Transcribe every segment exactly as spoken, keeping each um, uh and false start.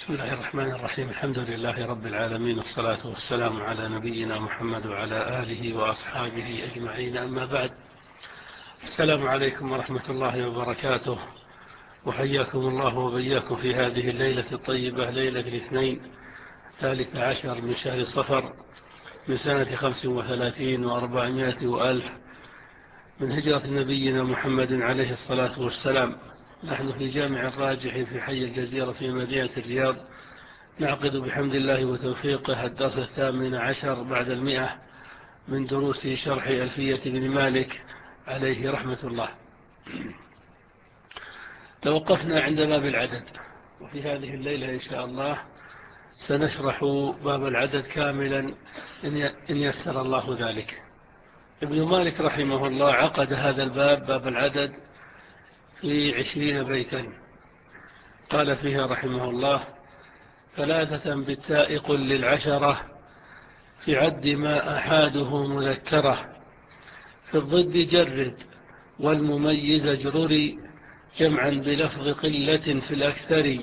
بسم الله الرحمن الرحيم. الحمد لله رب العالمين، والصلاة والسلام على نبينا محمد وعلى آله وأصحابه أجمعين، أما بعد. السلام عليكم ورحمة الله وبركاته، وحياكم الله وبياكم في هذه الليلة الطيبة، ليلة الاثنين الثالث عشر من شهر صفر من سنة خمس وثلاثين وأربعمائة وألف من هجرة نبينا محمد عليه الصلاة والسلام. نحن في جامع الراجح في حي الجزيرة في مدينة الرياض، نعقد بحمد الله وتوفيقه الدرس الثامن عشر بعد المئة من دروس شرح ألفية بن مالك عليه رحمة الله. توقفنا عند باب العدد، وفي هذه الليلة إن شاء الله سنشرح باب العدد كاملا إن يسر الله ذلك. ابن مالك رحمه الله عقد هذا الباب، باب العدد، في عشرين بيتا. قال فيها رحمه الله: ثلاثة بالتاء قل للعشرة، في عد ما أحاده مذكرة، في الضد جرد والمميز اجرري، جمعا بلفظ قلة في الأكثر،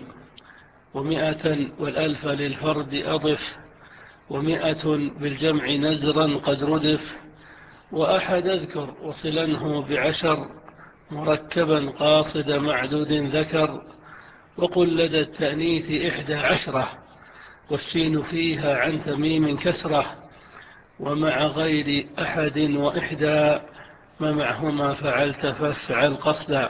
ومئة والألف للفرد أضف، ومئة بالجمع نزرا قد ردف، وأحد اذكر وصلنه بعشر، مركبا قاصد معدود ذكر، وقل لدى التأنيث إحدى عشرة، والسين فيها عن تميم كسرة، ومع غير أحد وإحدى ما معهما فعلت فافعل قصدا،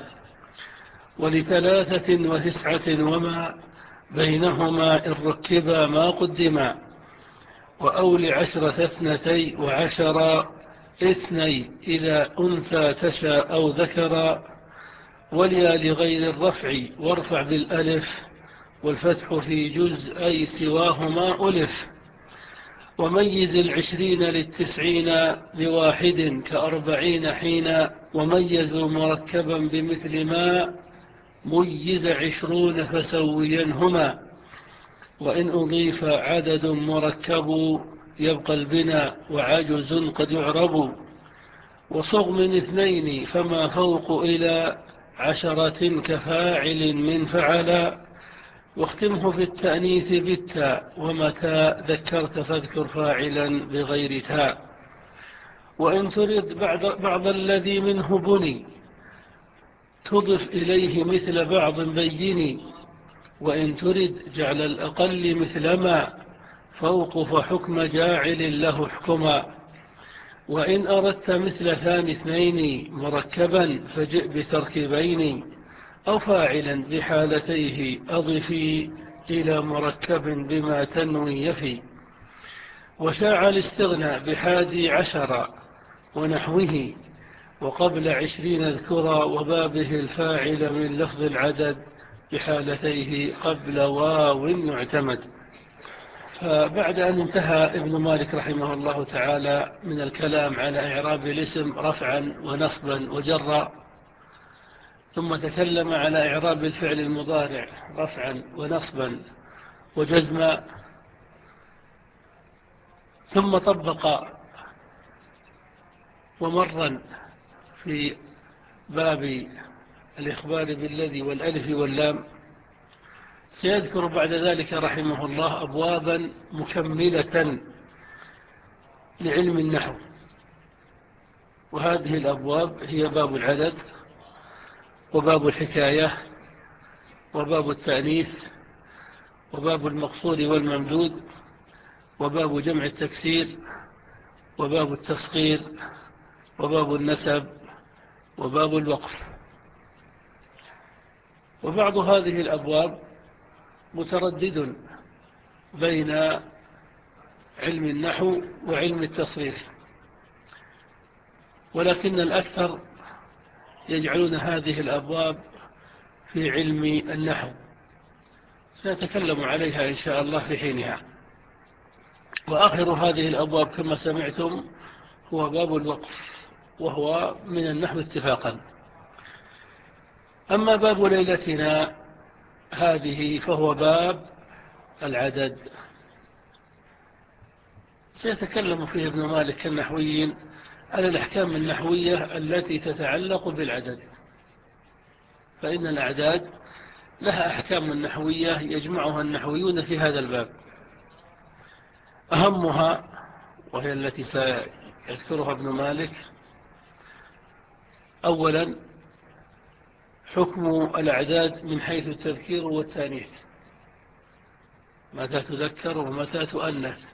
ولثلاثة وتسعة وما بينهما إن ركبا ما قدما، وأول عشرة اثنتي وعشرا اثني إذا أنثى تشاء أو ذكرا، وليا لغير الرفع وارفع بالألف، والفتح في جزء سواهما ألف، وميز العشرين للتسعين بواحد كأربعين حين، وميزوا مركبا بمثل ما ميز عشرون فسوينهما، وإن أضيف عدد مركب يبقى البناء وعجز قد يعرب، وصغ من اثنين فما فوق إلى عشرة كفاعل من فعلا، واختمه في التأنيث بالتاء، ومتى ذكرت فاذكر فاعلا بغير تاء، وإن ترد بعض, بعض الذي منه بني تضف إليه مثل بعض بيني، وإن ترد جعل الأقل مثل ما فوق فحكم جاعل له حكما، وإن أردت مثل ثاني اثنين مركبا فجئ بتركيبين، أو فاعلا بحالتيه أضفي إلى مركب بما تنوي يفي، وشاع الاستغنى بحادي عشر ونحوه، وقبل عشرين اذكرا، وبابه الفاعل من لفظ العدد بحالتيه قبل واو يعتمد. فبعد أن انتهى ابن مالك رحمه الله تعالى من الكلام على إعراب الاسم رفعا ونصبا وجرا، ثم تكلم على إعراب الفعل المضارع رفعا ونصبا وجزما، ثم طبق ومرا في باب الإخبار بالذي والألف واللام، سيذكر بعد ذلك رحمه الله أبوابا مكملة لعلم النحو، وهذه الأبواب هي باب العدد، وباب الحكاية، وباب التأنيث، وباب المقصود والممدود، وباب جمع التكسير، وباب التصغير، وباب النسب، وباب الوقف. وبعض هذه الأبواب متردد بين علم النحو وعلم التصريف، ولكن الأكثر يجعلون هذه الأبواب في علم النحو، سنتكلم عليها إن شاء الله في حينها. وآخر هذه الأبواب كما سمعتم هو باب الوقف، وهو من النحو اتفاقا. أما باب ليلتنا هذه فهو باب العدد، سيتكلم فيه ابن مالك كالنحويين على الأحكام النحوية التي تتعلق بالعدد، فإن الأعداد لها أحكام نحوية يجمعها النحويون في هذا الباب. أهمها وهي التي سيذكرها ابن مالك: أولا حكم الأعداد من حيث التذكير والتانيث، متى تذكر ومتى تؤنث.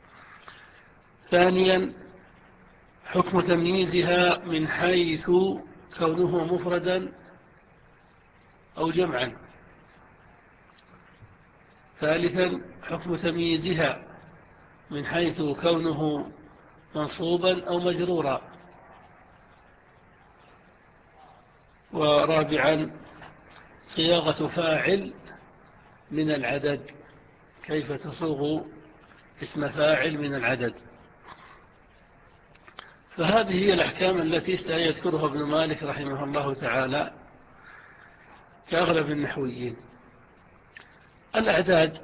ثانيا حكم تمييزها من حيث كونه مفردا أو جمعا. ثالثا حكم تمييزها من حيث كونه منصوبا أو مجرورا. ورابعا صياغة فاعل من العدد، كيف تصوغ اسم فاعل من العدد. فهذه هي الأحكام التي سيذكرها ابن مالك رحمه الله تعالى كأغلب النحويين. الأعداد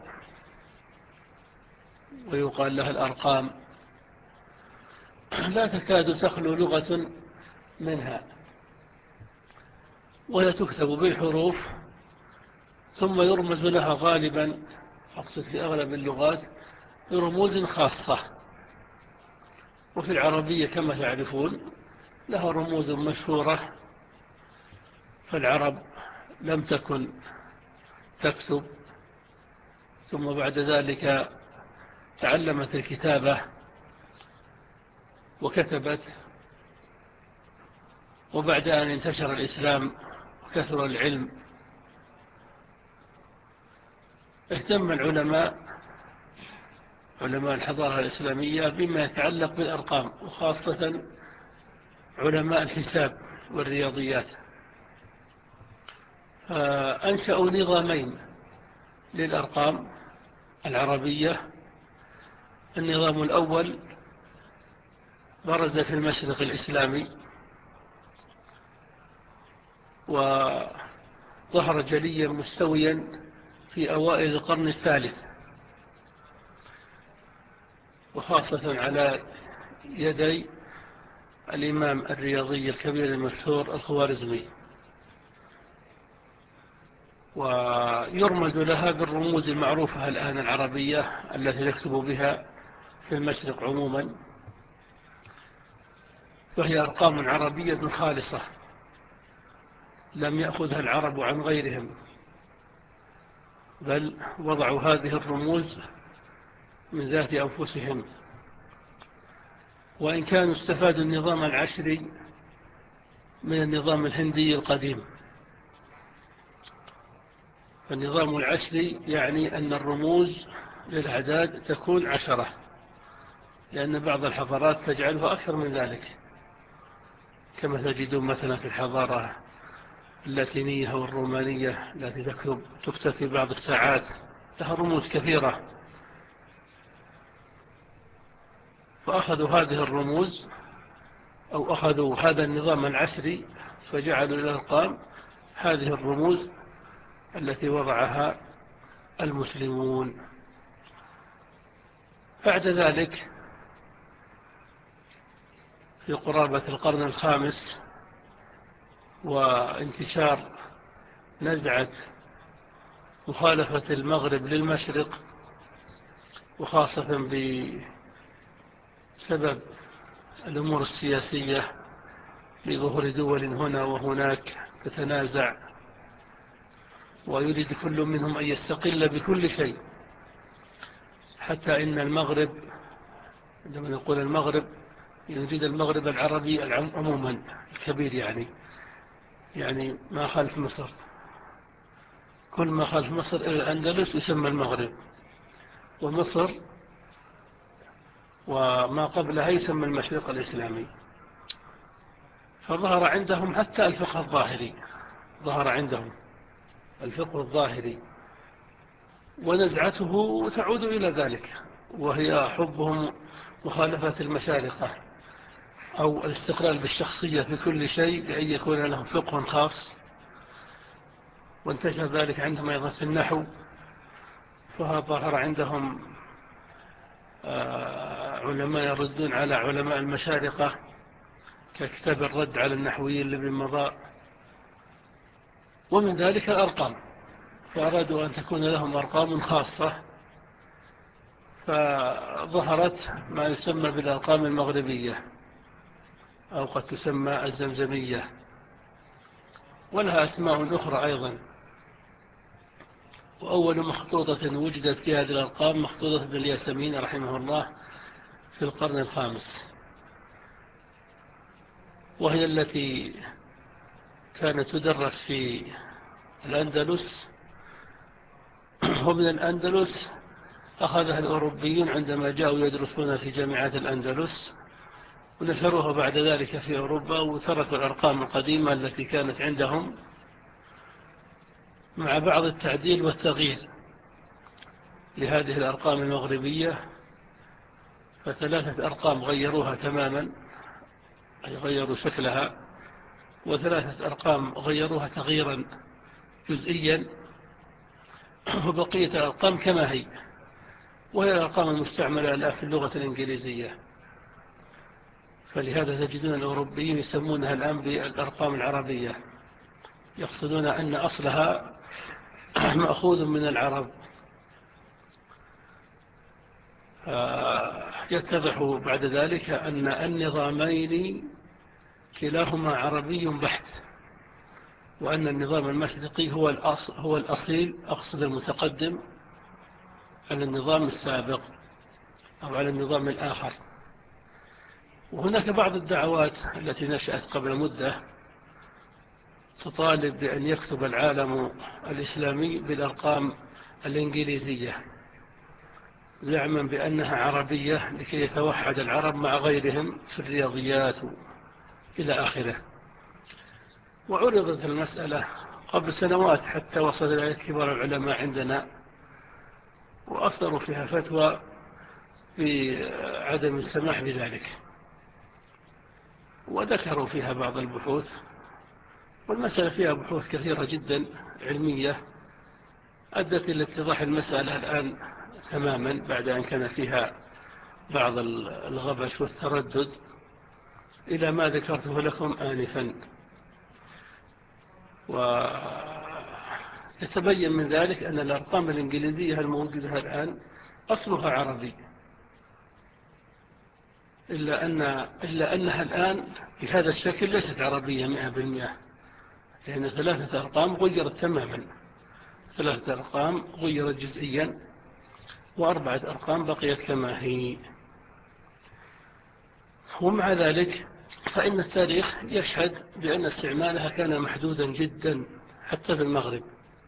ويقال لها الأرقام لا تكاد تخلو لغة منها، وهي تكتب بالحروف ثم يرمز لها غالبا، أقصد في أغلب اللغات، برموز خاصة. وفي العربية كما تعرفون لها رموز مشهورة، فالعرب لم تكن تكتب، ثم بعد ذلك تعلمت الكتابة وكتبت. وبعد أن انتشر الإسلام وكثر العلم اهتم العلماء علماء الحضارة الإسلامية بما يتعلق بالأرقام، وخاصة علماء الحساب والرياضيات. أنشأوا نظامين للأرقام العربية. النظام الأول برز في المشرق الإسلامي وظهر جليا مستويا في أوائل القرن الثالث، وخاصة على يدي الإمام الرياضي الكبير المشهور الخوارزمي. ويرمز لها بالرموز المعروفة الآن العربية التي نكتب بها في المشرق عموما، وهي أرقام عربية خالصة لم يأخذها العرب عن غيرهم، بل وضعوا هذه الرموز من ذات أنفسهم. وإن كانوا استفادوا النظام العشري من النظام الهندي القديم. فالنظام العشري يعني أن الرموز للأعداد تكون عشرة، لأن بعض الحضارات تجعلها أكثر من ذلك، كما تجدون مثلا في الحضارة اللاتينية والرومانية التي تكتب تكتب في بعض الساعات لها رموز كثيرة. فأخذوا هذه الرموز أو أخذوا هذا النظام العشري فجعلوا للأرقام هذه الرموز التي وضعها المسلمون. بعد ذلك في قرابة القرن الخامس وانتشار نزعة مخالفة المغرب للمشرق، وخاصة بسبب الأمور السياسية لظهور دول هنا وهناك تتنازع، ويريد كل منهم أن يستقل بكل شيء، حتى إن المغرب، عندما نقول المغرب يريد المغرب العربي عموما الكبير، يعني يعني ما خلف مصر، كل ما خلف مصر إلى الأندلس يسمى المغرب، ومصر وما قبلها يسمى المشرق الإسلامي. فظهر عندهم حتى الفقه الظاهري، ظهر عندهم الفقه الظاهري، ونزعته تعود إلى ذلك، وهي حبهم مخالفة المشارقة أو الاستقلال بالشخصية في كل شيء بأن يكون لهم فقه خاص. وانتشر ذلك عندهم أيضا في النحو، فظهر عندهم علماء يردون على علماء المشارقة ككتاب الرد على النحويين لابن مضاء. ومن ذلك الأرقام، فأرادوا أن تكون لهم أرقام خاصة، فظهرت ما يسمى بالأرقام المغربية، أو قد تسمى الزمزمية، ولها أسماء أخرى أيضا. وأول مخطوطة وجدت في هذه الأرقام مخطوطة ابن الياسمين رحمه الله في القرن الخامس، وهي التي كانت تدرس في الأندلس. ومن الأندلس أخذها الأوروبيون عندما جاءوا يدرسون في جامعات الأندلس، ونشروها بعد ذلك في أوروبا، وتركوا الأرقام القديمة التي كانت عندهم مع بعض التعديل والتغيير لهذه الأرقام المغربية. فثلاثة أرقام غيروها تماما، أي غيروا شكلها، وثلاثة أرقام غيروها تغييرا جزئيا، وبقية الأرقام كما هي، وهي الأرقام المستعملة الآن في اللغة الإنجليزية. فلهذا تجدون الأوروبيين يسمونها الآن بالأرقام العربية، يقصدون أن أصلها مأخوذ من العرب. يتضح بعد ذلك أن النظامين كلاهما عربي بحت، وأن النظام المشرقي هو الأصل هو الأصيل، أقصد المتقدم على النظام السابق أو على النظام الآخر. وهناك بعض الدعوات التي نشأت قبل مدة تطالب بأن يكتب العالم الإسلامي بالأرقام الإنجليزية، زعما بأنها عربية لكي يتوحد العرب مع غيرهم في الرياضيات إلى آخره. وعرضت المسألة قبل سنوات حتى وصل إلى كبار العلماء عندنا، وأصدروا فيها فتوى بعدم السماح بذلك، وذكروا فيها بعض البحوث. والمسألة فيها بحوث كثيرة جدا علمية أدت إلى اتضاح المسألة الآن تماما، بعد أن كان فيها بعض الغبش والتردد، إلى ما ذكرته لكم آنفا. ويتبين من ذلك أن الأرقام الإنجليزية الموجودة الآن أصلها عربي، إلا, أن إلا أنها الآن بهذا الشكل ليست عربية مئة بالمئة، لأن ثلاثة أرقام غيرت تماما، ثلاثة أرقام غيرت جزئيا، وأربعة أرقام بقيت كما هي. ومع ذلك فإن التاريخ يشهد بأن استعمالها كان محدودا جدا، حتى في المغرب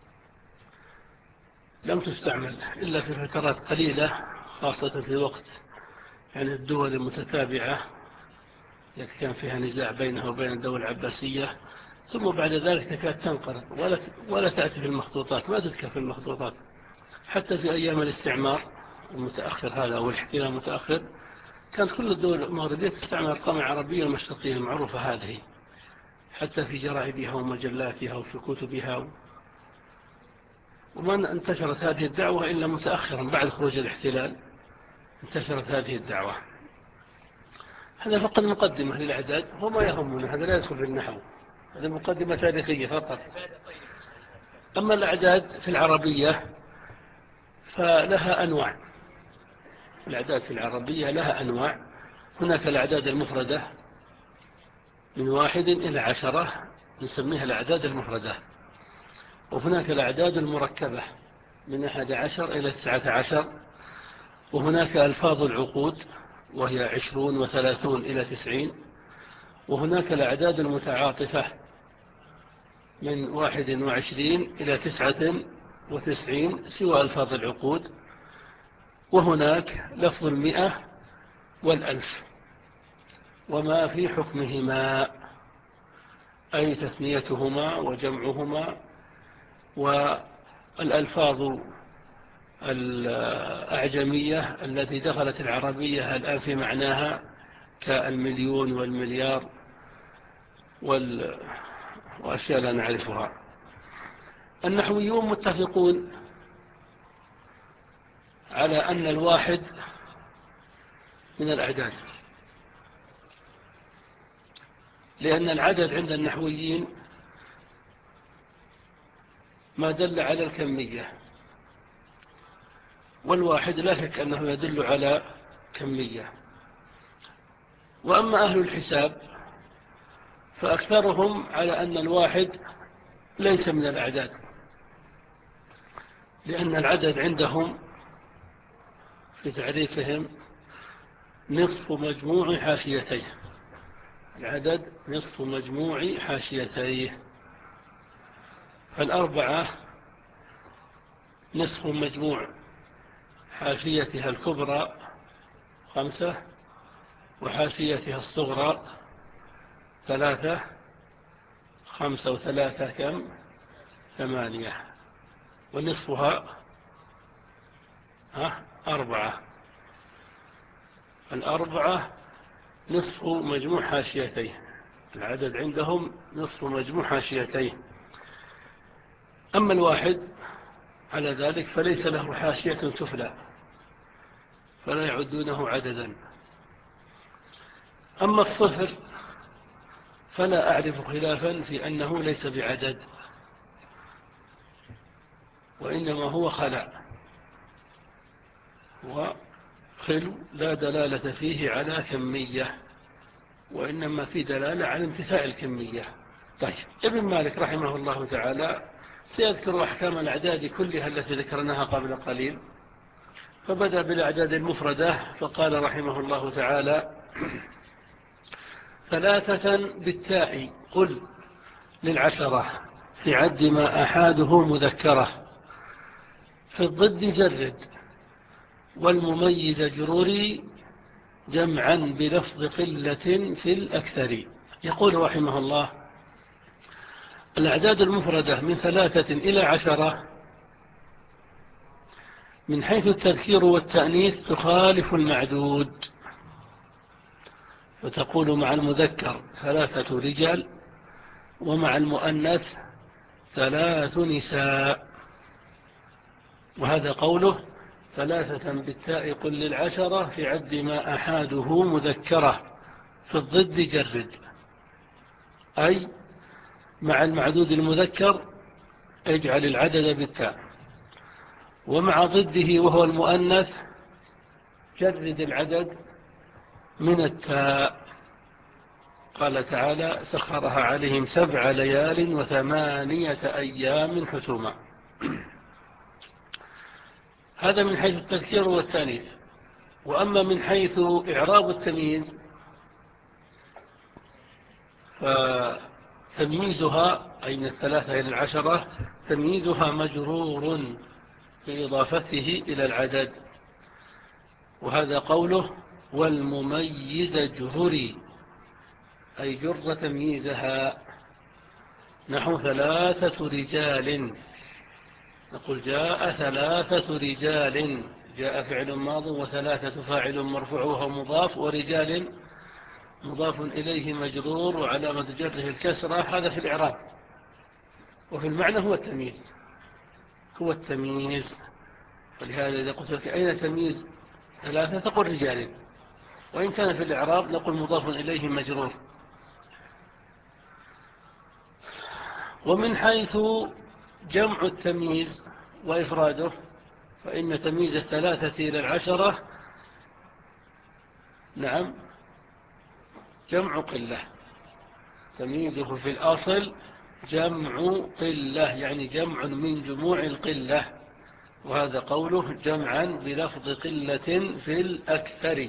لم تستعمل إلا في فترات قليلة، خاصة في وقت يعني الدول المتتابعة التي كان فيها نزاع بينها وبين الدولة العباسية، ثم بعد ذلك تكاد تنقرض ولا ولا تأتي في المخطوطات، ما تذكر في المخطوطات. حتى في أيام الاستعمار المتأخر هذا أو الاحتلال المتأخر كانت كل الدول المغربية تستعمل الأرقام العربية المشرقية المعروفة هذه، حتى في جرائدها ومجلاتها وفي كتبها. وما انتشرت هذه الدعوة إلا متأخرا بعد خروج الاحتلال انتشرت هذه الدعوة. هذا فقط مقدمة للأعداد، وما يهمنا، هذا لا يدخل في النحو، هذا مقدمة تاريخية فقط. أما الأعداد في العربية فلها أنواع. الأعداد في العربية لها أنواع. هناك الأعداد المفردة من واحد إلى عشرة نسميها الأعداد المفردة، وهناك الأعداد المركبة من أحد عشر إلى تسعة عشر، وهناك ألفاظ العقود وهي عشرون وثلاثون إلى تسعين، وهناك الأعداد المتعاطفة من واحد وعشرين إلى تسعة وتسعين سوى ألفاظ العقود، وهناك لفظ المئة والألف وما في حكمهما، أي تثنيتهما وجمعهما. والألفاظ الأعجمية التي دخلت العربية الآن في معناها كالمليون والمليار وأشياء لا نعرفها. النحويون متفقون على أن الواحد من الأعداد، لأن العدد عند النحويين ما دل على الكمية، والواحد لا شك أنه يدل على كمية. وأما أهل الحساب فأكثرهم على أن الواحد ليس من الأعداد، لأن العدد عندهم في تعريفهم نصف مجموع حاشيتيه. العدد نصف مجموع حاشيتيه، فالأربعة نصف مجموع حاشيتها الكبرى خمسة، وحاشيتها الصغرى ثلاثة. خمسة وثلاثة كم؟ ثمانية. ونصفها ها أربعة. الأربعة نصف مجموع حاشيتيه، العدد عندهم نصف مجموع حاشيتيه. أما الواحد على ذلك فليس له حاشية سفلى، فلا يعدونه عددا. أما الصفر فلا أعرف خلافا في أنه ليس بعدد، وإنما هو خلاء وخلو، لا دلالة فيه على كمية، وإنما في دلالة على انتفاع الكمية. طيب، ابن مالك رحمه الله تعالى سيذكر أحكام الأعداد كلها التي ذكرناها قبل قليل، فبدأ بالأعداد المفردة فقال رحمه الله تعالى: ثلاثة بالتاء قل للعشرة في عد ما أحاده مذكرة، في الضد جرد والمميز جروري جمعا بلفظ قلة في الأكثر. يقول رحمه الله: الأعداد المفردة من ثلاثة إلى عشرة من حيث التذكير والتأنيث تخالف المعدود، فتقول مع المذكر ثلاثة رجال، ومع المؤنث ثلاث نساء. وهذا قوله: ثلاثة بالتاء قل للعشرة في عد ما أحاده مذكرة، في الضد جرد، أي مع المعدود المذكر اجعل العدد بالتاء، ومع ضده وهو المؤنث جرد العدد من التاء. قال تعالى: سخرها عليهم سبع ليال وثمانية أيام حسوما. هذا من حيث التذكير والتانيث. وأما من حيث إعراب التمييز فتمييزها، أي من الثلاثة إلى العشرة، تمييزها مجرور بإضافته إلى العدد. وهذا قوله: والمميز جرري، أي جر تمييزها، نحو ثلاثة رجال، نقول جاء ثلاثة رجال، جاء فعل ماض وثلاثة فاعل مرفوع وهو مضاف، ورجال مضاف إليه مجرور وعلامة جره الكسرة. هذا في الإعراب، وفي المعنى هو التمييز، هو التمييز. ولهذا إذا قلت لك أين تمييز ثلاثة تقول رجال، وإن كان في الإعراب نقول مضاف إليه مجرور. ومن حيث جمع التمييز وإفراده فإن تمييز الثلاثة إلى العشرة نعم جمع قلة، تمييزه في الأصل جمع قلة، يعني جمع من جموع القلة. وهذا قوله: جمعا بلفظ قلة في الأكثر.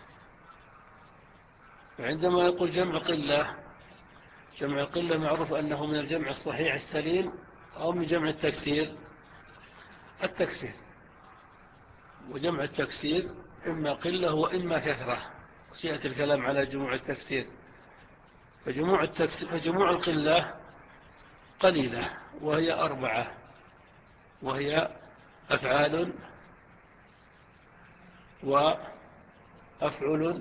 وعندما يقول جمع قلة، جمع القلة معروف أنه من الجمع الصحيح السليم أو من جمع التكسير. التكسير، وجمع التكسير إما قلة وإما كثرة، سيأتي الكلام على جموع التكسير. فجموع, التكسير فجموع القلة قليلة، وهي أربعة، وهي أفعال وأفعل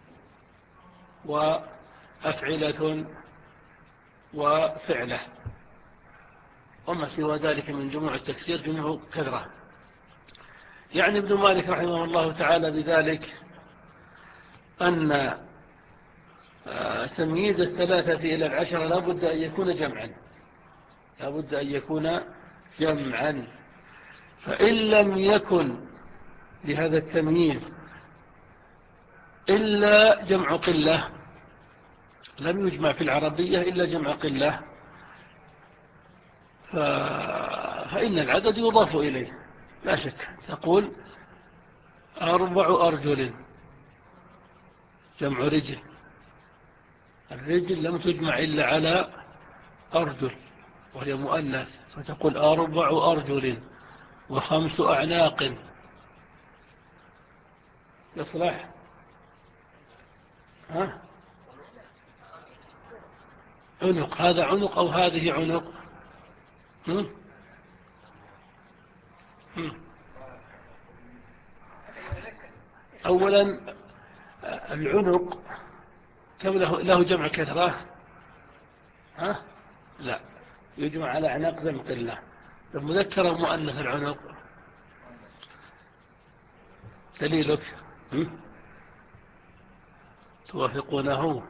وأفعلة وفعلة، وما سوى ذلك من جموع التكسير جموع كثرة. يعني ابن مالك رحمه الله تعالى بذلك أن تمييز الثلاثة إلى العشرة لا بد أن يكون جمعا، لا بد أن يكون جمعا. فإن لم يكن لهذا التمييز إلا جمع قلة، لم يجمع في العربية إلا جمع قلة، ف... فإن العدد يضاف إليه لا شك. تقول أربع أرجل، جمع رجل، الرجل لم تجمع إلا على أرجل وهي مؤنث، فتقول أربع أرجل وخمس أعناق. يصلح؟ ها؟ عنق، هذا عنق أو هذه عنق؟ هم؟ هم. أولا العنق كم له, له جمع كثرة؟ ها؟ لا، يجمع على أعناق جمع قلة. المذكر ومؤنث العنق؟ دليلك؟ هم؟ توافقونه؟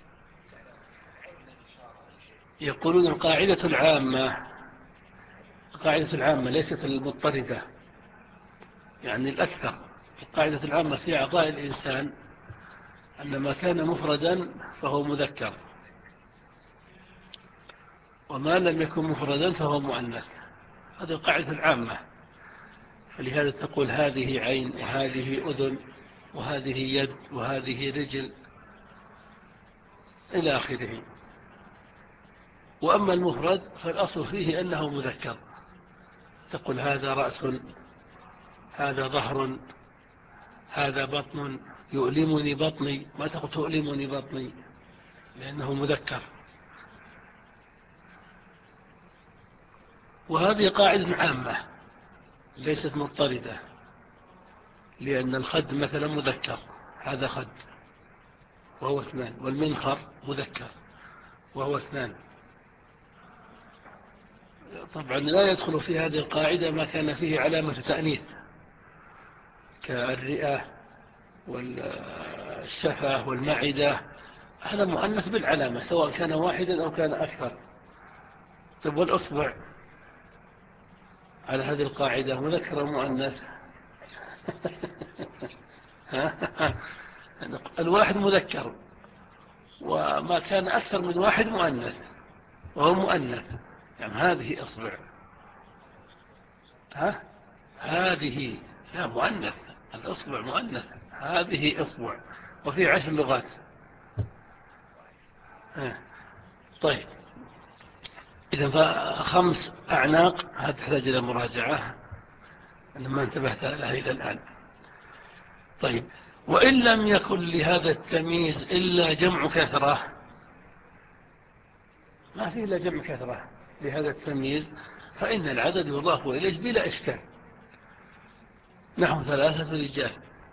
يقولون القاعدة العامة، القاعدة العامة ليست المضطردة، يعني الأكثر. القاعدة العامة في أعضاء الإنسان أن ما كان مفردا فهو مذكر، وما لم يكن مفردا فهو مؤنث. هذه القاعدة العامة. فلهذا تقول هذه عين وهذه أذن وهذه يد وهذه رجل إلى آخره. وأما المفرد فالأصل فيه أنه مذكر. تقول هذا رأس، هذا ظهر، هذا بطن، يؤلمني بطني، ما تقول تؤلمني بطني لأنه مذكر. وهذه قاعدة عامة ليست مضطردة، لأن الخد مثلا مذكر، هذا خد وهو اثنان، والمنخر مذكر وهو اثنان. طبعا لا يدخل في هذه القاعدة ما كان فيه علامة تأنيث كالرئة والشفة والمعدة، هذا مؤنث بالعلامة سواء كان واحدا أو كان أكثر. طب والأصبع على هذه القاعدة مذكر ومؤنث؟ الواحد مذكر، وما كان أكثر من واحد مؤنث وهو مؤنث. يعني هذه أصبع، ها هذه لا مؤنث، الأصبع مؤنث، هذه أصبع، وفي عشر لغات. ها. طيب إذن فخمس أعناق، هذا تحتاج إلى مراجعة أنا ما انتبهت لها إلى الآن. طيب وإن لم يكن لهذا التمييز إلا جمع كثرة، ما فيه إلا جمع كثرة لهذا التمييز، فإن العدد يضاف إليه بلا إشكال. نحو ثلاثة رجال،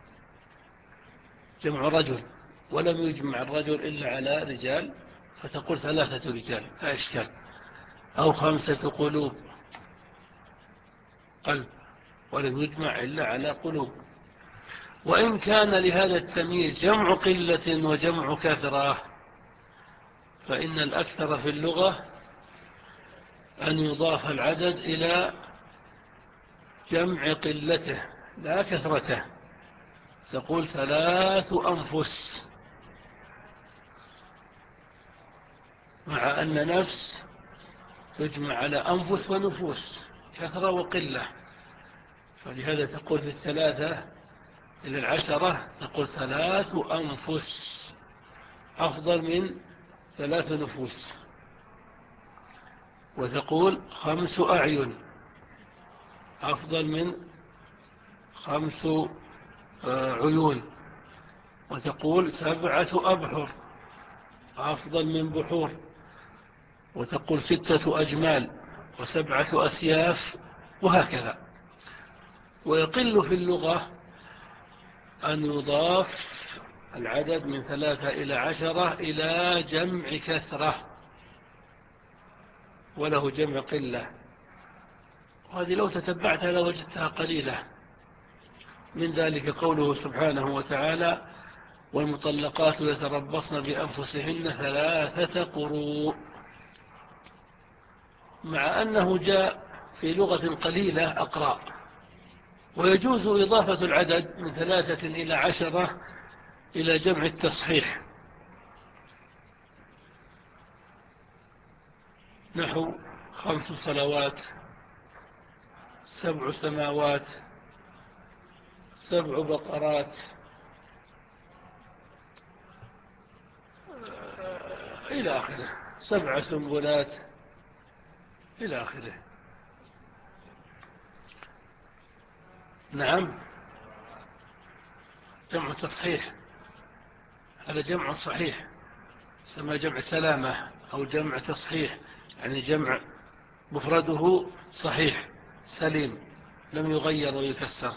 جمع رجل، ولم يجمع الرجل إلا على رجال، فتقول ثلاثة رجال لا إشكال. أو خمسة قلوب، قلب، ولم يجمع إلا على قلوب. وإن كان لهذا التمييز جمع قلة وجمع كثرة، فإن الأكثر في اللغة أن يضاف العدد إلى جمع قلته لا كثرته. تقول ثلاث أنفس، مع أن نفس تجمع على أنفس ونفوس، كثرة وقلة. فلهذا تقول في الثلاثة إلى العشرة تقول ثلاث أنفس أفضل من ثلاث نفوس. وتقول خمس أعين أفضل من خمس عيون. وتقول سبعة أبحر أفضل من بحور. وتقول ستة أجمال وسبعة أسياف، وهكذا. ويقل في اللغة أن يضاف العدد من ثلاثة إلى عشرة إلى جمع كثرة، وله جمع قلة. وهذه لو تتبعتها لوجدتها قليلة. من ذلك قوله سبحانه وتعالى والمطلقات يتربصن بأنفسهن ثلاثة قروء، مع أنه جاء في لغة قليلة أقراء. ويجوز إضافة العدد من ثلاثة إلى عشرة إلى جمع التصحيح، نحو خمس صلوات، سبع سماوات، سبع بقرات، إلى آخره، سبع سنبلات، إلى آخره. نعم، جمع تصحيح، هذا جمع صحيح، يسمى جمع سلامة أو جمع تصحيح، يعني جمع مفرده صحيح سليم لم يغير ويكسر.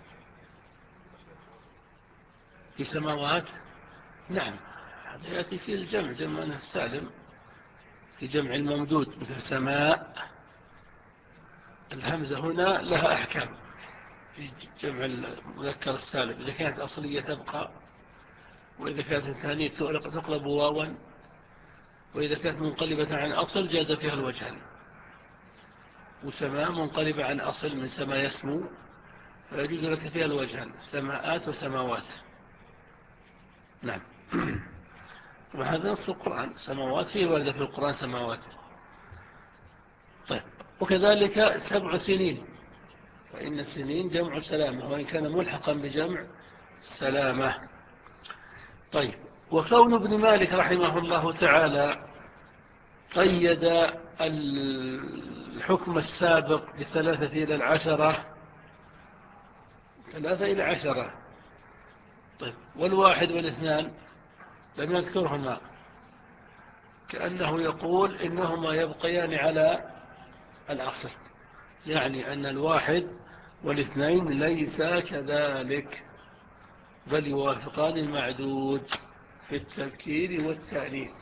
في سماوات، نعم، هذا يأتي فيه الجمع، جمع السالم، في جمع الممدود مثل سماء، الهمزة هنا لها أحكام في جمع المذكر السالم، إذا كانت أصلية تبقى، وإذا كانت الثانية تقلب واوا، وإذا كانت منقلبة عن أصل جاز فيها الوجهان. وسماء منقلبة عن أصل من سماء يسمو، فيجوز لك فيها الوجهان، سماءات وسماوات. نعم. وهذا نص القرآن، سماوات فيه وردة في القرآن سماوات. طيب، وكذلك سبع سنين، فإن السنين جمع سلامة، وإن كان ملحقا بجمع سلامة. طيب، وكون ابن مالك رحمه الله تعالى قيد الحكم السابق بثلاثة إلى العشرة، ثلاثة إلى عشرة. طيب، والواحد والاثنان لم يذكرهما، كأنه يقول إنهما يبقيان على الأصل، يعني أن الواحد والاثنين ليس كذلك، بل يوافقان المعدود في التذكير والتأنيث،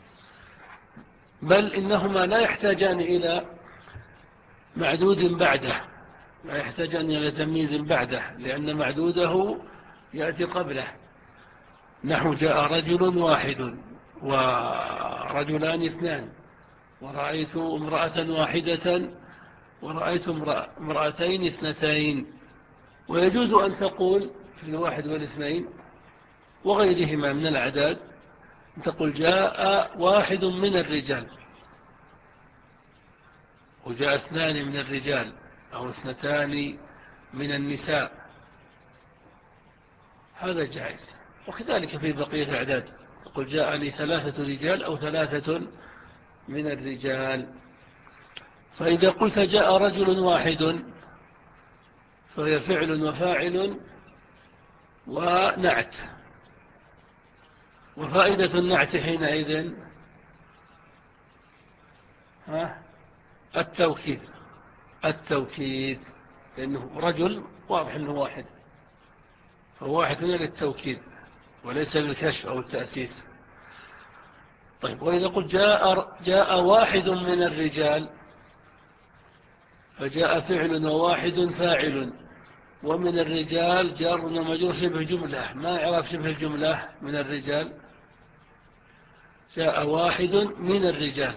بل إنهما لا يحتاجان إلى معدود بعده، لا يحتاجان إلى تمييز بعده، لأن معدوده يأتي قبله. نحو جاء رجل واحد ورجلان اثنان، ورأيت امرأة واحدة ورأيت امرأتين اثنتين. ويجوز أن تقول في الواحد والاثنين وغيرهما من الأعداد، تقول جاء واحد من الرجال، وجاء اثنان من الرجال، أو اثنتان من النساء، هذا جائز. وكذلك في بقية الأعداد، تقول جاءني ثلاثة رجال أو ثلاثة من الرجال. فإذا قلت جاء رجل واحد فهي فعل وفاعل ونعت، وفائدة النعت حينئذ ها التوكيد، التوكيد، لأنه رجل واضح أنه واحد، فواحد هنا للتوكيد وليس للكشف أو التأسيس. طيب، وإذا قلت جاء, جاء واحد من الرجال، فجاء فعل وواحد فاعل، ومن الرجال جار ومجرور شبه جملة. ما يعرف شبه الجملة من الرجال؟ جاء واحد من الرجال،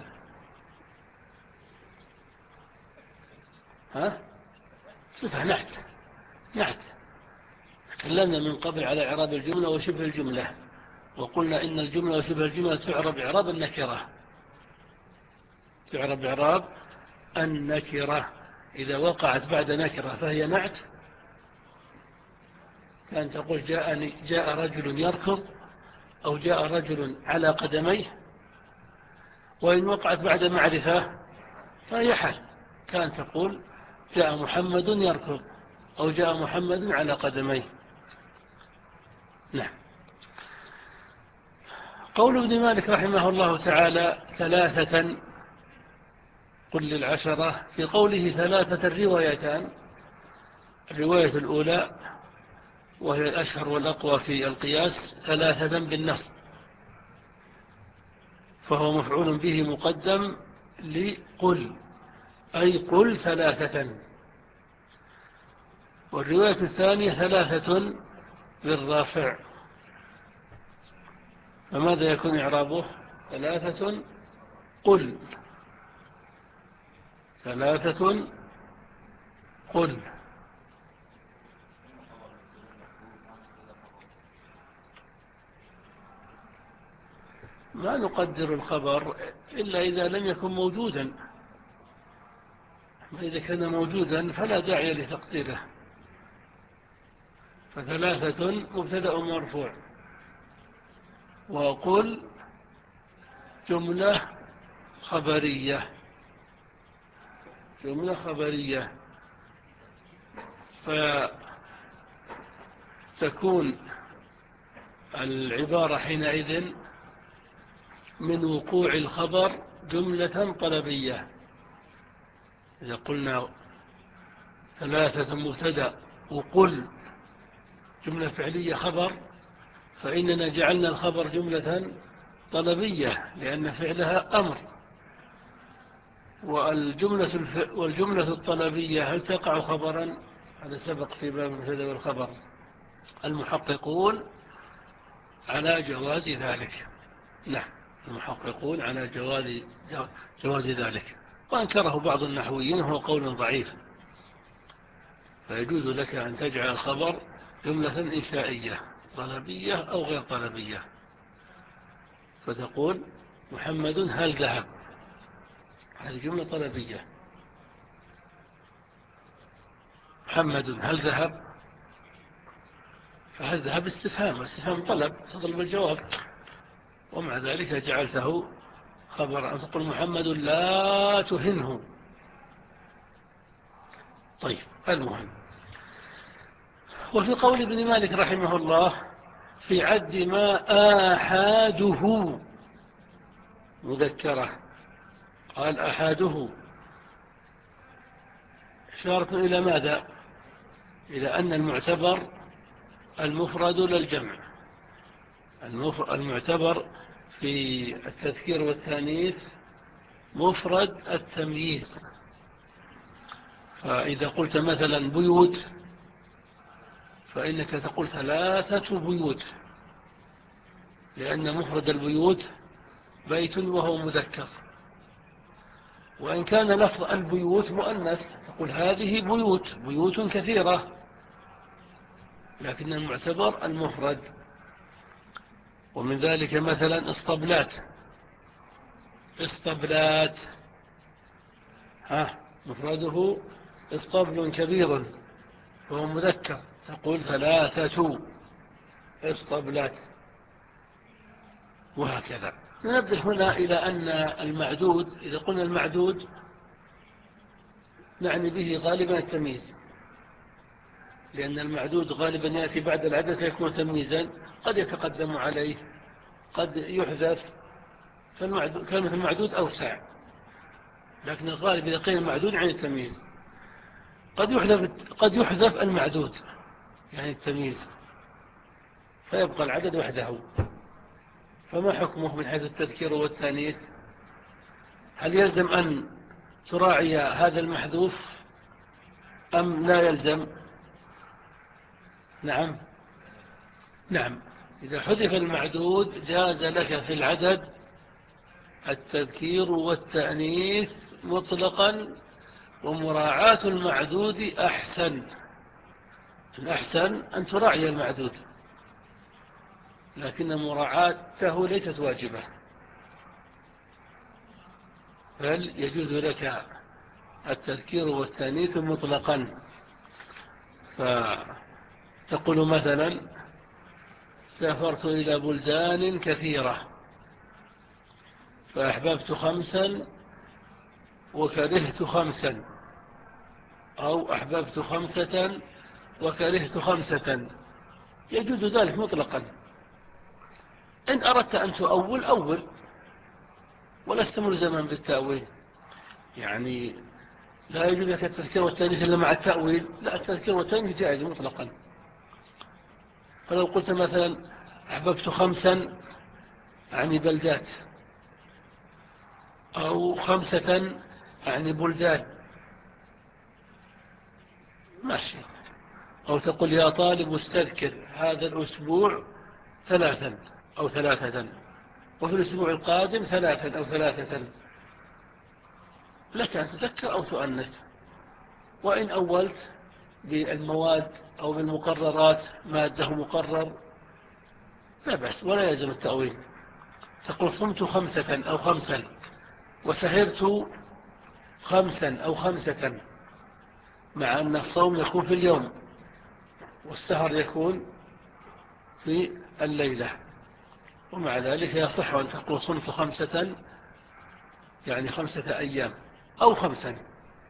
ها صفة نعت، نعت. تكلمنا من قبل على إعراب الجملة وشبه الجملة، وقلنا إن الجملة وشبه الجملة تعرب إعراب النكرة، تعرب إعراب النكرة. إذا وقعت بعد نكرة فهي نعت، كان تقول جاء, جاء رجل يركض، أو جاء رجل على قدميه. وإن وقعت بعد معرفة فهي حال، كان تقول جاء محمد يركض، أو جاء محمد على قدميه. نعم. قول ابن مالك رحمه الله تعالى ثلاثة قل للعشرة، في قوله ثلاثة الروايتان، الرواية الأولى وهي الأشهر والأقوى في القياس ثلاثة بالنصب، فهو مفعول به مقدم لقل، أي قل ثلاثة. والرواية الثانية ثلاثة بالرافع، فماذا يكون إعرابه؟ ثلاثة قل، ثلاثة قل. ما نقدر الخبر إلا إذا لم يكن موجودا، إذا كان موجودا فلا داعي لتقديره. فثلاثة مبتدأ مرفوع، وقل جملة خبرية، جملة خبرية، فتكون العبارة حينئذ من وقوع الخبر جملة طلبية. إذا قلنا ثلاثة مبتدأ وقل جملة فعلية خبر، فإننا جعلنا الخبر جملة طلبية لأن فعلها أمر. والجملة, الف... والجملة الطلبية هل تقع خبرا؟ هذا سبق في باب المبتدأ والخبر. المحققون على جواز ذلك، نعم، المحققون على جواز, جواز ذلك، وأنكره بعض النحويين هو قول ضعيف. فيجوز لك أن تجعل الخبر جملة إنشائية طلبية أو غير طلبية، فتقول محمد هل ذهب، هذه جملة طلبية. محمد هل ذهب، فهل ذهب استفهام، استفهام طلب تطلب الجواب، ومع ذلك جعلته خبر. أن تقول محمد لا تهنه. طيب، المهم، وفي قول ابن مالك رحمه الله في عد ما آحاده مذكرة، قال آحاده إشارة إلى ماذا؟ إلى أن المعتبر المفرد للجمع. المعتبر في التذكير والتانيث مفرد التمييز. فإذا قلت مثلا بيوت فإنك تقول ثلاثة بيوت، لأن مفرد البيوت بيت وهو مذكر. وإن كان لفظ البيوت مؤنث تقول هذه بيوت، بيوت كثيرة، لكن المعتبر المفرد. ومن ذلك مثلا اسطبلات، اسطبلات ها مفرده اسطبل كبير وهو مذكر، تقول ثلاثة اسطبلات، وهكذا. ننبه هنا إلى أن المعدود، إذا قلنا المعدود نعني به غالبا التمييز، لأن المعدود غالبا يأتي بعد العدد فيكون تمييزا، قد يتقدم عليه، قد يحذف. كلمة المعدود أوسع، لكن الغالب إذا قيل المعدود يعني التمييز. قد يحذف قد يحذف المعدود يعني التمييز، فيبقى العدد وحده. فما حكمه من حيث التذكير والتانيث؟ هل يلزم أن تراعي هذا المحذوف أم لا يلزم؟ نعم نعم إذا حذف المعدود جاز لك في العدد التذكير والتأنيث مطلقا، ومراعاة المعدود أحسن. الأحسن أن تراعي المعدود، لكن مراعاته ليست واجبة، بل يجوز لك التذكير والتأنيث مطلقا. فتقول مثلا سافرت إلى بلدان كثيرة فأحببت خمسا وكرهت خمسا، أو أحببت خمسة وكرهت خمسة، يجوز ذلك مطلقا. إن أردت أن تؤول أول، ولست ملزما بالتأويل، يعني لا يجوز لك التذكير والتأنيث إلا مع التأويل، لا، التذكير والتأنيث جائز مطلقا. فلو قلت مثلا أحببت خمسا يعني بلدات، أو خمسة يعني بلدان، ماشي. أو تقول يا طالب استذكر هذا الأسبوع ثلاثا أو ثلاثة، وفي الأسبوع القادم ثلاثا أو ثلاثة، لك أن تذكر أو تؤنث. وإن أولت بالمواد أو بالمقررات مادة مقرر لا بأس ولا يلزم التأويل. تقول صمت خمسة أو خمسا وسهرت خمسا أو خمسة، مع أن الصوم يكون في اليوم والسهر يكون في الليلة، ومع ذلك يصح أن تقول صمت خمسة يعني خمسة أيام أو خمسا،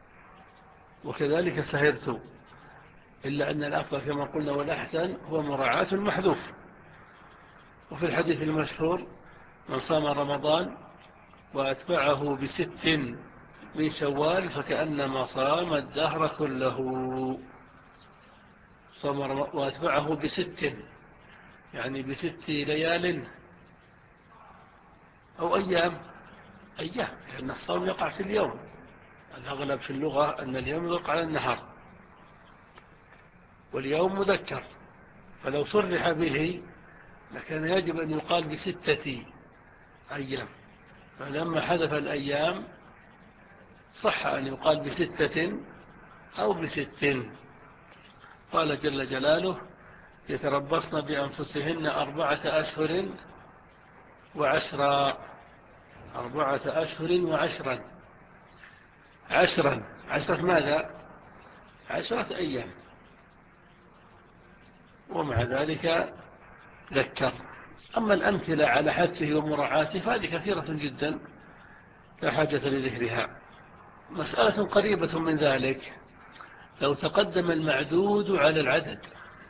وكذلك سهرت، إلا أن الأفضل كما قلنا والأحسن هو مراعاة المحذوف. وفي الحديث المشهور من صام رمضان وأتبعه بست من شوال فكأنما صام الدهر كله. صام وأتبعه بست يعني بست ليال أو أيام أيام، لأن الصوم يقع في اليوم، الأغلب في اللغة أن اليوم يقع على النهار واليوم مذكر، فلو صرح به لكان يجب أن يقال بستة أيام، فلما حذف الأيام صح أن يقال بستة أو بست. قال جل جلاله يتربصن بأنفسهن أربعة أشهر وعشرا، أربعة أشهر وعشرا، عشرا عشرة ماذا؟ عشرة أيام، ومع ذلك ذكر. أما الأمثلة على حثه ومراعاته فهذه كثيرة جدا لا حاجة لذكرها. مسألة قريبة من ذلك لو تقدم المعدود على العدد،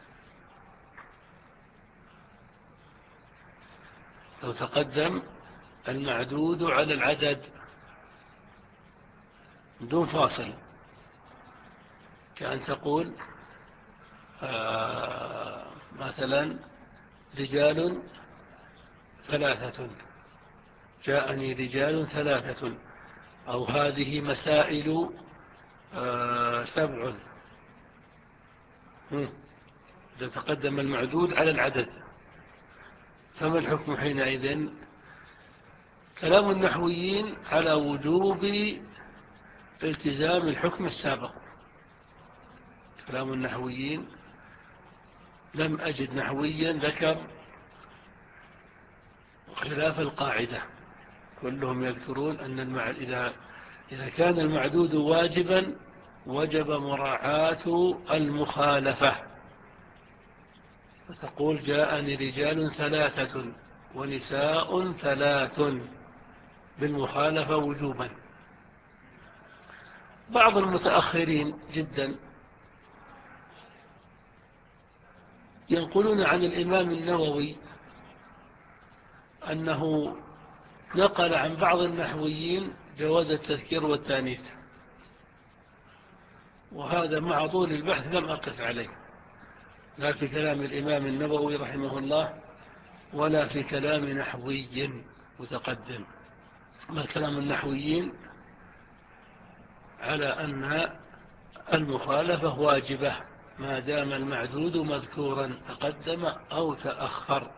لو تقدم المعدود على العدد بدون فاصل، كأن تقول آه مثلا رجال ثلاثة، جاءني رجال ثلاثة، أو هذه مسائل آه سبع. إذا تقدم المعدود على العدد فما الحكم حينئذ؟ كلام النحويين على وجوب التزام الحكم السابق. كلام النحويين لم أجد نحويا ذكر خلاف القاعدة، كلهم يذكرون أن المع... إذا... إذا كان المعدود واجبا وجب مراعاة المخالفة، فتقول جاءني رجال ثلاثة ونساء ثلاث بالمخالفة وجوبا. بعض المتأخرين جدا ينقلون عن الإمام النووي أنه نقل عن بعض النحويين جواز التذكير والتانيث، وهذا مع طول البحث لم أقف عليه، لا في كلام الإمام النووي رحمه الله ولا في كلام نحوي متقدم. ما كلام النحويين على أن المخالفة واجبة ما دام المعدود مذكورا تقدم أو تأخر.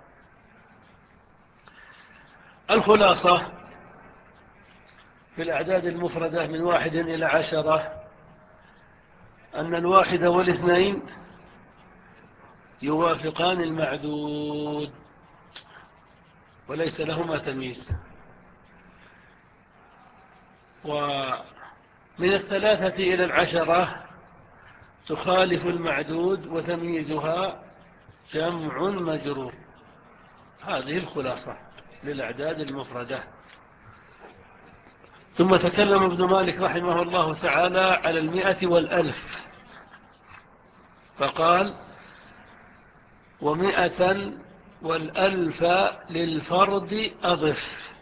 الخلاصة في الأعداد المفردة من واحد إلى عشرة أن الواحد والاثنين يوافقان المعدود وليس لهما تمييز، ومن الثلاثة إلى العشرة تخالف المعدود وتمييزها جمع مجرور. هذه الخلاصة للأعداد المفردة. ثم تكلم ابن مالك رحمه الله تعالى على المئة والألف فقال ومئة والألف للفرد أضف،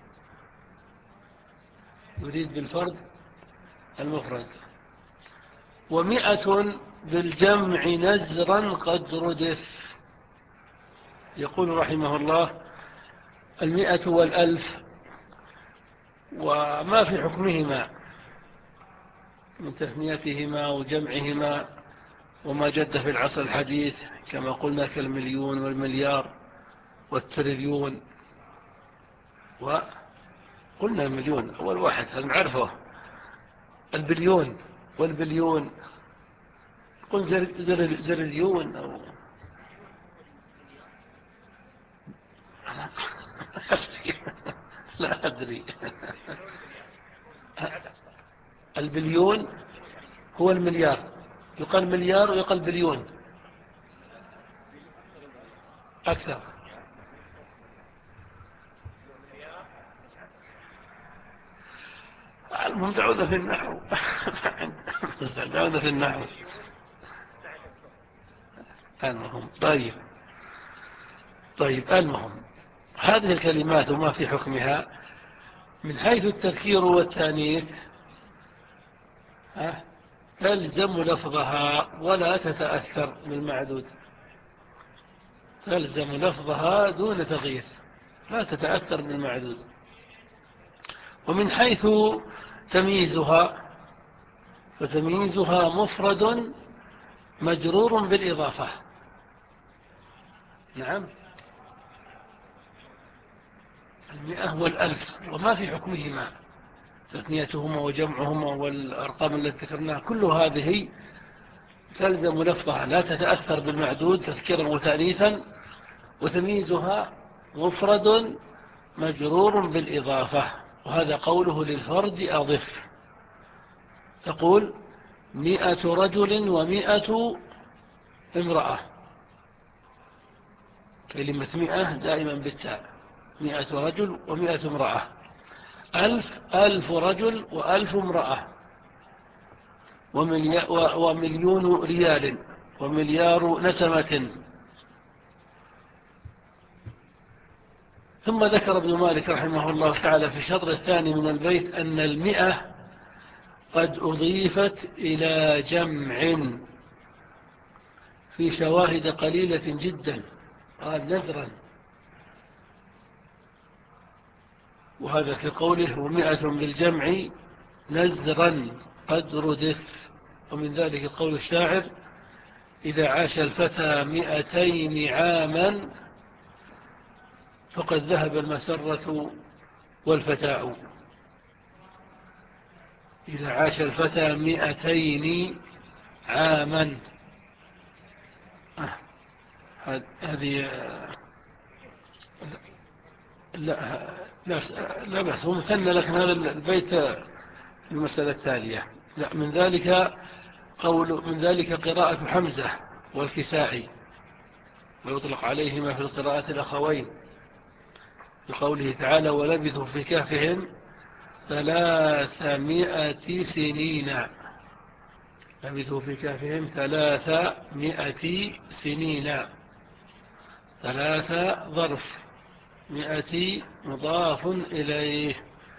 يريد بالفرد المفرد، ومئة بالجمع نزرا قد ردف. يقول رحمه الله المئة والألف وما في حكمهما من تثنيتهما وجمعهما وما جد في العصر الحديث كما قلنا كالمليون والمليار والتريليون. وقلنا المليون أول واحد هل نعرفه، البليون والبليون قل زر زر زرليون أو لا أدري. البليون هو المليار، يقال مليار ويقال بليون أكثر. المهم دعونا في النحو. دعونا في النحو. المهم طيب طيب المهم هذه الكلمات وما في حكمها من حيث التذكير والتانيث تلزم لفظها ولا تتأثر بالمعدود. تلزم لفظها دون تغيير، لا تتأثر بالمعدود. ومن حيث تمييزها فتمييزها مفرد مجرور بالإضافة. نعم، المئة والألف وما في حكمهما، تثنيتهما وجمعهما والأرقام التي ذكرناها كل هذه تلزم لفظها لا تتأثر بالمعدود تذكيرا وتأنيثا. وتمييزها مفرد مجرور بالإضافة، وهذا قوله للفرد أضف. تقول مئة رجل ومئة امرأة. كلمة مئة دائما بالتاء، مئة رجل ومئة امرأة. ألف ألف رجل وألف امرأة. ومليون ريال ومليار نسمة. ثم ذكر ابن مالك رحمه الله تعالى في الشطر الثاني من البيت أن المئة قد أضيفت إلى جمع في شواهد قليلة جدا، قال نزرا، وهذا في قوله ومئة بالجمع نزرا قد ردف. ومن ذلك قول الشاعر إذا عاش الفتى مئتين عاما فقد ذهب المسرة والفتاء. إذا عاش الفتى مئتين عاما. آه. هذه لا لا لا بأس، هو مثنى، لكن هذا البيت المسألة التالية. لا، من ذلك قول من ذلك قراءة حمزة والكسائي، ويطلق عليهما في القراءة الأخوين بقوله تعالى ولبثوا في كهفهم ثلاثمائة سنين. لبثوا في كهفهم ثلاثمائة سنين. ثلاثة ظرف، مئة مضاف إليه،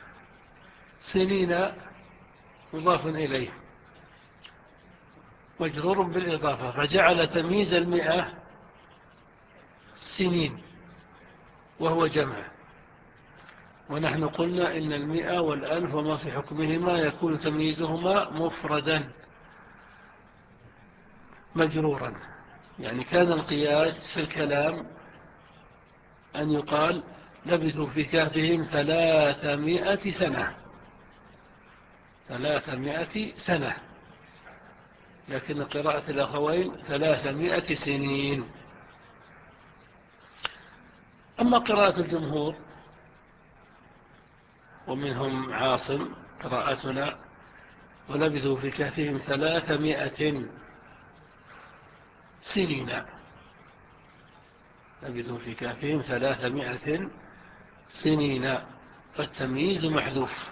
سنين مضاف إليه مجرور بالإضافة، فجعل تمييز المئة سنين وهو جمع. ونحن قلنا إن المئة والألف وما في حكمهما يكون تمييزهما مفردا مجرورا. يعني كان القياس في الكلام أن يقال لبثوا في كهفهم ثلاثمائة سنة، ثلاثمائة سنة، لكن قراءة الأخوين ثلاثمائة سنين. أما قراءة الجمهور ومنهم عاصم قراءتنا ولبثوا في كهفهم ثلاثمائة سنين. لبثوا في كهفهم ثلاثمائة سنين، فالتمييز محذوف.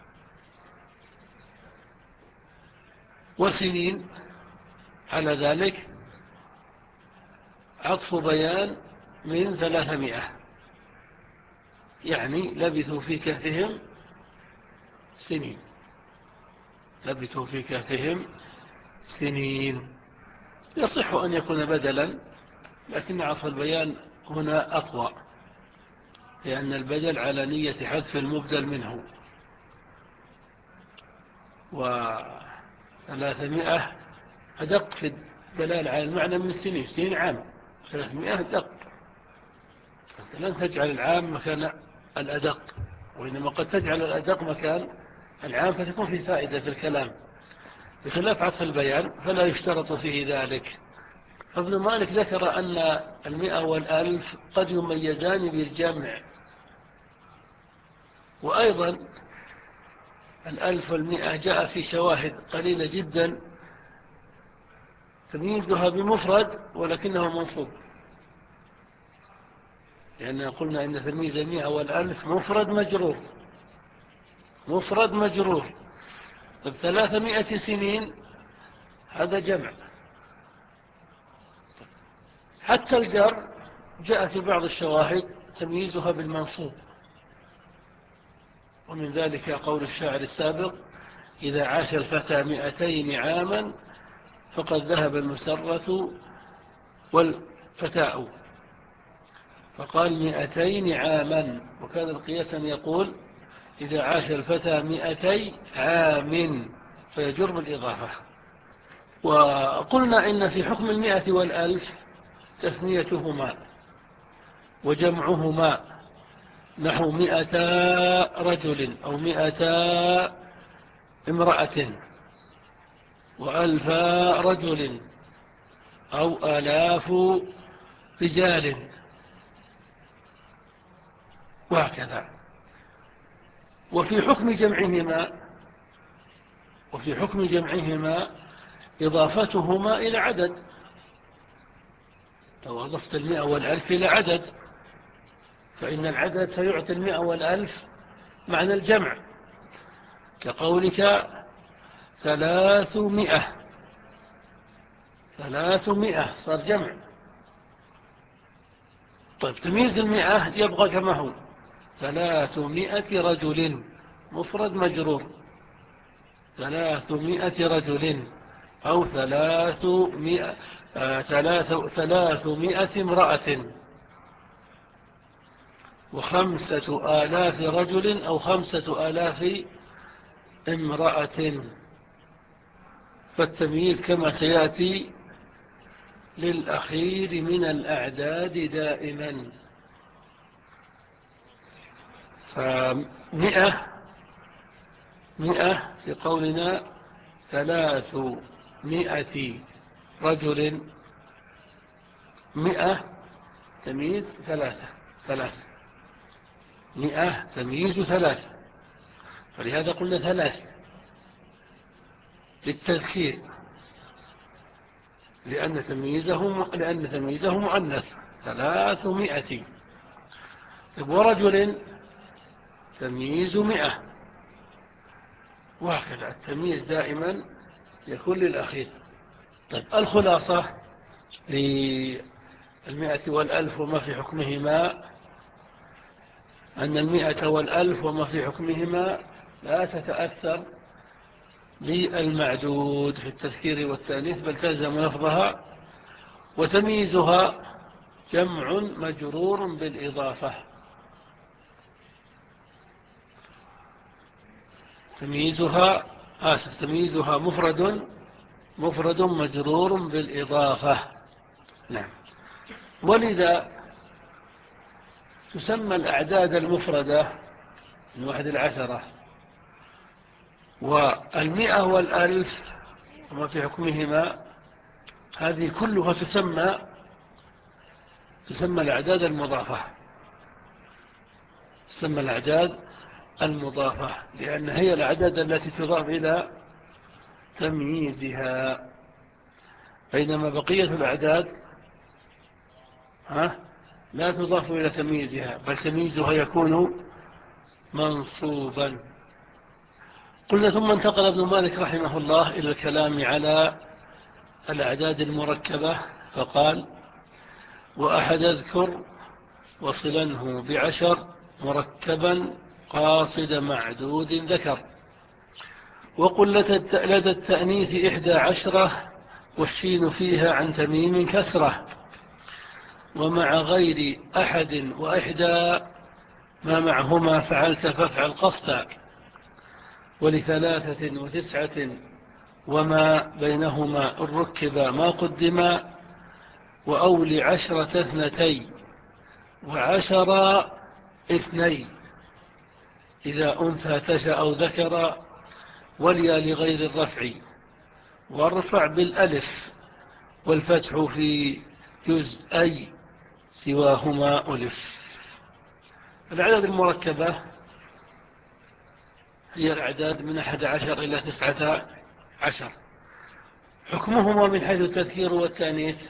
وسنين على ذلك عطف بيان من ثلاثمائة، يعني لبثوا في كهفهم سنين. لبثوا في كهفهم سنين يصح أن يكون بدلا، لكن عطف البيان هنا أقوى، لأن البدل على نية حذف المبدل منه. وثلاثمائة أدق في الدلالة على المعنى من السنين، سنين عام. ثلاثمائة أدق، لن تجعل العام مكان الأدق، وإنما قد تجعل الأدق مكان العام، فتكون في فائدة في الكلام. بخلاف عطف البيان فلا يشترط فيه ذلك. فابن مالك ذكر أن المئة والألف قد يميزان بالجمع، وأيضا الألف والمئة جاء في شواهد قليلة جدا تمييزها بمفرد ولكنه منصوب، لأن قلنا إن تمييز المئة والألف مفرد مجرور، مفرد مجرور. بثلاثمائة سنين هذا جمع. حتى الجر جاء في بعض الشواهد تمييزها بالمنصوب، ومن ذلك قول الشاعر السابق: إذا عاش الفتى مئتين عاما فقد ذهب المسرة والفتاء، فقال مئتين عاما، وكان القياس أن يقول إذا عاش الفتى مئتي عام فيجر بالإضافة. وقلنا إن في حكم المئة والألف تثنيتهما وجمعهما، نحو مئتا رجل أو مئتا امرأة، وألفا رجل أو آلاف رجال، وهكذا. وفي حكم جمعهما وفي حكم جمعهما إضافتهما إلى عدد. لو أضفت المئة والألف إلى عدد فإن العدد سيعطي المئة والألف معنى الجمع، كقولك ثلاثمائة، ثلاثمائة صار جمع. طيب تمييز المئة يبقى كما هو: ثلاثمائة رجل مفرد مجرور، ثلاثمائة رجل أو ثلاثمائة, آه ثلاث ثلاثمائة امرأة، وخمسة آلاف رجل أو خمسة آلاف امرأة. فالتمييز كما سيأتي للأخير من الأعداد دائما. فمئة مئة في قولنا ثلاثمائة رجل، مئة تمييز ثلاثة، ثلاثة مئة تمييز ثلاثة، فلهذا قلنا ثلاث للتذكير، لأن تمييزه لأن تمييزه مؤنث، ثلاثمائة. ورجل تمييز مئة، وهكذا التمييز دائما يكون للأخير. طيب الخلاصة للمئة والألف وما في حكمهما أن المئة والألف وما في حكمهما لا تتأثر بالمعدود في التذكير والتأنيث، بل تلزم لفظها، وتمييزها جمع مجرور بالإضافة. تمييزها آسف تمييزها مفرد مفرد مجرور بالإضافة. نعم. ولذا تسمى الأعداد المفردة من واحد العشرة والمئة والألف وما في حكمهما، هذه كلها تسمى تسمى الأعداد المضافة، تسمى الأعداد المضافة، لأن هي الأعداد التي تضاف إلى تمييزها، بينما بقية الأعداد ها لا تضاف إلى تمييزها، بل تمييزها يكون منصوبا. قلنا ثم انتقل ابن مالك رحمه الله إلى الكلام على الأعداد المركبة، فقال: وأحد اذكر وصلنه بعشر مركبا قاصد معدود ذكر، وقل لدى التأنيث إحدى عشرة والشين فيها عن تميم كسرة، ومع غير أحد وإحدى ما معهما فعلت فافعل قصدا، ولثلاثة وتسعة وما بينهما الركب ما قدما، وأول عشرة اثنتي وعشر اثني إذا أنثى تشأ أو ذكر، وليا لغير الرفع والرفع بالألف والفتح في جزء سواهما ألف. الأعداد المركبة هي الأعداد من أحد عشر إلى تسعة عشر. حكمهما من حيث التذكير والتانيث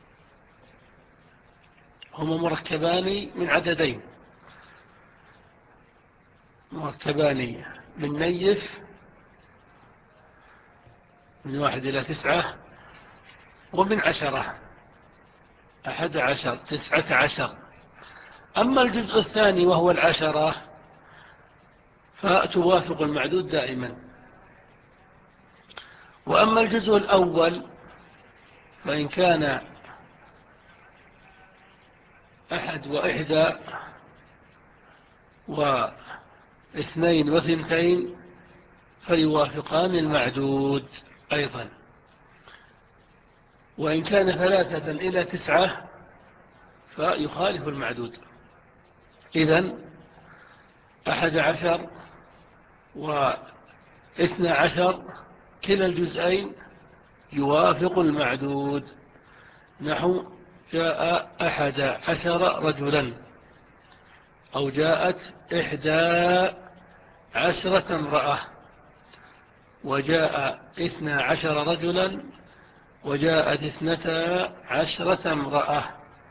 هما مركبان من عددين، مركبان من نيف من واحد إلى تسعة، ومن عشرة أحد عشر تسعة عشر. أما الجزء الثاني وهو العشرة فتوافق المعدود دائما. وأما الجزء الأول فإن كان أحد وإحدى واثنين وثنتين فيوافقان المعدود أيضا. وإن كان ثلاثة إلى تسعة فيخالف المعدود. إذن أحد عشر واثنى عشر كلا الجزئين يوافق المعدود. نحو جاء أحد عشر رجلا، أو جاءت إحدى عشرة امرأة، وجاء اثنى عشر رجلا، وجاءت اثنتا عشرة امرأة.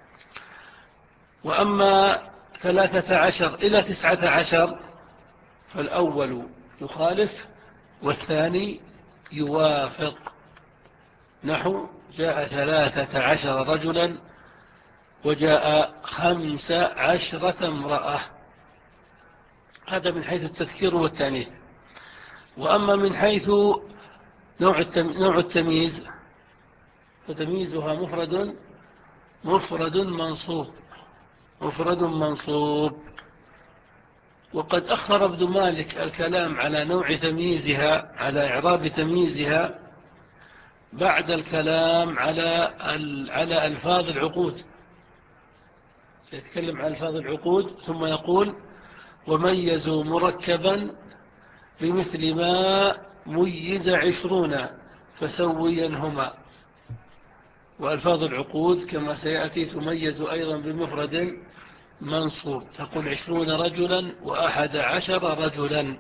وأما ثلاثة عشر إلى تسعة عشر فالأول يخالف والثاني يوافق. نحو جاء ثلاثة عشر رجلا وجاء خمس عشرة امرأة. هذا من حيث التذكير والتانيث. وأما من حيث نوع التمييز فتمييزها مفرد مفرد منصوب مفرد منصوب. وقد أخر ابن مالك الكلام على نوع تمييزها، على إعراب تمييزها، بعد الكلام على على ألفاظ العقود. سيتكلم عن ألفاظ العقود ثم يقول: وميزوا مركبا بمثل ما ميز عشرون فسوينهما. وألفاظ العقود كما سيأتي تميز أيضا بمفرد منصوب، تقول عشرون رجلا وأحد عشر رجلا.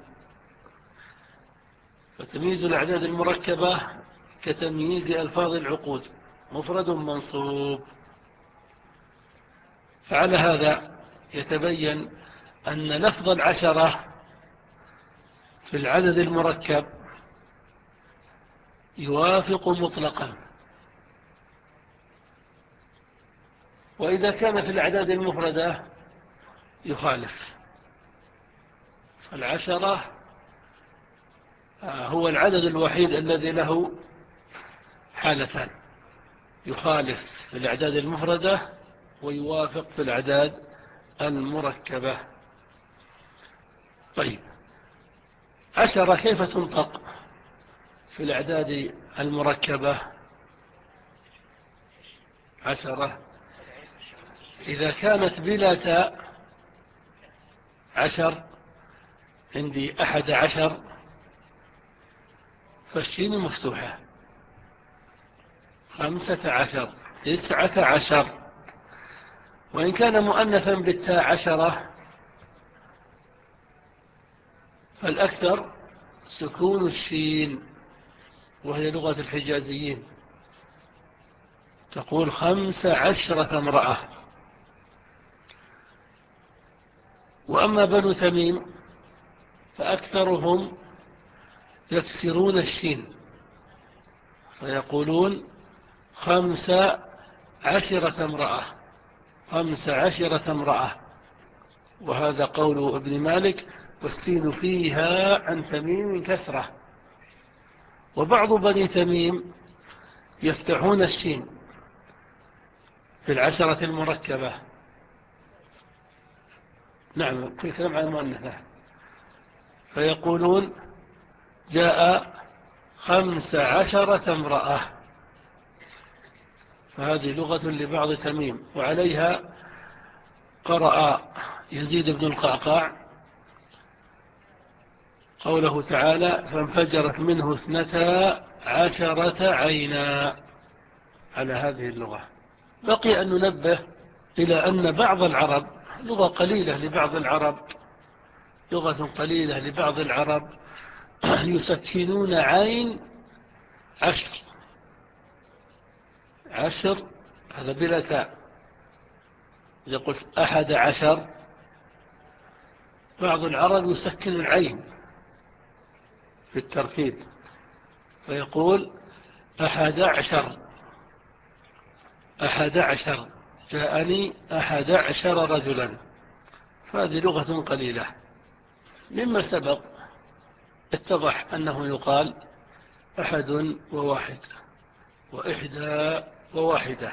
فتمييز الأعداد المركبة كتمييز ألفاظ العقود، مفرد منصوب. فعلى هذا يتبين أن لفظ العشرة في العدد المركب يوافق مطلقا، وإذا كان في الأعداد المفردة يخالف. فالعشرة هو العدد الوحيد الذي له حالتان، يخالف في الأعداد المفردة ويوافق في الأعداد المركبة. طيب، عشرة كيف تنطق في الأعداد المركبة؟ عشرة إذا كانت بلا تاء عشر، عندي أحد عشر فالشين مفتوحة، خمسة عشر تسعة عشر. وإن كان مؤنثا بالتاء عشرة فالأكثر سكون الشين، وهي لغة الحجازيين، تقول خمس عشرة امرأة. وأما بنو تميم فأكثرهم يكسرون الشين فيقولون خمس عشرة امرأة، خمس عشرة امرأة. وهذا قول ابن مالك: والسين فيها عن تميم كسرة. وبعض بني تميم يفتحون الشين في العشرة المركبة. نعم، كل كلام عن المؤنثة، فيقولون جاء خمس عشرة امرأة. فهذه لغة لبعض تميم، وعليها قرأ يزيد بن القعقاع قوله تعالى فانفجرت منه اثنتا عشرة عينا على هذه اللغة. بقي أن ننبه إلى أن بعض العرب لغة قليلة لبعض العرب لغة قليلة لبعض العرب يسكنون عين عشر عشر هذا بلا تاء. إذا قلت أحد عشر بعض العرب يسكن العين في التركيب فيقول أحد عشر أحد عشر جاءني أحد عشر رجلا. فهذه لغة قليلة. مما سبق اتضح أنه يقال أحد وواحد وإحدى وواحدة.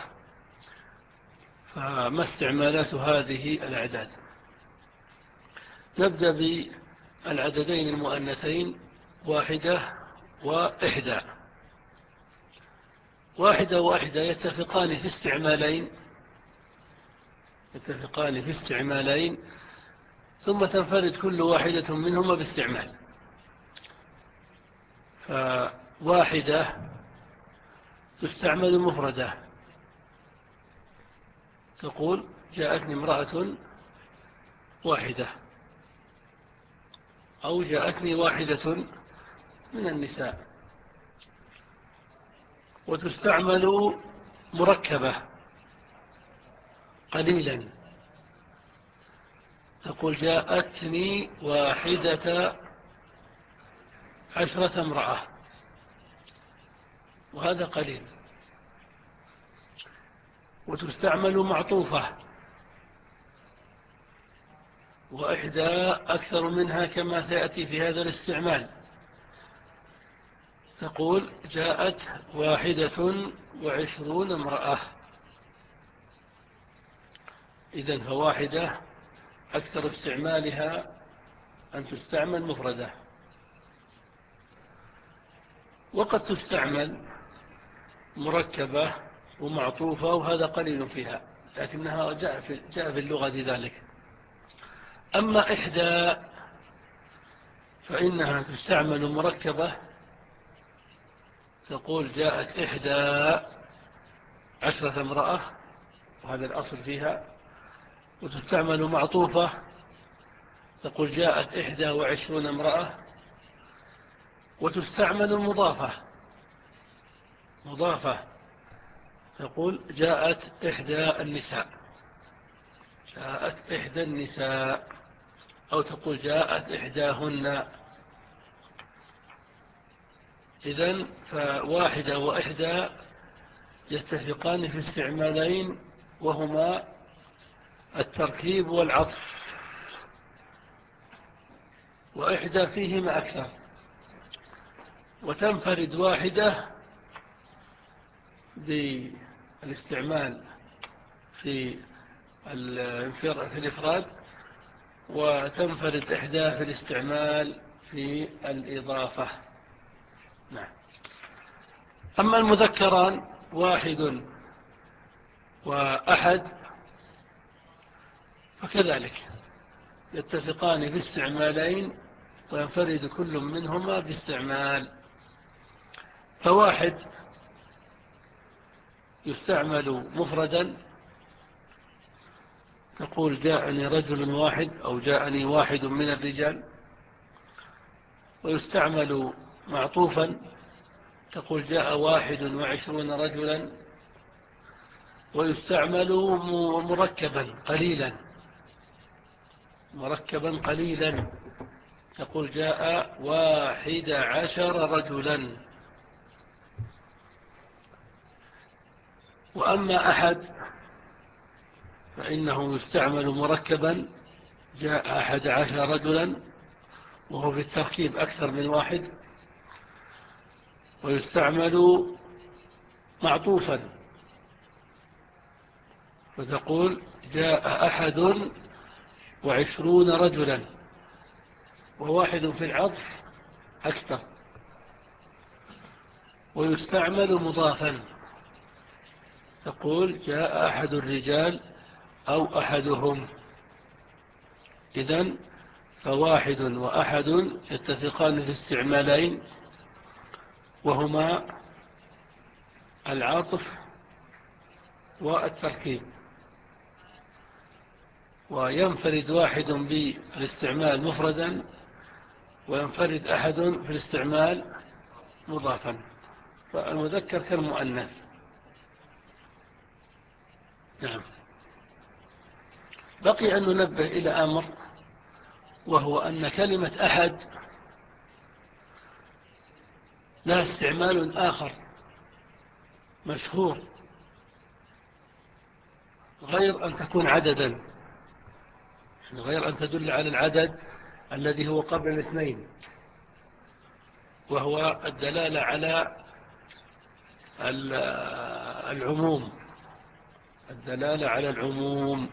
فما استعمالات هذه الأعداد؟ نبدأ بالعددين المؤنثين واحدة وإحدى. واحدة وإحدى يتفقان في استعمالين يتفقان في استعمالين ثم تنفرد كل واحدة منهما باستعمال. فواحدة تستعمل مفردة تقول جاءتني امرأة واحدة أو جاءتني واحدة من النساء. وتستعمل مركبة قليلا تقول جاءتني واحدة عشرة امرأة وهذا قليل. وتستعمل معطوفة وإحدى أكثر منها كما سيأتي في هذا الاستعمال تقول جاءت واحدة وعشرون امرأة. إذن فواحدة أكثر استعمالها أن تستعمل مفردة. وقد تستعمل مركبة ومعطوفة وهذا قليل فيها لكنها جاء في, جاء في اللغة ذلك. أما إحدى فإنها تستعمل مركبة تقول جاءت إحدى عشرة امرأة وهذا الأصل فيها. وتستعمل معطوفة تقول جاءت إحدى وعشرون امرأة. وتستعمل مضافة مضافة تقول جاءت إحدى النساء جاءت إحدى النساء أو تقول جاءت إحداهن. إذن فواحدة وإحدى يتفقان في استعمالين وهما التركيب والعطف. وإحدى فيهما أكثر. وتنفرد واحدة بالاستعمال في الإفراد وتنفرد إحدى في الاستعمال في الإضافة. نعم. أما المذكران واحد وأحد فكذلك يتفقان في استعمالين وينفرد كل منهما باستعمال. فواحد يستعمل مفردا تقول جاءني رجل واحد أو جاءني واحد من الرجال. ويستعمل معطوفا تقول جاء واحد وعشرون رجلا. ويستعمل مركبا قليلا مركبا قليلا تقول جاء واحد عشر رجلا. وأما أحد فإنه يستعمل مركبا جاء أحد عشر رجلا وهو في التركيب أكثر من واحد. ويستعمل معطوفا فتقول جاء أحد وعشرون رجلا وواحد في العطف أكثر. ويستعمل مضافا تقول جاء أحد الرجال أو أحدهم. إذن فواحد وأحد يتفقان في استعمالين، وهما العطف والتركيب، وينفرد واحد بالاستعمال مفردا، وينفرد أحد في الاستعمال مضافا، فالمذكر كالمؤنث. نعم. بقي أن ننبه إلى أمر، وهو أن كلمة أحد لها استعمال آخر مشهور، غير أن تكون عددا، غير أن تدل على العدد الذي هو قبل الاثنين، وهو الدلالة على العموم، الدلالة على العموم،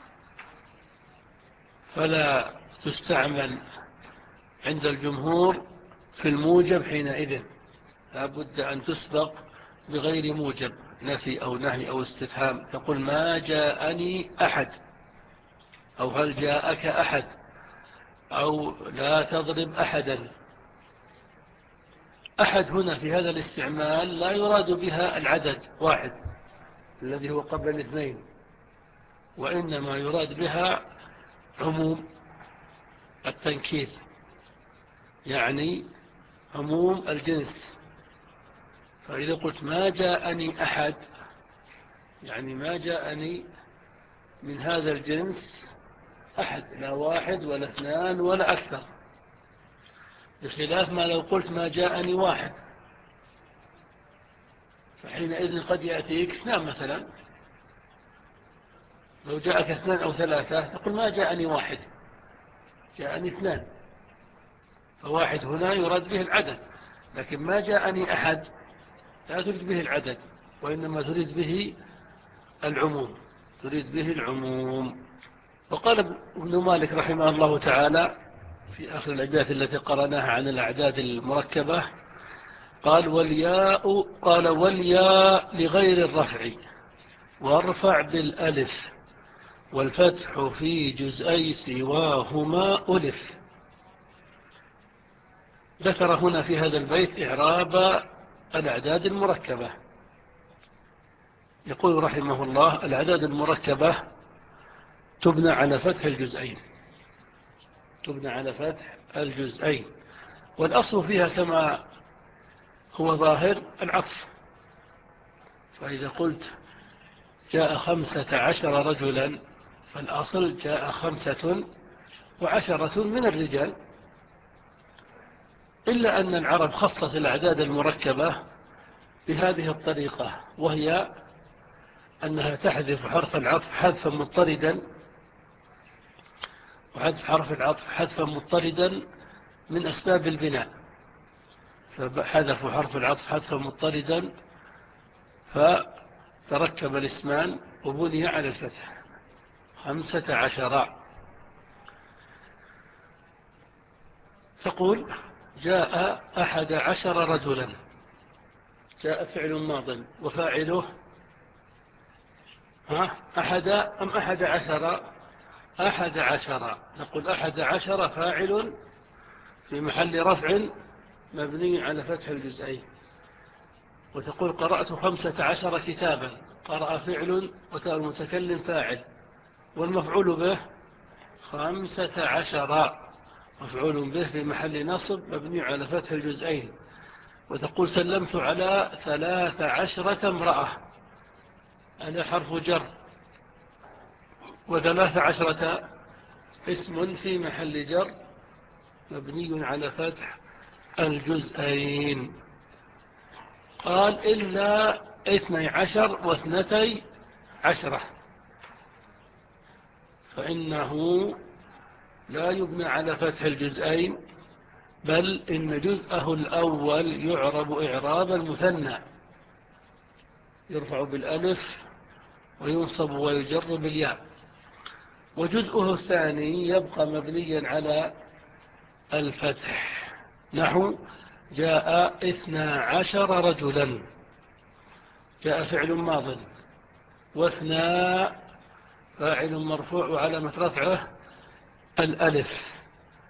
فلا تستعمل عند الجمهور في الموجب حينئذ، لابد أن تسبق بغير موجب، نفي أو نهي أو استفهام، تقول ما جاءني أحد، أو هل جاءك أحد، أو لا تضرب أحدا. أحد هنا في هذا الاستعمال لا يراد بها العدد واحد الذي هو قبل الاثنين، وإنما يراد بها عموم التنكير، يعني عموم الجنس. فإذا قلت ما جاءني أحد، يعني ما جاءني من هذا الجنس أحد، لا واحد ولا اثنان ولا أكثر، بخلاف ما لو قلت ما جاءني واحد، فحينئذ قد يأتيك اثنان مثلا، لو جاءك اثنان أو ثلاثة تقول ما جاءني واحد، جاءني اثنان، فواحد هنا يراد به العدد، لكن ما جاءني أحد لا تريد به العدد، وإنما تريد به العموم، تريد به العموم. وقال ابن مالك رحمه الله تعالى في آخر الأبيات التي قرأناها عن الأعداد المركبة، قال والياء قال والياء لغير الرفع وارفع بالألف، والفتح في جزئي سواهما ألف. ذكر هنا في هذا البيت إعراب الأعداد المركبة. يقول رحمه الله الأعداد المركبة تبنى على فتح الجزئين، تبنى على فتح الجزئين، والأصل فيها كما هو ظاهر العطف. فإذا قلت جاء خمسة عشر رجلا، فالأصل جاء خمسة وعشرة من الرجال، إلا أن العرب خصت الأعداد المركبة بهذه الطريقة، وهي أنها تحذف حرف العطف حذفا مضطردا، وحذف حرف العطف حذفا مضطردا من أسباب البناء، فحذفوا حرف العطف حذفا مضطردا فتركب الاسمان وبني على الفتح. خمسة عشر، تقول جاء أحد عشر رجلا، جاء فعل ماض وفاعله ها أحد أم أحد عشر؟ أحد عشر، نقول أحد عشر فاعل في محل رفع مبني على فتح الجزئين. وتقول قرأت خمسة عشر كتابا، قرأ فعل وتاء المتكلم فاعل، والمفعول به خمسة عشر مفعول به في محل نصب مبني على فتح الجزئين. وتقول سلمت على ثلاث عشرة امرأة، أنا حرف جر، وثلاث عشرة اسم في محل جر مبني على فتح الجزئين. قال إلا اثني عشر واثنتي عشرة، فإنه لا يبنى على فتح الجزئين، بل إن جزءه الأول يعرب إعراب المثنى، يرفع بالألف وينصب ويجر بالياء، وجزءه الثاني يبقى مبنيا على الفتح، نحو جاء اثنا عشر رجلا، جاء فعل ماض، واثنى فاعل مرفوع وعلامة رفعه الألف،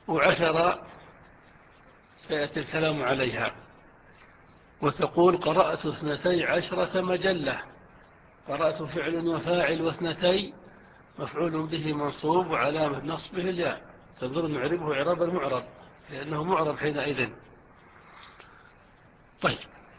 وعشرة سيأتي الكلام عليها. وتقول قرأت اثنتي عشرة مجلة. قرأت فعل وفاعل واثنتي مفعول به منصوب وعلامة نصبه الياء. تنظر نعربه إعراب المعرب لأنه معرب حينئذ. طيب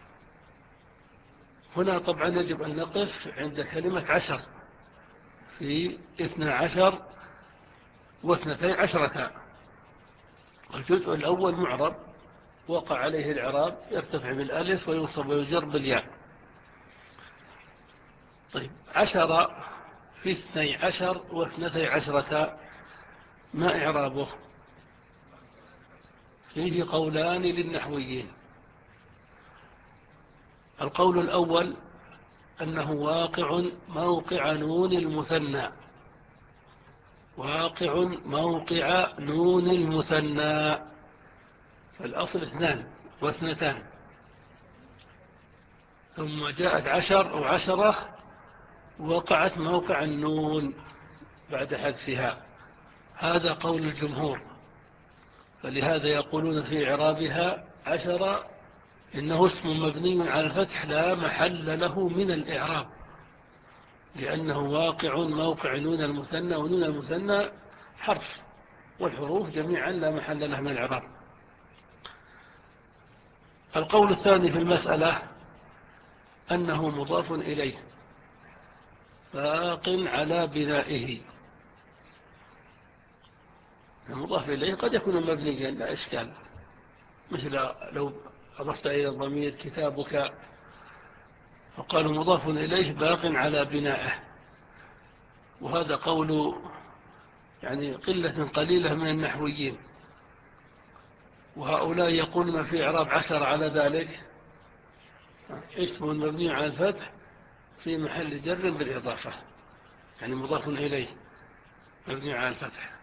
هنا طبعا يجب أن نقف عند كلمة عشر في اثنى عشر واثنتي عشرة. الجزء الأول معرب وقع عليه الإعراب يرتفع بالألف ويوصف ويجر بالياء. طيب عشر في اثني عشر واثنتي عشرة ما إعرابه؟ فيه قولان للنحويين. القول الأول أنه واقع موقع نون المثنى. واقع موقع نون المثنى. فالأصل اثنان واثنتان ثم جاءت عشر أو عشرة وقعت موقع النون بعد حذفها. هذا قول الجمهور. فلهذا يقولون في إعرابها عشرة إنه اسم مبني على الفتح لا محل له من الإعراب لأنه واقع موقع نون المثنى ونون المثنى حرف والحروف جميعا لا محل له من الإعراب. القول الثاني في المسألة أنه مضاف إليه باق على بنائه. المضاف إليه قد يكون مبنيا لا إشكال، مثل لو أضفت إلى الضمير كتابك فقالوا مضاف إليه باق على بنائه. وهذا قول يعني قلة قليلة من النحويين. وهؤلاء يقولون في إعراب عشر على ذلك اسم مبني على الفتح في محل جر بالإضافة، يعني مضاف إليه مبني على الفتح.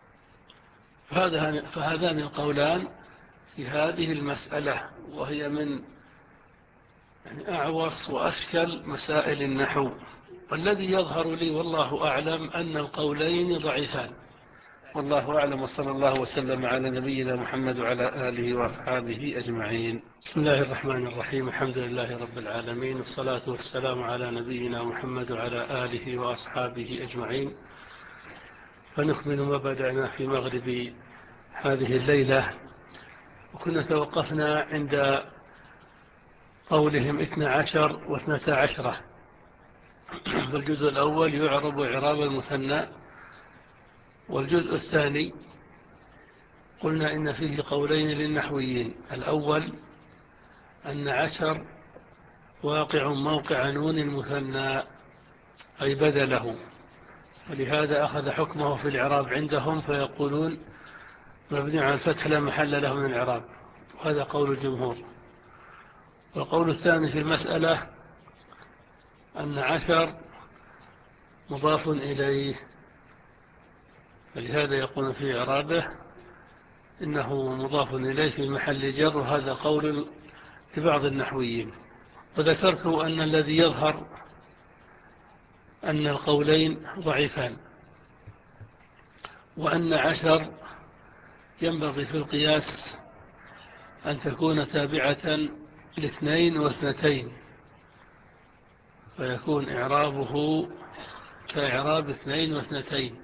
فهذان القولان في هذه المسألة وهي من يعني أعوص وأشكل مسائل النحو. والذي يظهر لي والله أعلم أن القولين ضعيفان، والله أعلم. وصلى الله وسلم على نبينا محمد وعلى آله وأصحابه أجمعين. بسم الله الرحمن الرحيم. الحمد لله رب العالمين، والصلاة والسلام على نبينا محمد وعلى آله وأصحابه أجمعين. فنكمل ما بدأنا في مغرب هذه الليلة، وكنا توقفنا عند قولهم اثنى عشر واثنتا عشرة. فالجزء الأول يعرب إعراب المثنى، والجزء الثاني قلنا إن فيه قولين للنحويين. الأول أن عشر واقع موقع نون المثنى أي بدله، ولهذا أخذ حكمه في الإعراب عندهم فيقولون مبني على الفتح لا محل له من الإعراب. وهذا قول الجمهور. والقول الثاني في المسألة أن عشر مضاف إليه، فلهذا يقول في إعرابه إنه مضاف إليه في محل جر. وهذا قول لبعض النحويين. وذكرت أن الذي يظهر أن القولين ضعيفان، وأن عشر ينبغي في القياس أن تكون تابعة لاثنين واثنتين، فيكون إعرابه كإعراب اثنين واثنتين.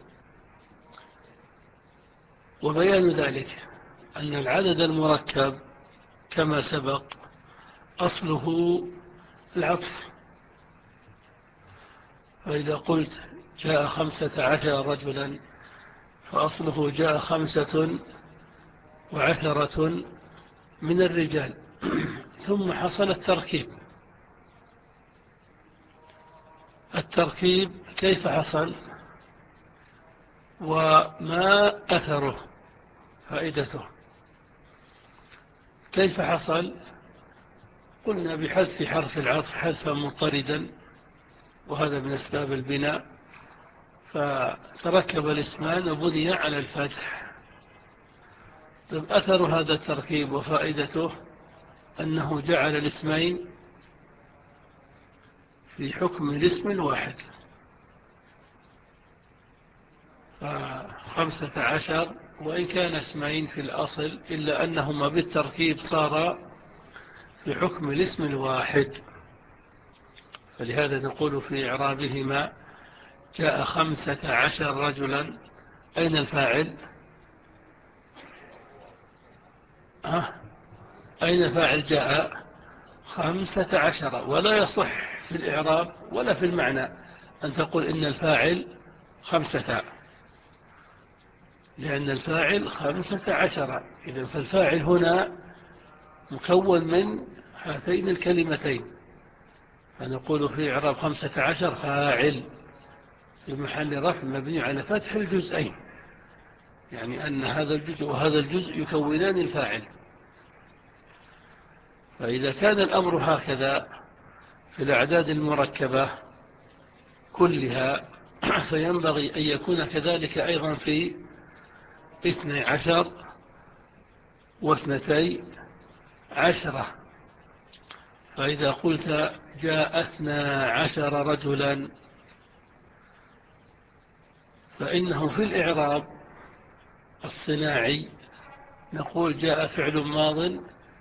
وبيان ذلك أن العدد المركب كما سبق أصله العطف. فإذا قلت جاء خمسة عشر رجلا فأصله جاء خمسة وعشرة من الرجال. ثم حصل التركيب. التركيب كيف حصل وما أثره فائدته؟ كيف حصل؟ قلنا بحذف حرف العطف حذفا مضطردا، وهذا من أسباب البناء، فتركب الاسمان وبني على الفتح. طيب أثر هذا التركيب وفائدته أنه جعل الاسمين في حكم الاسم الواحد. فخمسة عشر وإن كان اسمين في الأصل إلا أنهما بالتركيب صار في حكم الاسم الواحد. فلهذا نقول في إعرابهما جاء خمسة عشر رجلا. أين الفاعل؟ أه؟ أين فاعل جاء خمسة عشر؟ ولا يصح في الإعراب ولا في المعنى أن تقول إن الفاعل خمسة، لأن الفاعل خمسة عشر. إذن فالفاعل هنا مكون من هاتين الكلمتين، فنقول في إعراب خمسة عشر فاعل في محل رفع مبني على فتح الجزئين، يعني أن هذا الجزء وهذا الجزء يكونان الفاعل. فإذا كان الأمر هكذا في الأعداد المركبة كلها فينبغي أن يكون كذلك أيضا في اثني عشر واثنتي عشرة. فإذا قلت جاء اثنى عشر رجلا فإنه في الإعراب الصناعي نقول جاء فعل ماض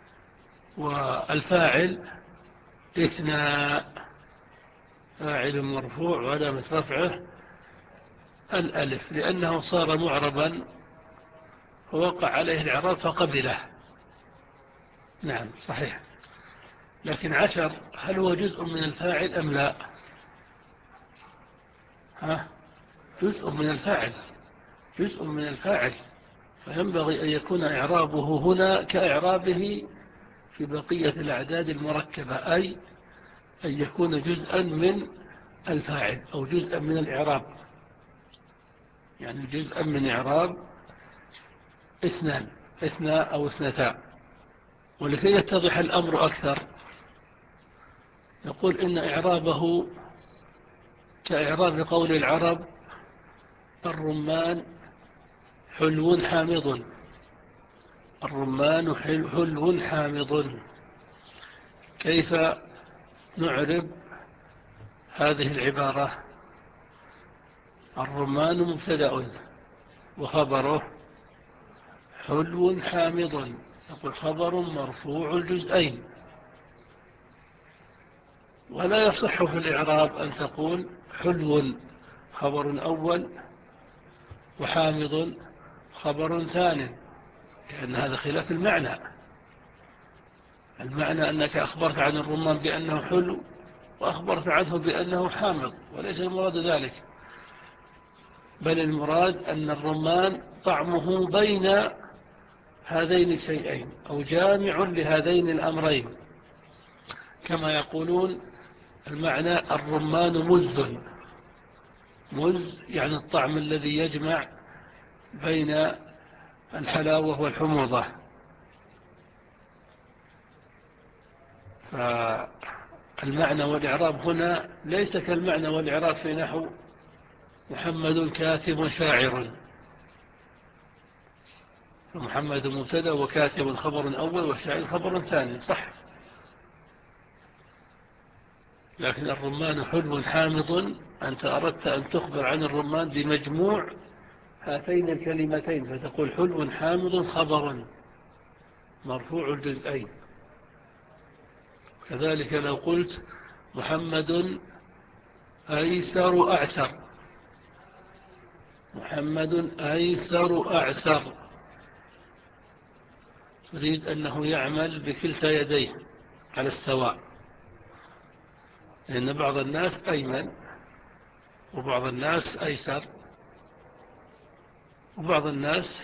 والفاعل اثنى، فاعل مرفوع وعلامة رفعه الألف، لأنه صار معربا فوقع عليه الإعراب فقبله. نعم صحيح. لكن عشر هل هو جزء من الفاعل أم لا؟ ها؟ جزء من الفاعل، جزء من الفاعل، فينبغي أن يكون إعرابه هنا كإعرابه في بقية الأعداد المركبة، أي أن يكون جزءا من الفاعل أو جزءا من الإعراب، يعني جزءا من إعراب اثنان اثنى أو اثنتا. ولكي يتضح الأمر أكثر نقول إن إعرابه كإعراب قول العرب الرمان حلو حامض. الرمان حلو حامض. كيف نعرب هذه العبارة؟ الرمان مبتدأ وخبره حلو حامض، نقول خبر مرفوع الجزئين. ولا يصح في الإعراب أن تقول حلو خبر أول وحامض خبر ثاني، لأن هذا خلاف المعنى. المعنى أنك أخبرت عن الرمان بأنه حلو وأخبرت عنه بأنه حامض، وليس المراد ذلك، بل المراد أن الرمان طعمه بين هذين الشيئين أو جامع لهذين الأمرين، كما يقولون المعنى الرمان مز. مز يعني الطعم الذي يجمع بين الحلاوة والحموضة. فالمعنى والإعراب هنا ليس كالمعنى والإعراب في نحو محمد كاتب شاعر، فمحمد مبتدأ وكاتب خبر أول والشاعر خبر ثاني، صح. لكن الرمان حلو حامض أنت أردت أن تخبر عن الرمان بمجموع هاتين الكلمتين، فتقول حلو حامض خبر مرفوع الجزئين. كذلك لو قلت محمد أيسر أعسر، محمد أيسر أعسر، تريد أنه يعمل بكلتا يديه على السواء، لأن بعض الناس أيمن وبعض الناس أيسر وبعض الناس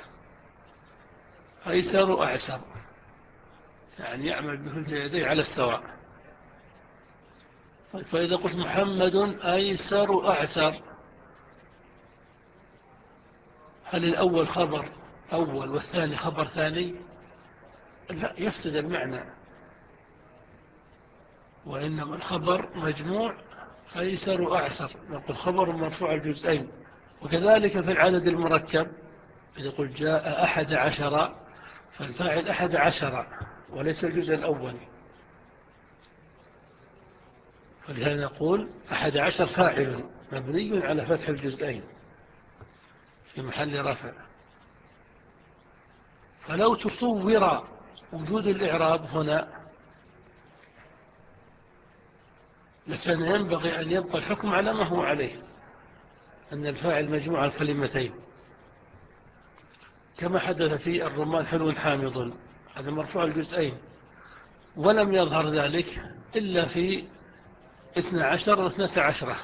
أيسر أعسر، يعني يعمل بكلتا يديه على السواء. طيب فإذا قلت محمد أيسر أعسر، هل الأول خبر أول والثاني خبر ثاني؟ لا، يفسد المعنى، وإنما الخبر مجموع أيسر أعسر، نقول خبر مرفوع الجزئين. وكذلك في العدد المركب إذا قلت جاء أحد عشر فالفاعل أحد عشر وليس الجزء الأول، فلهذا نقول أحد عشر فاعل مبني على فتح الجزئين في محل رفع. فلو تصور وجود الإعراب هنا لكان ينبغي أن يبقى الحكم على ما هو عليه، أن الفاعل مجموع الكلمتين، كما حدث في الرمان حلو حامض، هذا مرفوع الجزئين، ولم يظهر ذلك إلا في اثنى عشر واثنة عشرة،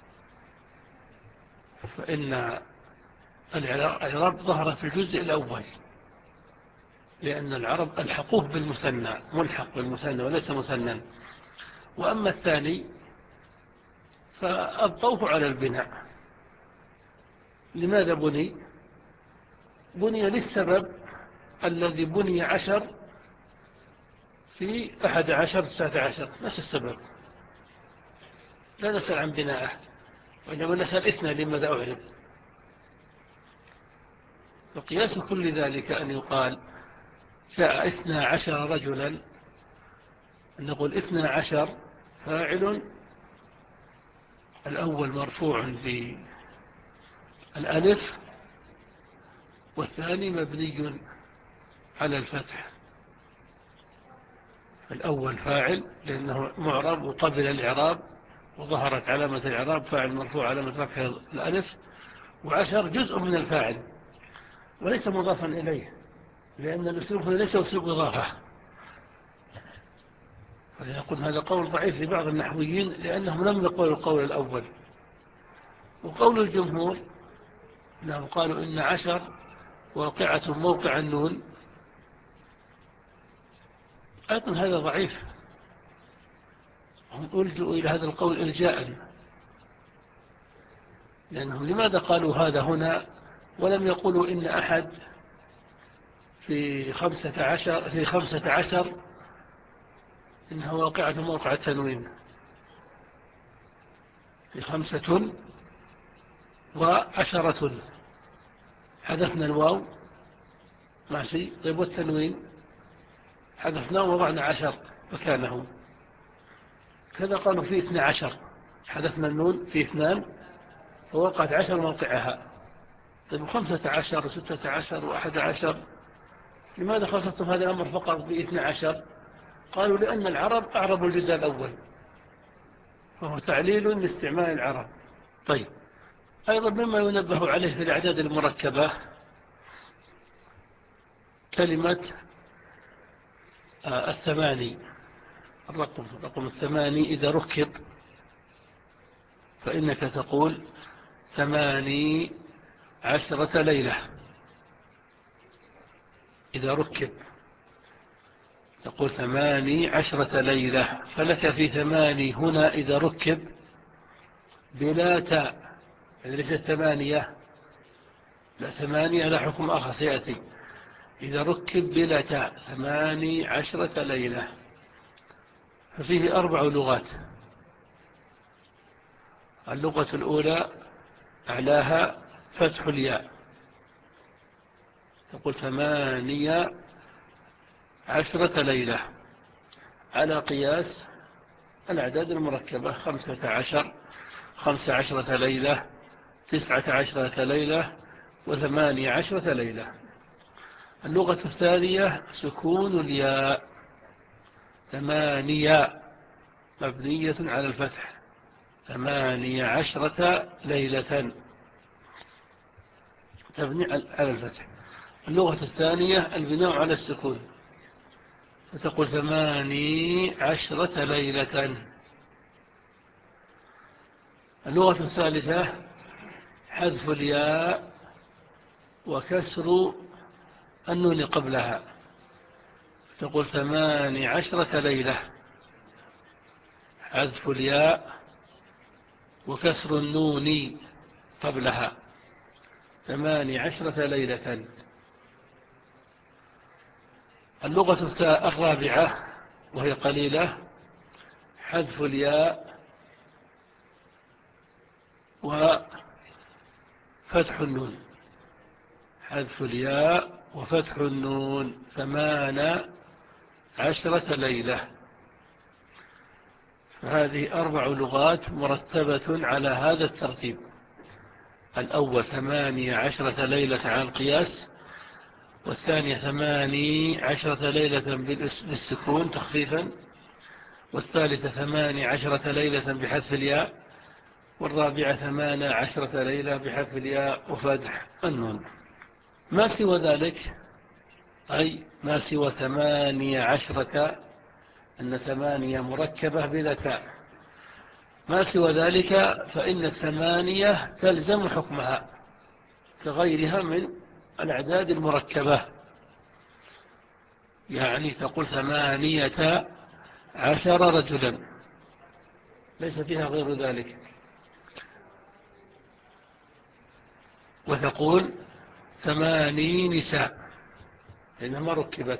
فإن الإعراب ظهر في الجزء الأول، لأن العرب ألحقوه بالمثنى، ملحق بالمثنى وليس مثنى. وأما الثاني فأبقوه على البناء. لماذا بني؟ بني للسبب الذي بني عشر في أحد عشر تسعة عشر، نفس السبب، لا نسأل عن بناءه، وإنما نسأل إثنى لماذا أعرب. وقياس كل ذلك أن يقال جاء إثنى عشر رجلا، أن نقول إثنى عشر فاعل الأول مرفوع بالألف والثاني مبني على الفتح. الأول فاعل لأنه معرب وقبل الإعراب وظهرت علامة الإعراب، فاعل مرفوع علامة رفعه الألف، وعشر جزء من الفاعل وليس مضافا إليه، لأن الأسلوب هنا ليس أسلوب إضافة. فليقول هذا قول ضعيف لبعض النحويين لأنهم لم يقولوا القول الأول. وقول الجمهور أنهم قالوا إن عشر واقعة موقع النون، أيضا هذا ضعيف، هم ألجؤوا إلى هذا القول إلجاء، لأنهم لماذا قالوا هذا هنا ولم يقولوا إن أحد في خمسة عشر في خمسة عشر إنها واقعة موقع التنوين، في خمسة وعشرة حذفنا الواو ماشي، طيب والتنوين حذفناه وضعنا عشر مكانه. كذا قالوا في اثنى عشر حذفنا النون في اثنان فوقعت عشر موقعها. طيب خمسة عشر وستة عشر وأحد عشر، لماذا خصصتم هذا الأمر فقط باثنى عشر؟ قالوا لأن العرب أعربوا الجزء الأول، فهو تعليل لاستعمال العرب. طيب أيضا مما ينبه عليه في الأعداد المركبة كلمة الثماني، الرقم رقم الثماني إذا ركب فإنك تقول ثماني عشرة ليلة. إذا ركب تقول ثماني عشرة ليلة، فلك في ثماني هنا إذا ركب بلا تاء، ليست ثمانية، لا ثمانية لا حكم آخر سيأتي. إذا ركب بلا تاء ثماني عشرة ليلة، ففيه أربع لغات. اللغة الأولى أعلاها فتح الياء، تقول ثمانية عشرة ليلة على قياس الأعداد المركبة، خمسة عشر خمسة عشرة ليلة تسعة عشرة ليلة وثمانية عشرة ليلة. اللغة الثانية سكون الياء، ثمانية مبنية على الفتح، ثمانية عشرة ليلة تبني على الفتح. اللغة الثانية البناء على السكون، فتقول ثماني عشرة ليلة. اللغة الثالثة حذف الياء وكسر النون قبلها، تقول ثماني عشرة ليلة، حذف الياء وكسر النون قبلها، ثماني عشرة ليلة. اللغة الرابعة وهي قليلة حذف الياء وفتح النون، حذف الياء وفتح النون، ثمان عشرة ليلة. فهذه أربع لغات مرتبة على هذا الترتيب. الأول ثمانية عشرة ليلة على القياس، والثانية ثماني عشرة ليلة بالسكون تخفيفا، والثالثة ثماني عشرة ليلة بحذف الياء، والرابعة ثمان عشرة ليلة بحذف الياء وفتح النون. ما سوى ذلك، أي ما سوى ثمانية عشرة، أن ثمانية مركبة بذكاء، ما سوى ذلك فإن الثمانية تلزم حكمها كغيرها من الأعداد المركبة. يعني تقول ثمانية عشر رجلا، ليس فيها غير ذلك. وتقول ثماني نساء، لأنها ركبت،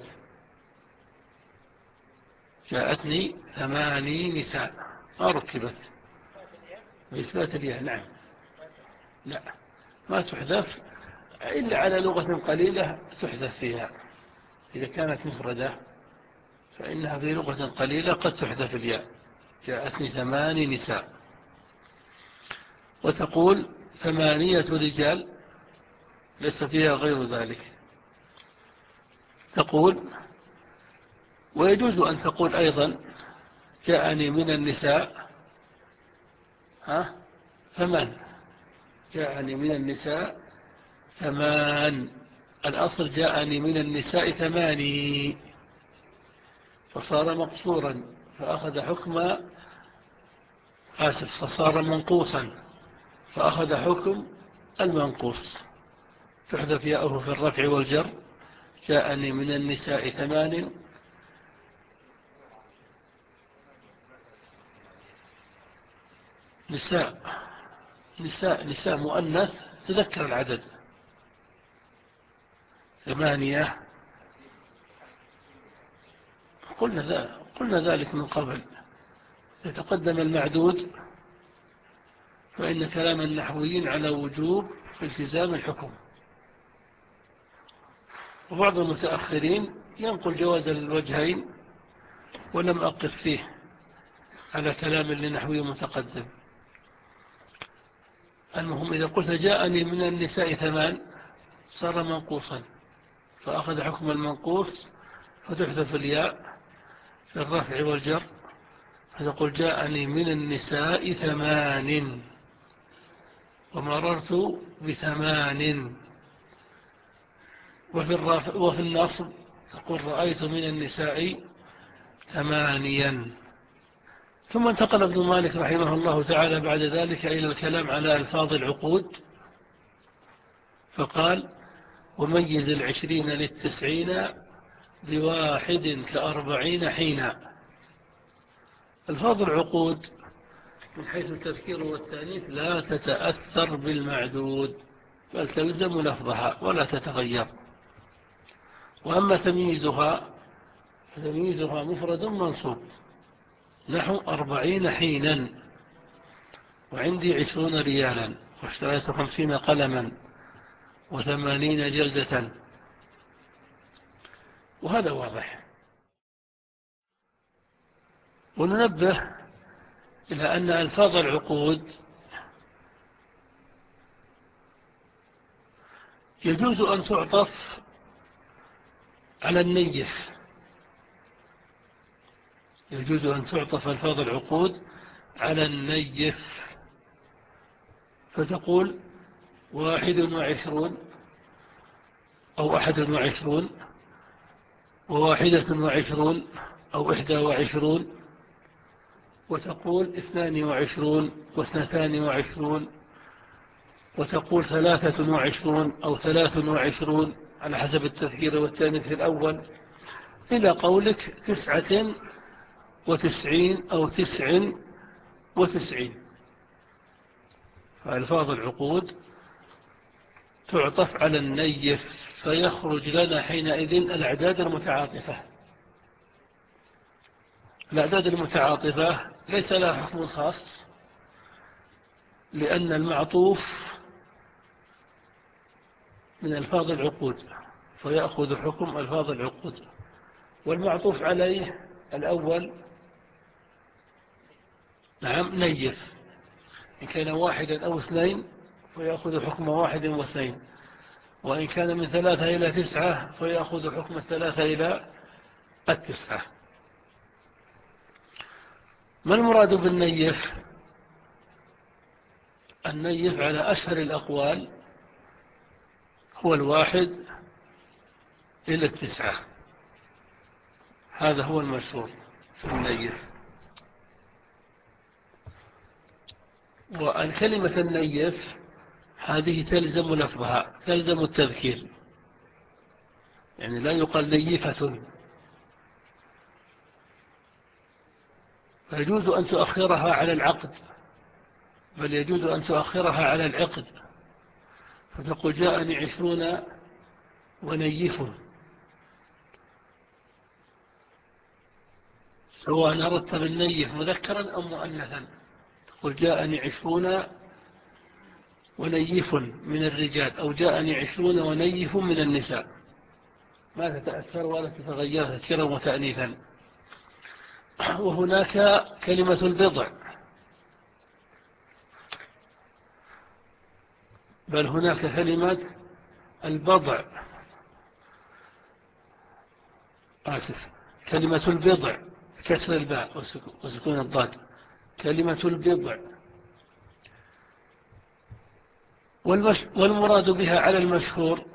جاءتني ثماني نساء ما ركبت بإثبات الياء. نعم، لا ما تحذف إلا على لغة قليلة تحذف فيها، إذا كانت مفردة فإنها في لغة قليلة قد تحذف الياء. جاءتني ثماني نساء. وتقول ثمانية رجال، ليس فيها غير ذلك. تقول ويجوز أن تقول أيضا جاءني من النساء ها ثمان، جاءني من النساء ثمان، الأصل جاءني من النساء ثماني، فصار مقصورا فأخذ حكم، آسف فصار منقوصا فأخذ حكم المنقوص، تحذف ياءه في الرفع والجر. جاءني من النساء ثمان، نساء نساء نساء مؤنث تذكر العدد ثمانية. قلنا ذلك, قلنا ذلك من قبل. يتقدم المعدود فإن كلام النحويين على وجوب التزام الحكم، وبعض المتأخرين ينقل جواز الوجهين، ولم أقف فيه على كلام لنحوي متقدم. المهم إذا قلت جاءني من النساء ثمان صار منقوصا فأخذ حكم المنقوص، فتحذف الياء في الرفع والجر، فتقول جاءني من النساء ثمان ومررت بثمان. وفي, وفي النصب تقول رأيت من النساء ثمانيا. ثم انتقل ابن مالك رحمه الله تعالى بعد ذلك إلى الكلام على ألفاظ العقود، فقال وميز العشرين للتسعين بواحد كأربعين حينا. ألفاظ العقود من حيث التذكير والتأنيث لا تتأثر بالمعدود، بل تلزم لفظها ولا تتغير. وأما تمييزها فتمييزها مفرد منصوب، نحو أربعين حينا، وعندي عشرون ريالا، واشتريت خمسين قلما، وثمانين جلدة، وهذا واضح. وننبه إلى أن ألفاظ العقود يجوز أن تعطف على النيف، يجوز أن تعطف ألفاظ العقود على النيف، فتقول واحد وعشرون أو أحد وعشرون، وواحدة وعشرون أو إحدى وعشرون، وتقول اثنان وعشرون واثنتان وعشرون، وتقول ثلاثة وعشرون أو ثلاث وعشرون على حسب التذكير والتانيث في الأول، إلى قولك تسعة وتسعين أو تسع وتسعين. فألفاظ العقود تعطف على النيف، فيخرج لنا حينئذ الأعداد المتعاطفة. الأعداد المتعاطفة ليس لها حكم خاص، لأن المعطوف من ألفاظ العقود فيأخذ حكم ألفاظ العقود، والمعطوف عليه الأول نعم نيف، إن كان واحدا أو اثنين فيأخذ حكم واحد واثنين، وإن كان من ثلاثة إلى تسعة فيأخذ حكم الثلاثة إلى التسعة. ما المراد بالنيف؟ النيف على أشهر الأقوال هو الواحد إلى التسعة، هذا هو المشهور في النيف. والكلمة النيف هذه تلزم لفظها، تلزم التذكير، يعني لا يقال نيفة، فيجوز أن تؤخرها على العقد، بل يجوز أن تؤخرها على العقد، فتقول جاءني عشرون ونيف، سواء أردت بالنيف مذكرا أو مؤنثا، تقول جاءني عشرون ونيف من الرجال، أو جاءني عشرون ونيف من النساء، ما تتأثر ولا تتغير تذكيرا وتأنيثا. وهناك كلمة البضع، بل هناك كلمة البضع، آسف، كلمة البضع كسر الباء وسكون الضاد، كلمة البضع. والمراد بها على المشهور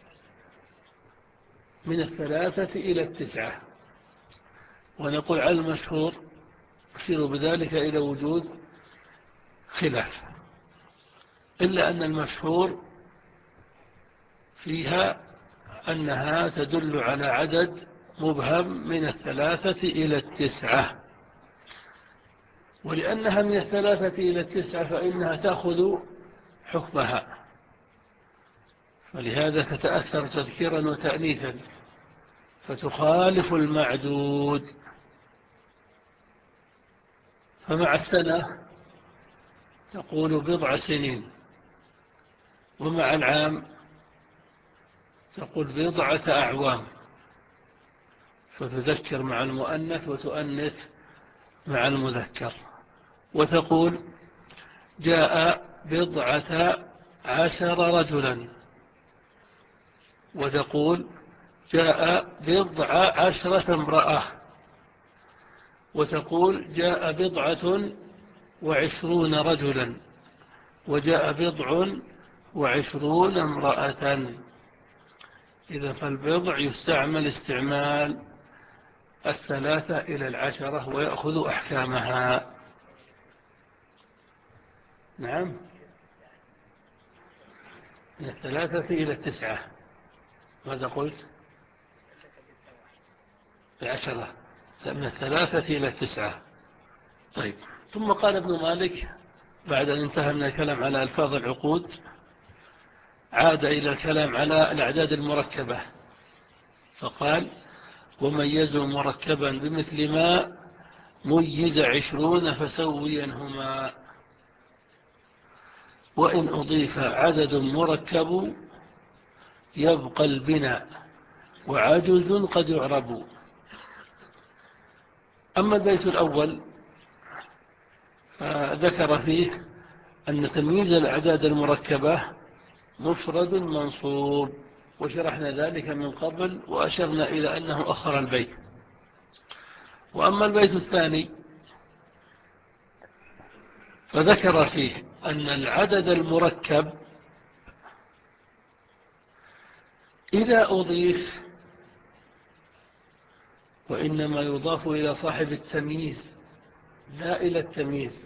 من الثلاثة إلى التسعة، ونقول على المشهور يصير بذلك إلى وجود خلاف، إلا أن المشهور فيها أنها تدل على عدد مبهم من الثلاثة إلى التسعة، ولأنها من الثلاثة إلى التسعة فإنها تأخذ حكمها، فلهذا تتأثر تذكيرا وتأنيثا، فتخالف المعدود. فمع السنة تقول بضع سنين، ومع العام تقول بضعة أعوام، فتذكر مع المؤنث وتؤنث مع المذكر. وتقول جاء بضعة عشر رجلا، وتقول جاء بضع عشرة امرأة، وتقول جاء بضعة وعشرون رجلا، وجاء بضع وعشرون امرأة. إذا فالبضع يستعمل استعمال الثلاثة إلى العشرة ويأخذ أحكامها. نعم، من الثلاثة إلى التسعة. ماذا قلت؟ العشرة، من الثلاثة إلى التسعة. طيب، ثم قال ابن مالك بعد أن انتهى من الكلام على ألفاظ العقود، عاد إلى الكلام على الأعداد المركبة، فقال وميزوا مركبا بمثل ما ميز عشرون فسوينهما، وإن أضيف عدد مركب يبقى البناء وعجز قد يعرب. أما البيت الأول فذكر فيه أن تمييز الأعداد المركبة مفرد منصوب، وشرحنا ذلك من قبل وأشرنا إلى أنه أخر البيت. وأما البيت الثاني فذكر فيه أن العدد المركب إذا أضيف وإنما يضاف إلى صاحب التمييز لا إلى التمييز.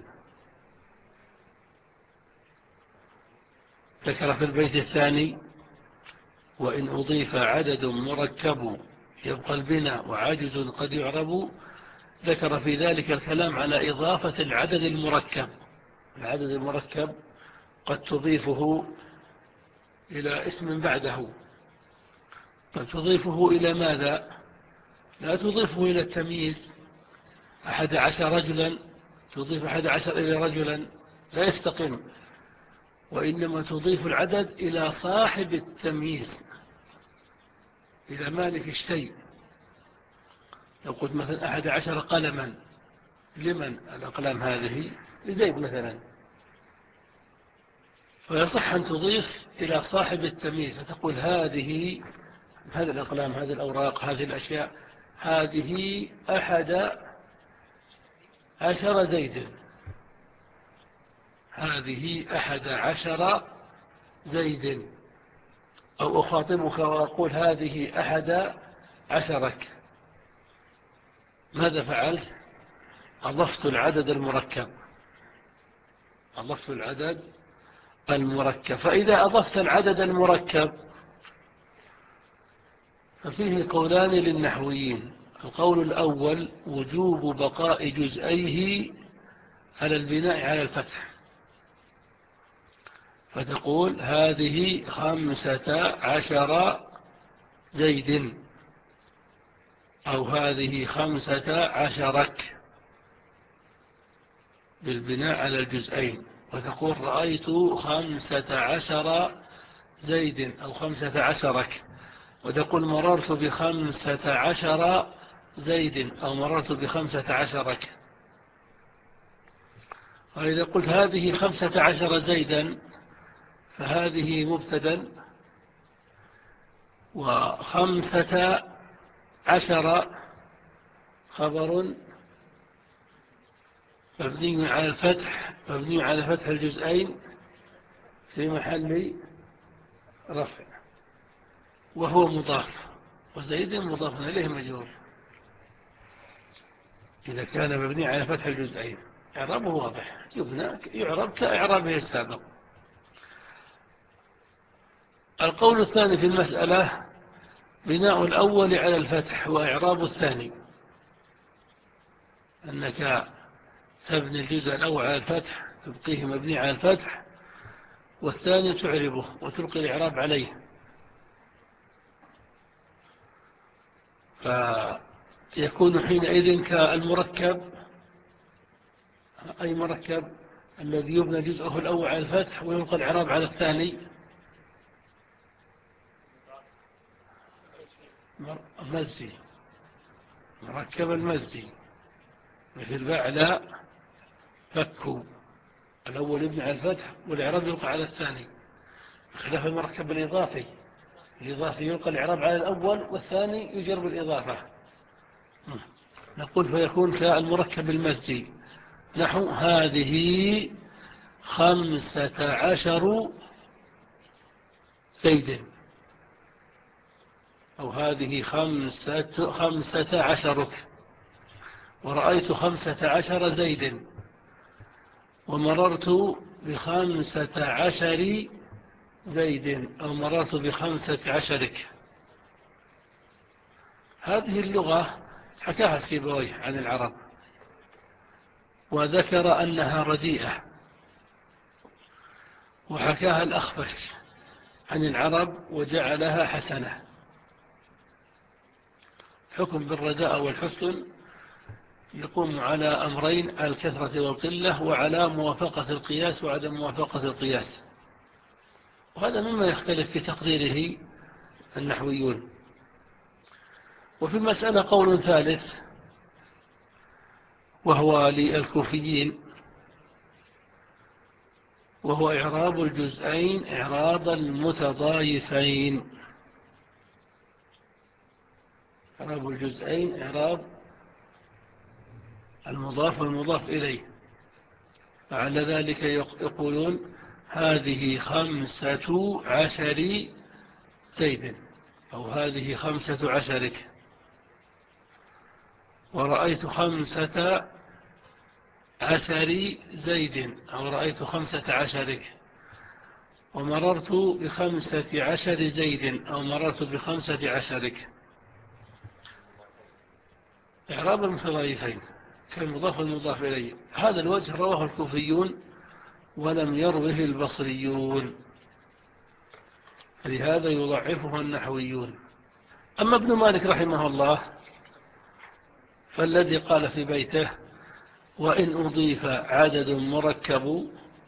ذكر في البيت الثاني وإن أضيف عدد مركب يبقى البناء وعاجز قد يعرب، ذكر في ذلك الكلام على إضافة العدد المركب. العدد المركب قد تضيفه إلى اسم بعده، قد تضيفه إلى ماذا؟ لا تضيفه إلى التمييز، أحد عشر رجلا تضيف أحد عشر إلى رجلا لا يستقيم، وإنما تضيف العدد إلى صاحب التمييز، إلى مالك الشيء. لو قلت مثلا أحد عشر قلما، لمن الأقلام هذه؟ لزيد مثلا، فيصح أن تضيف إلى صاحب التمييز فتقول هذه هذه الأقلام، هذه الأوراق، هذه الأشياء، هذه أحد عشر زيد، هذه أحد عشر زيد. أو أخاطبك وأقول هذه أحد عشرك. ماذا فعلت؟ أضفت العدد المركب، أضفت العدد المركب. فإذا أضفت العدد المركب ففيه قولان للنحويين. القول الأول وجوب بقاء جزئيه على البناء على الفتح، فتقول هذه خمسة عشر زيد، أو هذه خمسة عشرك بالبناء على الجزئين، وتقول رأيت خمسة عشر زيد أو خمسة عشرك، وتقول مررت بخمسة عشر زيد أو مررت بخمسة عشرك. وإذا قلت هذه خمسة عشر زيدا فهذه مبتدا، وخمسة عشر خبر مبني على الفتح، مبني على فتح الجزئين في محل رفع، وهو مضاف، وزيد مضاف إليه مجرور إذا كان مبني على فتح الجزئين. إعرابه واضح، يبنى يعرب كإعرابه السابق. القول الثاني في المسألة بناء الأول على الفتح وإعراب الثاني، أنك تبني الجزء الأول على الفتح تبقيه مبني على الفتح، والثاني تعربه وتلقي الإعراب عليه. فيكون حينئذ كالمركب، أي مركب الذي يبنى جزءه الأول على الفتح ويلقى الإعراب على الثاني. مزجي، مركب المزجي مثل بعلى بكوا، الأول يبنى على الفتح والإعراب يلقى على الثاني، بخلاف المركب الإضافي، الإضافي يلقى الإعراب على الأول والثاني يجر بالإضافة. نقول فيكون كالمركب المزجي، نحو هذه خمسة عشر زيد، أو هذه خمسة, خمسة عشرك، ورأيت خمسة عشر زيد، ومررت بخمسة عشر زيد، أو مررت بخمسة عشرك. هذه اللغة حكاها سيبويه عن العرب، وذكر أنها رديئة، وحكاها الأخفش عن العرب وجعلها حسنة. حكم بالرداء والحسن يقوم على أمرين، على الكثرة والقلة، وعلى موافقة القياس وعدم موافقة القياس، وهذا مما يختلف في تقديره النحويون. وفي المسألة قول ثالث وهو للكوفيين، وهو إعراب الجزئين إعراب المتضايفين. إعراب الجزئين إعراب المضاف والمضاف إليه. فعلى ذلك يقولون هذه خمسة عشر زيد، أو هذه خمسة عشرك، ورأيت خمسة عشر زيد، أو رأيت خمسة عشرك، ومررت بخمسة عشر زيد، أو مررت بخمسة عشرك. إعراب المتضايفين كالمضاف والمضاف إليه. هذا الوجه رواه الكوفيون ولم يروه البصريون، لهذا يضعفه النحويون. أما ابن مالك رحمه الله فالذي قال في بيته وإن أضيف عدد مركب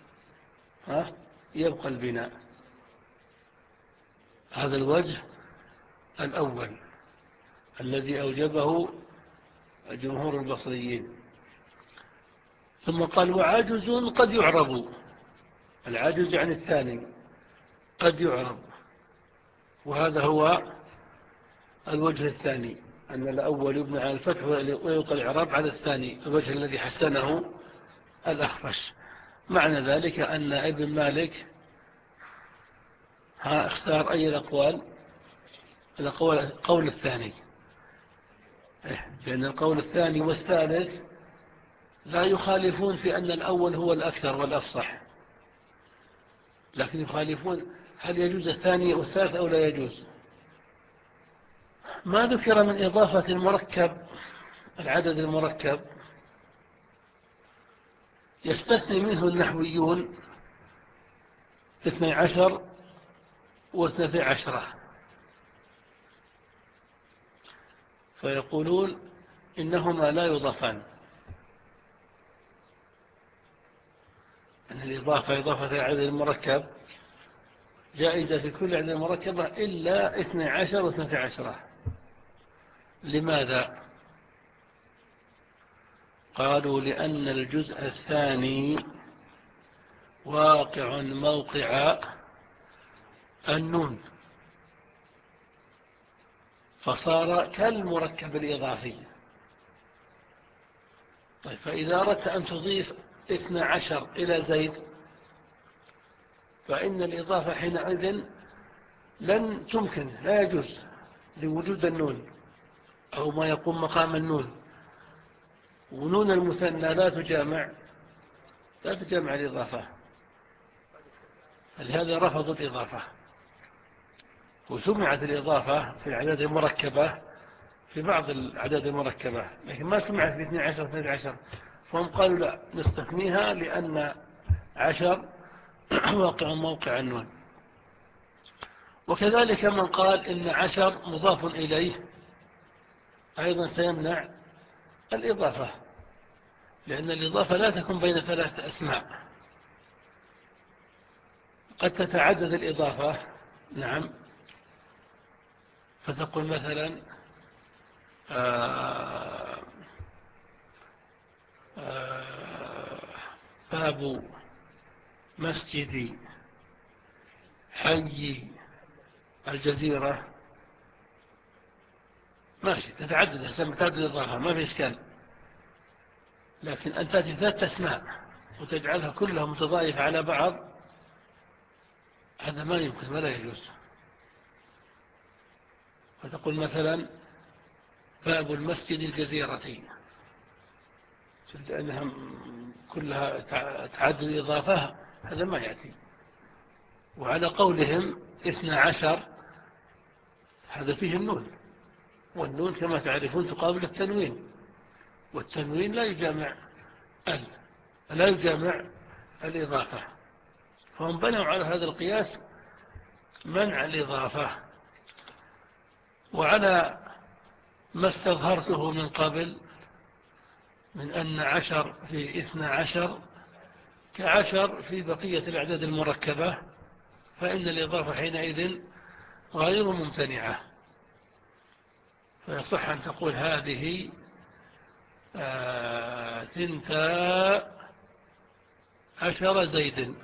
يبقى البناء. هذا الوجه الأول الذي أوجبه جمهور البصريين. ثم قال وعجز قد يعرب، العاجز عن الثاني قد يعرب، وهذا هو الوجه الثاني، أن الأول يبنى على الفتح ويلقى الإعراب على الثاني، الوجه الذي حسنه الأخفش. معنى ذلك أن ابن مالك ها اختار أي الأقوال؟ القول القول الثاني، لأن القول الثاني والثالث لا يخالفون في أن الأول هو الأكثر والأفصح، لكن يخالفون هل يجوز الثاني والثالث أو لا يجوز. ما ذكر من إضافة المركب، العدد المركب يستثني منه النحويون اثني عشر واثنتي عشرة، فيقولون إنهما لا يضافان، أن الإضافة إضافة العدد المركب جائزة في كل عدد مركبة إلا اثني عشر واثنتي عشرة. لماذا؟ قالوا لأن الجزء الثاني واقع موقع النون، فصار كالمركب الإضافي. طيب، فإذا أردت أن تضيف اثنى عشر إلى زيد فإن الإضافة حينئذ لن تمكن، لا يجوز لوجود النون أو ما يقوم مقام النون، ونون المثنى لا تجامع لا تجامع الإضافة، لهذا رفضوا الإضافة، وسمعت الإضافة في الأعداد المركبة في بعض الأعداد المركبة، لكن ما سمعت في اثني عشر اثني عشر، فهم قالوا لا نستثنيها لأن عشر واقع موقع النون. وكذلك من قال إن عشر مضاف إليه أيضا سيمنع الإضافة، لأن الإضافة لا تكون بين ثلاثة أسماء، قد تتعدد الإضافة. نعم، فتقول مثلا آآ آآ باب مسجد حي الجزيرة، ماشي، تتعدد أسماء، تتعدد الإضافة، ما في إشكال، لكن أن تأتي ثلاث أسماء وتجعلها كلها متضايفة على بعض، هذا ما يمكن ولا يجوز. فتقول مثلا باب المسجد الجزيرتين، لأنها كلها تعدد إضافة، هذا ما يأتي. وعلى قولهم اثنى عشر هذا فيه النون، والنون كما تعرفون تقابل التنوين، والتنوين لا يجامع ال لا يجامع الإضافة، فهم بنوا على هذا القياس منع الإضافة. وعلى ما استظهرته من قبل من أن عشر في اثنى عشر كعشر في بقية الأعداد المركبة، فإن الإضافة حينئذ غير ممتنعة، فيصح أن تقول هذه آه ثنتا عشر زيد،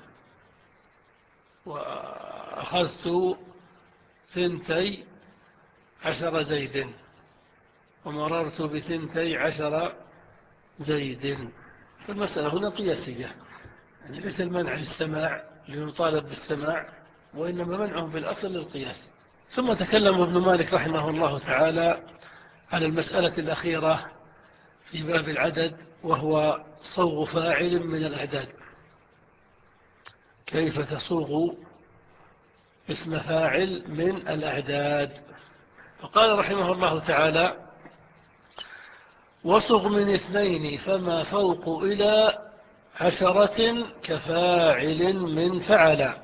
وأخذت ثنتي عشر زيد، ومررت بثنتي عشر زيد. فالمسألة هنا قياسية، يعني ليس المنع للسماع ليطالب بالسماع، وإنما منعهم في الأصل للقياس. ثم تكلم ابن مالك رحمه الله تعالى على المسألة الأخيرة في باب العدد، وهو صوغ فاعل من الأعداد، كيف تصوغ اسم فاعل من الأعداد. فقال رحمه الله تعالى وصغ من اثنين فما فوق إلى عشرة كفاعل من فعل.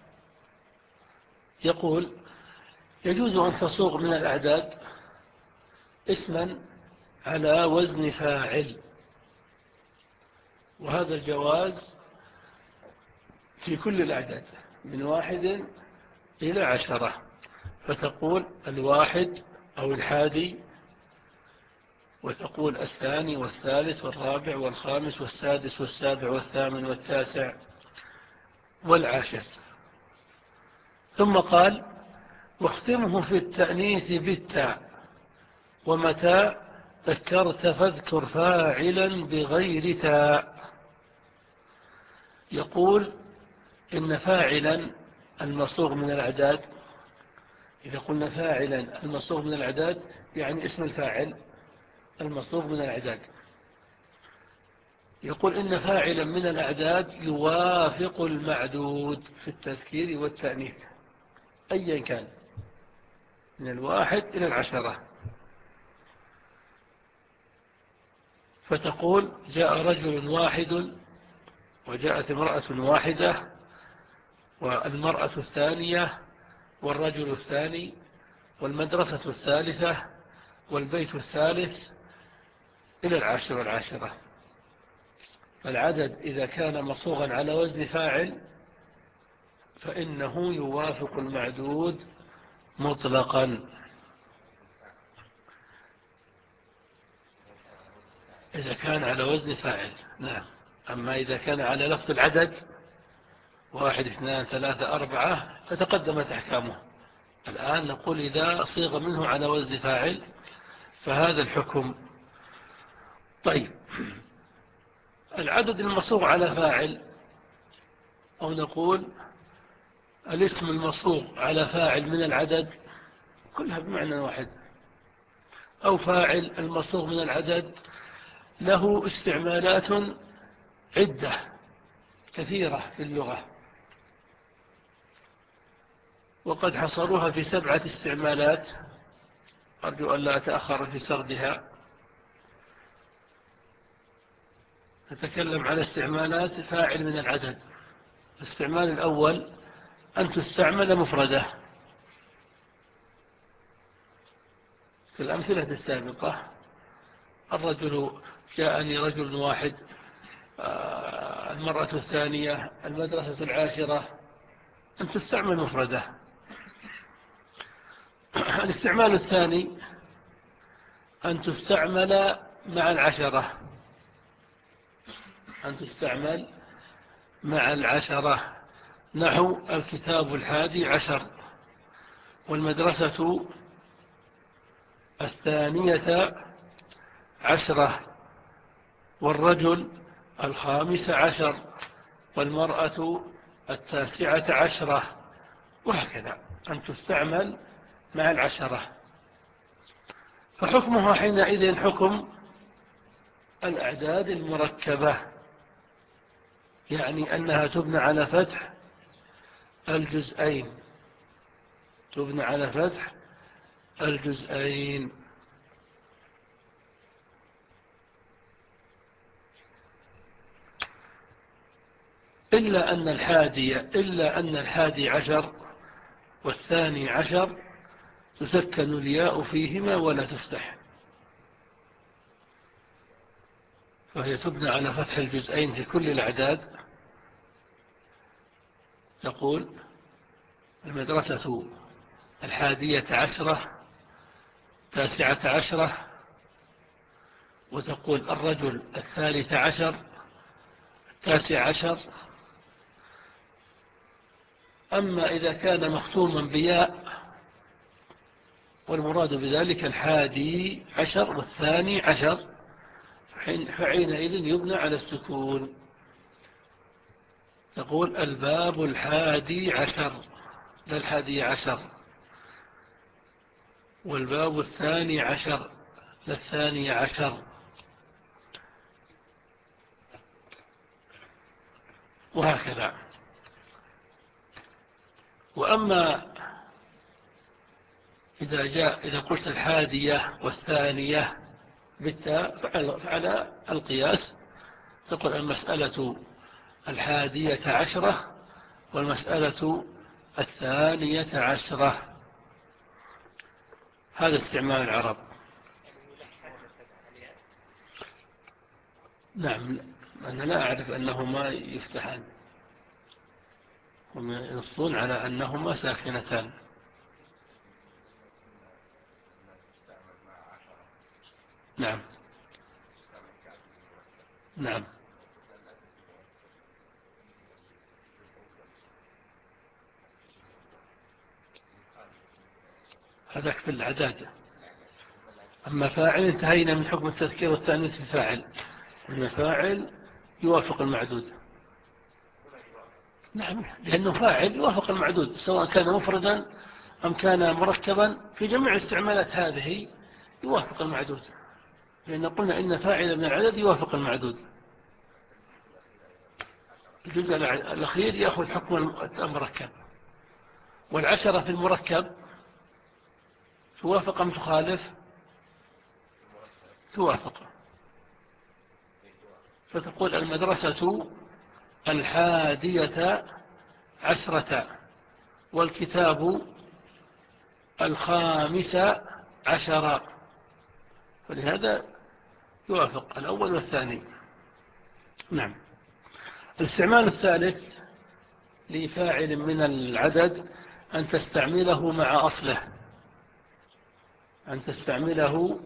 يقول يجوز أن تصوغ من الأعداد اسما على وزن فاعل، وهذا الجواز في كل الأعداد من واحد إلى عشرة، فتقول الواحد أو الحادي، وتقول الثاني والثالث والرابع والخامس والسادس والسابع والثامن والتاسع والعاشر. ثم قال واختمه في التأنيث بالتاء، ومتى ذكرت فاذكر فاعلا بغير تاء. يقول إن فاعلا المصوغ من الأعداد، إذا قلنا فاعلا المصوغ من الأعداد يعني اسم الفاعل المصوغ من الأعداد. يقول إن فاعلا من الأعداد يوافق المعدود في التذكير والتأنيث أيا كان من الواحد إلى العشرة. فتقول جاء رجل واحد، وجاءت امرأة واحدة، والمرأة الثانية، والرجل الثاني، والمدرسة الثالثة، والبيت الثالث، إلى العاشر والعاشرة. فالعدد إذا كان مصوغا على وزن فاعل فإنه يوافق المعدود مطلقا. إذا كان على وزن فاعل نعم. أما إذا كان على لفظ العدد واحد اثنان ثلاثة أربعة فتقدمت أحكامه. الآن نقول إذا صيغ منه على وزن فاعل فهذا الحكم. طيب العدد المصوغ على فاعل، أو نقول الاسم المصوغ على فاعل من العدد، كلها بمعنى واحد، أو فاعل المصوغ من العدد، له استعمالات عدة كثيرة في اللغة، وقد حصروها في سبعة استعمالات، أرجو أن لا أتأخر في سردها. نتكلم على استعمالات فاعل من العدد. الاستعمال الأول أن تستعمل مفردة في الأمثلة السابقة. الرجل جاءني رجل واحد، المرأة الثانية، المدرسة العاشرة، أن تستعمل مفردة. الاستعمال الثاني أن تستعمل مع العشرة، أن تستعمل مع العشرة، نحو الكتاب الحادي عشر، والمدرسة الثانية عشرة، والرجل الخامس عشر، والمرأة التاسعة عشرة، وهكذا أن تستعمل مع العشرة. فحكمها حينئذ حكم الأعداد المركبة، يعني أنها تبنى على فتح الجزئين، تبنى على فتح الجزئين. إلا أن الحادي إلا أن الحادي عشر والثاني عشر تسكن الياء فيهما ولا تفتح، فهي تبنى على فتح الجزئين في كل الأعداد. تقول المدرسة الحادية عشرة تاسعة عشرة، وتقول الرجل الثالث عشر التاسع عشر. أما إذا كان مختوما بياء والمراد بذلك الحادي عشر والثاني عشر فحينئذ يبنى على السكون. تقول الباب الحادي عشر، لا الحادي عشر، والباب الثاني عشر، لا الثاني عشر، وهكذا. وأما إذا جاء إذا قلت الحادية والثانية بالتاء فعلى القياس تقول المسألة الحادية عشرة والمسألة الثانية عشرة. هذا استعمال العرب. نعم، أنا لا أعرف أنهما يفتحان، هم ينصون على أنهما ساكنتان. نعم نعم هذاك في العداد. أما فاعل انتهينا من حكم التذكير والتأنيث الفاعل، أن فاعل يوافق المعدود. نعم، لأنه فاعل يوافق المعدود سواء كان مفردا أم كان مركبا، في جميع الاستعمالات هذه يوافق المعدود، لأن قلنا إن فاعل من العدد يوافق المعدود. الجزء الأخير يأخذ حكم المركب. والعشرة في المركب توافق أم تخالف؟ توافق. فتقول المدرسة الحادية عشرة والكتاب الخامسة عشر، فلهذا يوافق الأول والثاني. نعم. الاستعمال الثالث لفاعل من العدد أن تستعمله مع أصله، أن تستعمله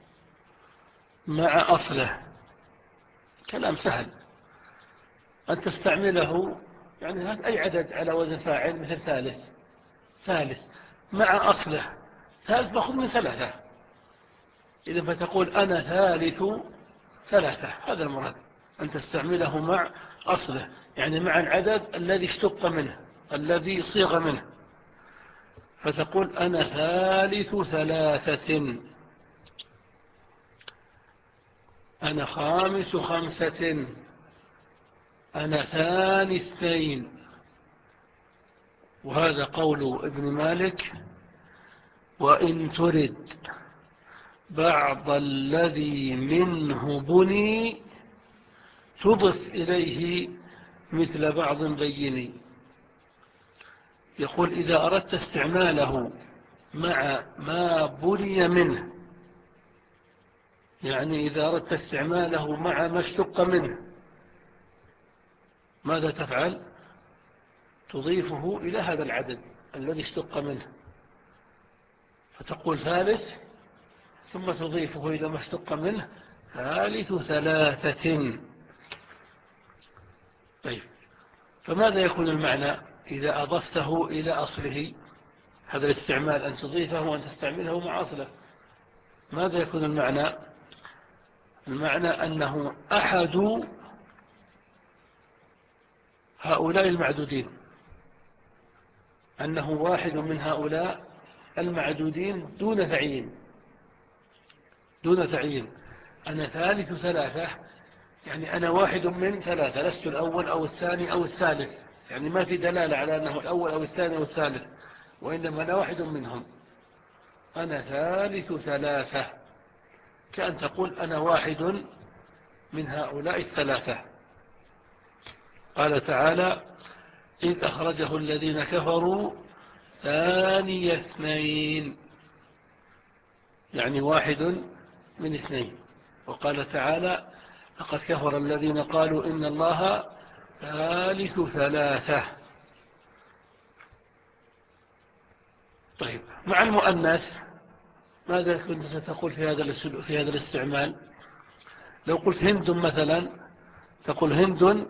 مع أصله. كلام سهل. أن تستعمله يعني هذا أي عدد على وزن فاعل، مثل ثالث، ثالث مع أصله. ثالث مأخذ من ثلاثة، إذا فتقول أنا ثالث ثلاثة، هذا المراد. أن تستعمله مع أصله، يعني مع العدد الذي اشتق منه، الذي صيغ منه. فتقول أنا ثالث ثلاثة، أنا خامس خمسة، أنا ثاني اثنين. وهذا قول ابن مالك: وإن ترد بعض الذي منه بني تضف إليه مثل بعض بيني. يقول إذا أردت استعماله مع ما بني منه، يعني إذا أردت استعماله مع ما اشتق منه، ماذا تفعل؟ تضيفه إلى هذا العدد الذي اشتق منه، فتقول ثالث ثم تضيفه إلى ما اشتق منه ثالث ثلاثة. طيب، فماذا يكون المعنى إذا أضفته إلى أصله؟ هذا الاستعمال أن تضيفه وأن تستعمله مع أصله، ماذا يكون المعنى؟ المعنى أنه أحد هؤلاء المعدودين، أنه واحد من هؤلاء المعدودين دون تعيين، دون تعيين. أنا ثالث ثلاثة، يعني أنا واحد من ثلاثة، لست الأول أو الثاني أو الثالث، يعني ما في دلالة على أنه الأول أو الثاني أو الثالث، وإنما أنا واحد منهم. أنا ثالث ثلاثة، كأن تقول أنا واحد من هؤلاء الثلاثة. قال تعالى: إذ أخرجه الذين كفروا ثاني اثنين، يعني واحد من اثنين. وقال تعالى: لقد كفر الذين قالوا إن الله ثالث ثلاثة. طيب، مع المؤنث ماذا كنت ستقول في هذا في هذا الاستعمال؟ لو قلت هند مثلا، تقول هند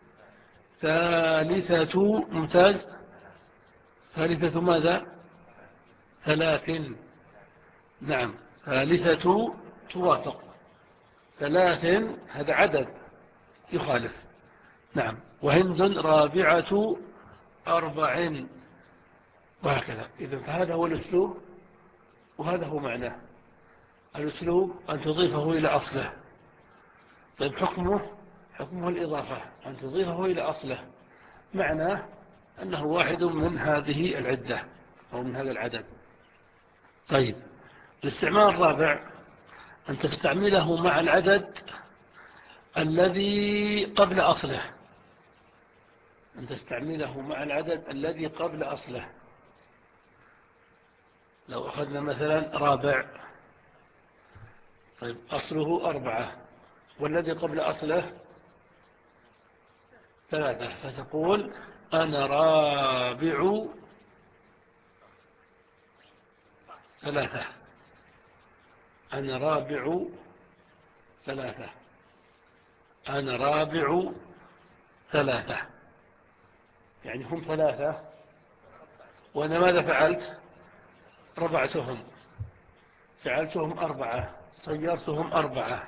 ثالثة، ممتاز، ثالثة ماذا؟ ثلاث. نعم، ثالثة توافق، ثلاث هذا عدد يخالف. نعم. وهند رابعة أربع، وهكذا. إذن فهذا هو الأسلوب، وهذا هو معناه. الأسلوب أن تضيفه إلى أصله. طيب، حكمه حكمه الإضافة، أن تضيفه إلى أصله، معناه أنه واحد من هذه العدة أو من هذا العدد. طيب، الاستعمال الرابع أن تستعمله مع العدد الذي قبل أصله، أن تستعمله مع العدد الذي قبل أصله. لو أخذنا مثلا رابع، طيب أصله أربعة والذي قبل أصله ثلاثة، فتقول أنا رابع ثلاثة، أنا رابع ثلاثة، أنا رابع ثلاثة، يعني هم ثلاثة وأنا ماذا فعلت؟ ربعتهم، جعلتهم أربعة، صيرتهم أربعة.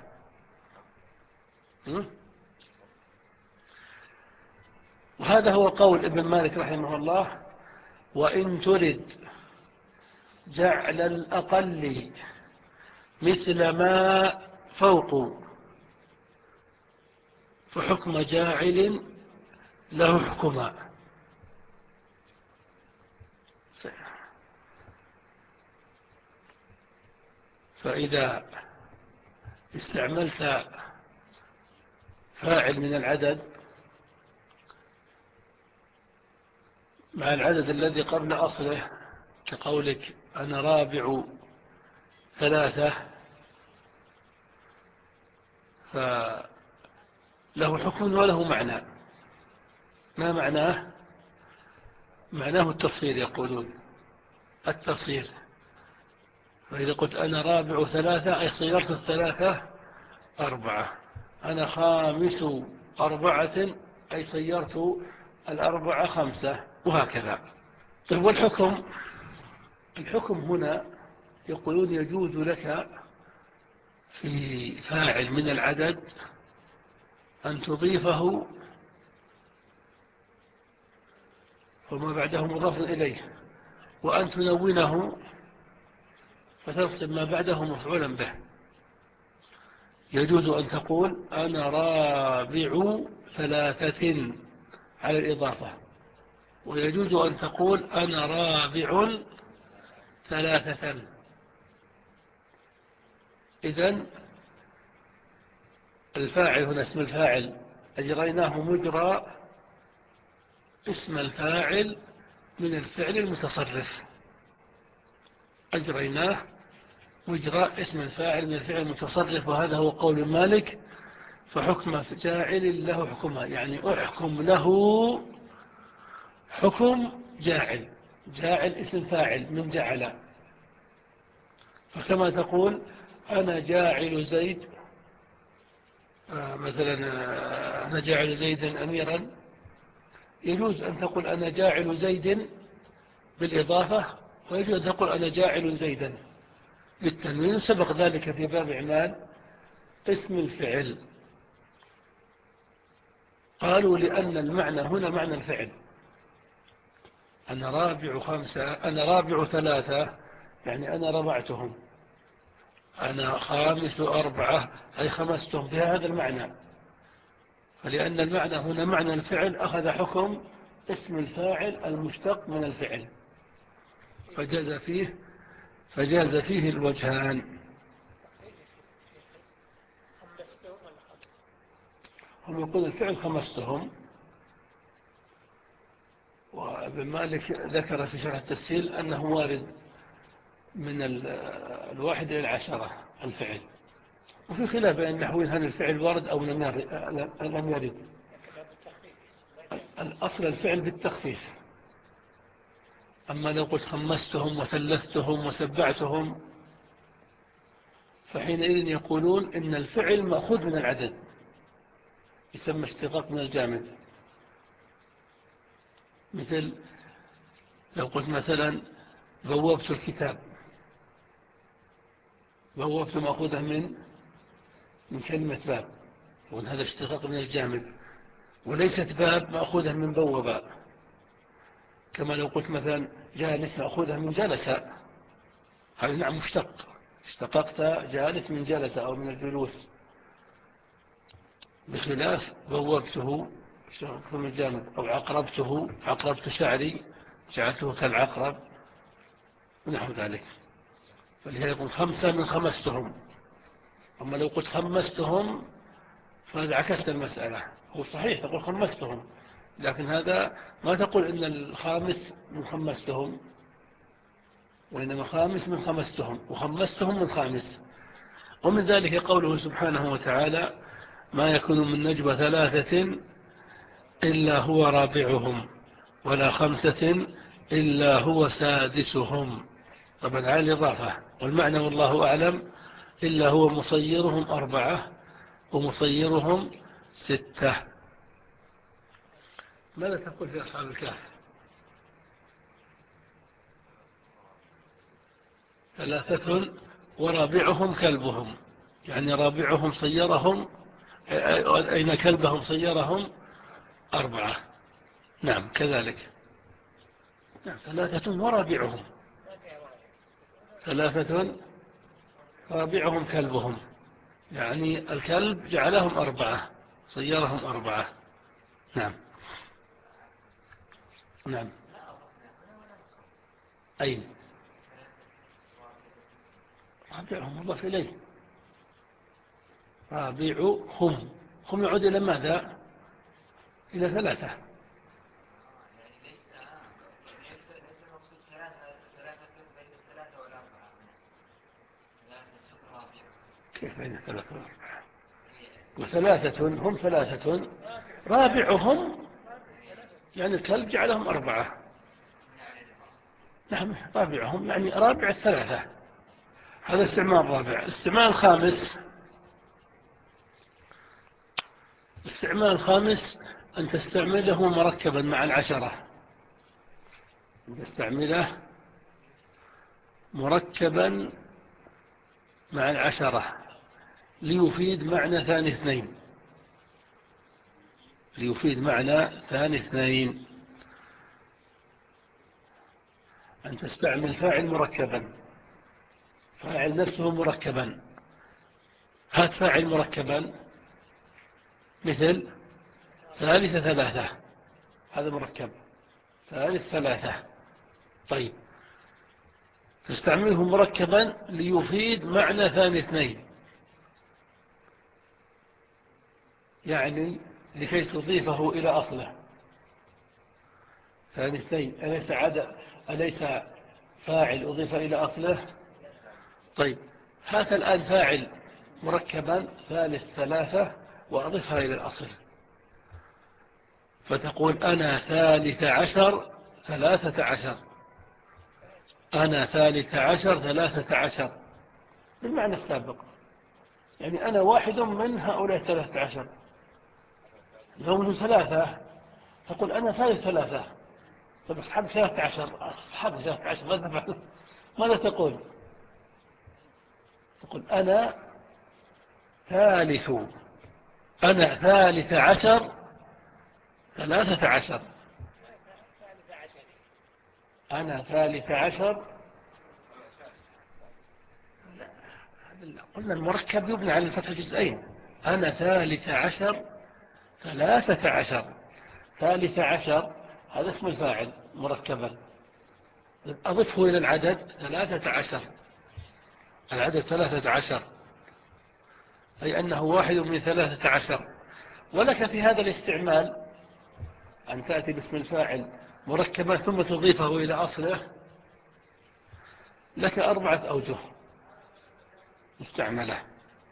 وهذا هو قول ابن مالك رحمه الله: وإن ترد جعل الأقل مثل ما فوق فحكم جاعل له حكما. فإذا استعملت فاعل من العدد مع العدد الذي قبل أصله، كقولك أنا رابع ثلاثة، فله حكم وله معنى. ما معناه؟ معناه التصغير، يقولون التصغير. فإذا قلت أنا رابع ثلاثة أي صيرت الثلاثة أربعة. أنا خامس أربعة أي صيرت الأربعة خمسة، وهكذا. طيب، والحكم؟ الحكم هنا يقولون يجوز لك في فاعل من العدد أن تضيفه وما بعده مضاف إليه، وأن تنونه فتنصب ما بعده مفعولا به. يجوز أن تقول أنا رابع ثلاثة على الإضافة، ويجوز أن تقول أنا رابع ثلاثة. إذن الفاعل هنا اسم الفاعل أجريناه مجرى اسم الفاعل من الفعل المتصرف، أجريناه مجرى اسم الفاعل من الفعل المتصرف، وهذا هو قول مالك: فحكم جاعل له حكمها، يعني أحكم له حكم جاعل. جاعل اسم فاعل من جعل، فكما تقول أنا جاعل زيد، آه مثلا آه أنا جاعل زيدا أميرا، يجوز أن تقول أنا جاعل زيد بالإضافة، ويجوز أن تقول أنا جاعل زيدا بالتنوين. سبق ذلك في باب إعمال اسم الفعل. قالوا لأن المعنى هنا معنى الفعل. أنا رابع خمسة، أنا رابع ثلاثة، يعني أنا ربعتهم. أنا خامس أربعة أي خمستهم، بها هذا المعنى. فلأن المعنى هنا معنى الفعل أخذ حكم اسم الفاعل المشتق من الفعل، فجاز فيه فجاز فيه الوجهان. هم يقول الفعل خمستهم، وابن مالك ذكر في شرح التسهيل أنه وارد من الواحد إلى العشرة الفعل، وفي خلاف بين النحويين هل الفعل وارد أو لم يرد. الأصل الفعل بالتخفيف، أما لو قلت خمستهم وثلثتهم وسبعتهم فحينئذ يقولون إن الفعل مأخوذ من العدد، يسمى اشتقاق من الجامد. مثل لو قلت مثلا بوابت الكتاب، بوابت مأخوذة من من كلمة باب، وهذا اشتقاق من الجامد، وليست باب مأخوذة من بوابة. كما لو قلت مثلا جالس مأخوذة من جلس، هذا نعم مشتق، اشتققت جالس من جلس أو من الجلوس، بخلاف بوابته اشتقاق من الجامد، أو عقربته، عقربت شعري جعلته كالعقرب ونحو ذلك. فلهذا يقول خمسة من خمستهم. أما لو قلت خمستهم فهذا عكست المسألة. هو صحيح تقول خمستهم، لكن هذا ما تقول إن الخامس من خمستهم، وإنما خامس من خمستهم، وخمستهم من خامس. ومن ذلك قوله سبحانه وتعالى: ما يكون من نجوى ثلاثة إلا هو رابعهم ولا خمسة إلا هو سادسهم. طبعا على الإضافة، والمعنى والله أعلم إلا هو مصيرهم أربعة ومصيرهم ستة. ماذا تقول في أصحاب الكهف؟ ثلاثة ورابعهم كلبهم، يعني رابعهم صيرهم، أين كلبهم صيرهم أربعة. نعم كذلك. نعم ثلاثة ورابعهم، ثلاثة رابعهم كلبهم، يعني الكلب جعلهم أربعة، صيرهم أربعة. نعم. نعم. أين رابعهم مضاف إليه، رابعهم، هم يعود إلى ماذا؟ إلى ثلاثة. كيف بين ثلاثة وأربعة؟ وثلاثة هم ثلاثة رابعهم، يعني الكلب جعلهم أربعة. نعم رابعهم يعني رابع الثلاثة، هذا استعمال رابع. الاستعمال الخامس، الاستعمال الخامس أن تستعمله مركبا مع العشرة، أن تستعمله مركبا مع العشرة ليفيد معنى ثاني اثنين، ليفيد معنى ثاني اثنين. أن تستعمل فاعل مركبا، فاعل نفسه مركبا. هات فاعل مركبا مثل ثالث ثلاثة، هذا مركب، ثالث ثلاثة. طيب تستعمله مركبا ليفيد معنى ثاني اثنين، يعني لكي تضيفه إلى أصله. ثاني اثنين أليس عدد، أليس فاعل أضيف إلى أصله؟ طيب هات الآن فاعل مركبا ثالث ثلاثة وأضفها إلى الأصل، فتقول أنا ثالث عشر ثلاثة عشر، أنا ثالث عشر ثلاثة عشر، بالمعنى السابق، يعني أنا واحد من هؤلاء ثلاثة عشر. لو ثلاثة تقول أنا ثالث ثلاثة، طب أصحاب ثلاثة عشر، أصحاب ثلاثة عشر ماذا تفعل؟ ماذا تقول؟ تقول أنا ثالث، أنا ثالث عشر ثلاثة عشر، أنا ثالث عشر. قلنا المركب يبنى على الفتح جزئين. أنا ثالث عشر ثلاثة عشر، ثالث عشر هذا اسم الفاعل مركبا، أضفه إلى العدد ثلاثة عشر، العدد ثلاثة عشر، أي أنه واحد من ثلاثة عشر. ولك في هذا الاستعمال أن تأتي باسم الفاعل مركبا ثم تضيفه إلى أصله، لك أربعة أوجه مستعملة،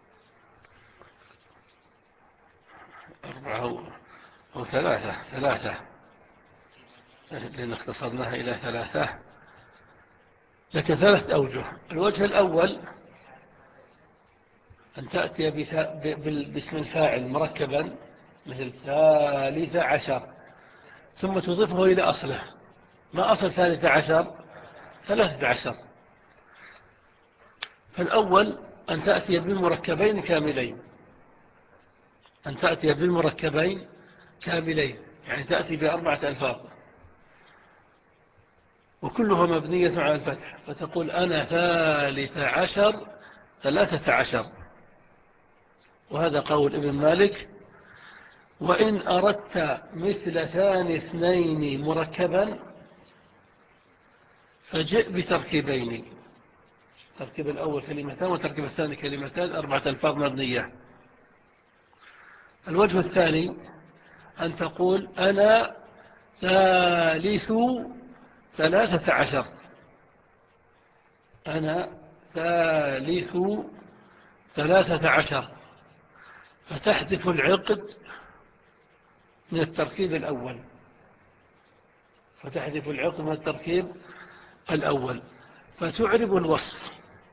أربعة أو ثلاثة، ثلاثة لأن اختصرناها إلى ثلاثة، لك ثلاث أوجه. الوجه الأول أن تأتي باسم الفاعل مركبا مثل ثالث عشر ثم تضيفه إلى أصله. ما أصل ثالث عشر؟ ثلاثة عشر. فالأول أن تأتي بالمركبين كاملين، أن تأتي بالمركبين كاملين، يعني تأتي بأربعة ألفاظ وكلها مبنية على الفتح، فتقول أنا ثالث عشر ثلاثة عشر، وهذا قول ابن مالك. وإن أردت مثل ثاني اثنين مركبا فجئ بتركيبين، تركيب الأول كلمتان وتركيب الثاني كلمتان، أربعة ألفاظ مبنية. الوجه الثاني أن تقول أنا ثالث ثلاثة عشر، أنا ثالث ثلاثة عشر، فتحذف العقد من التركيب الأول، فتحذف العقد من التركيب الأول، فتعرب الوصف،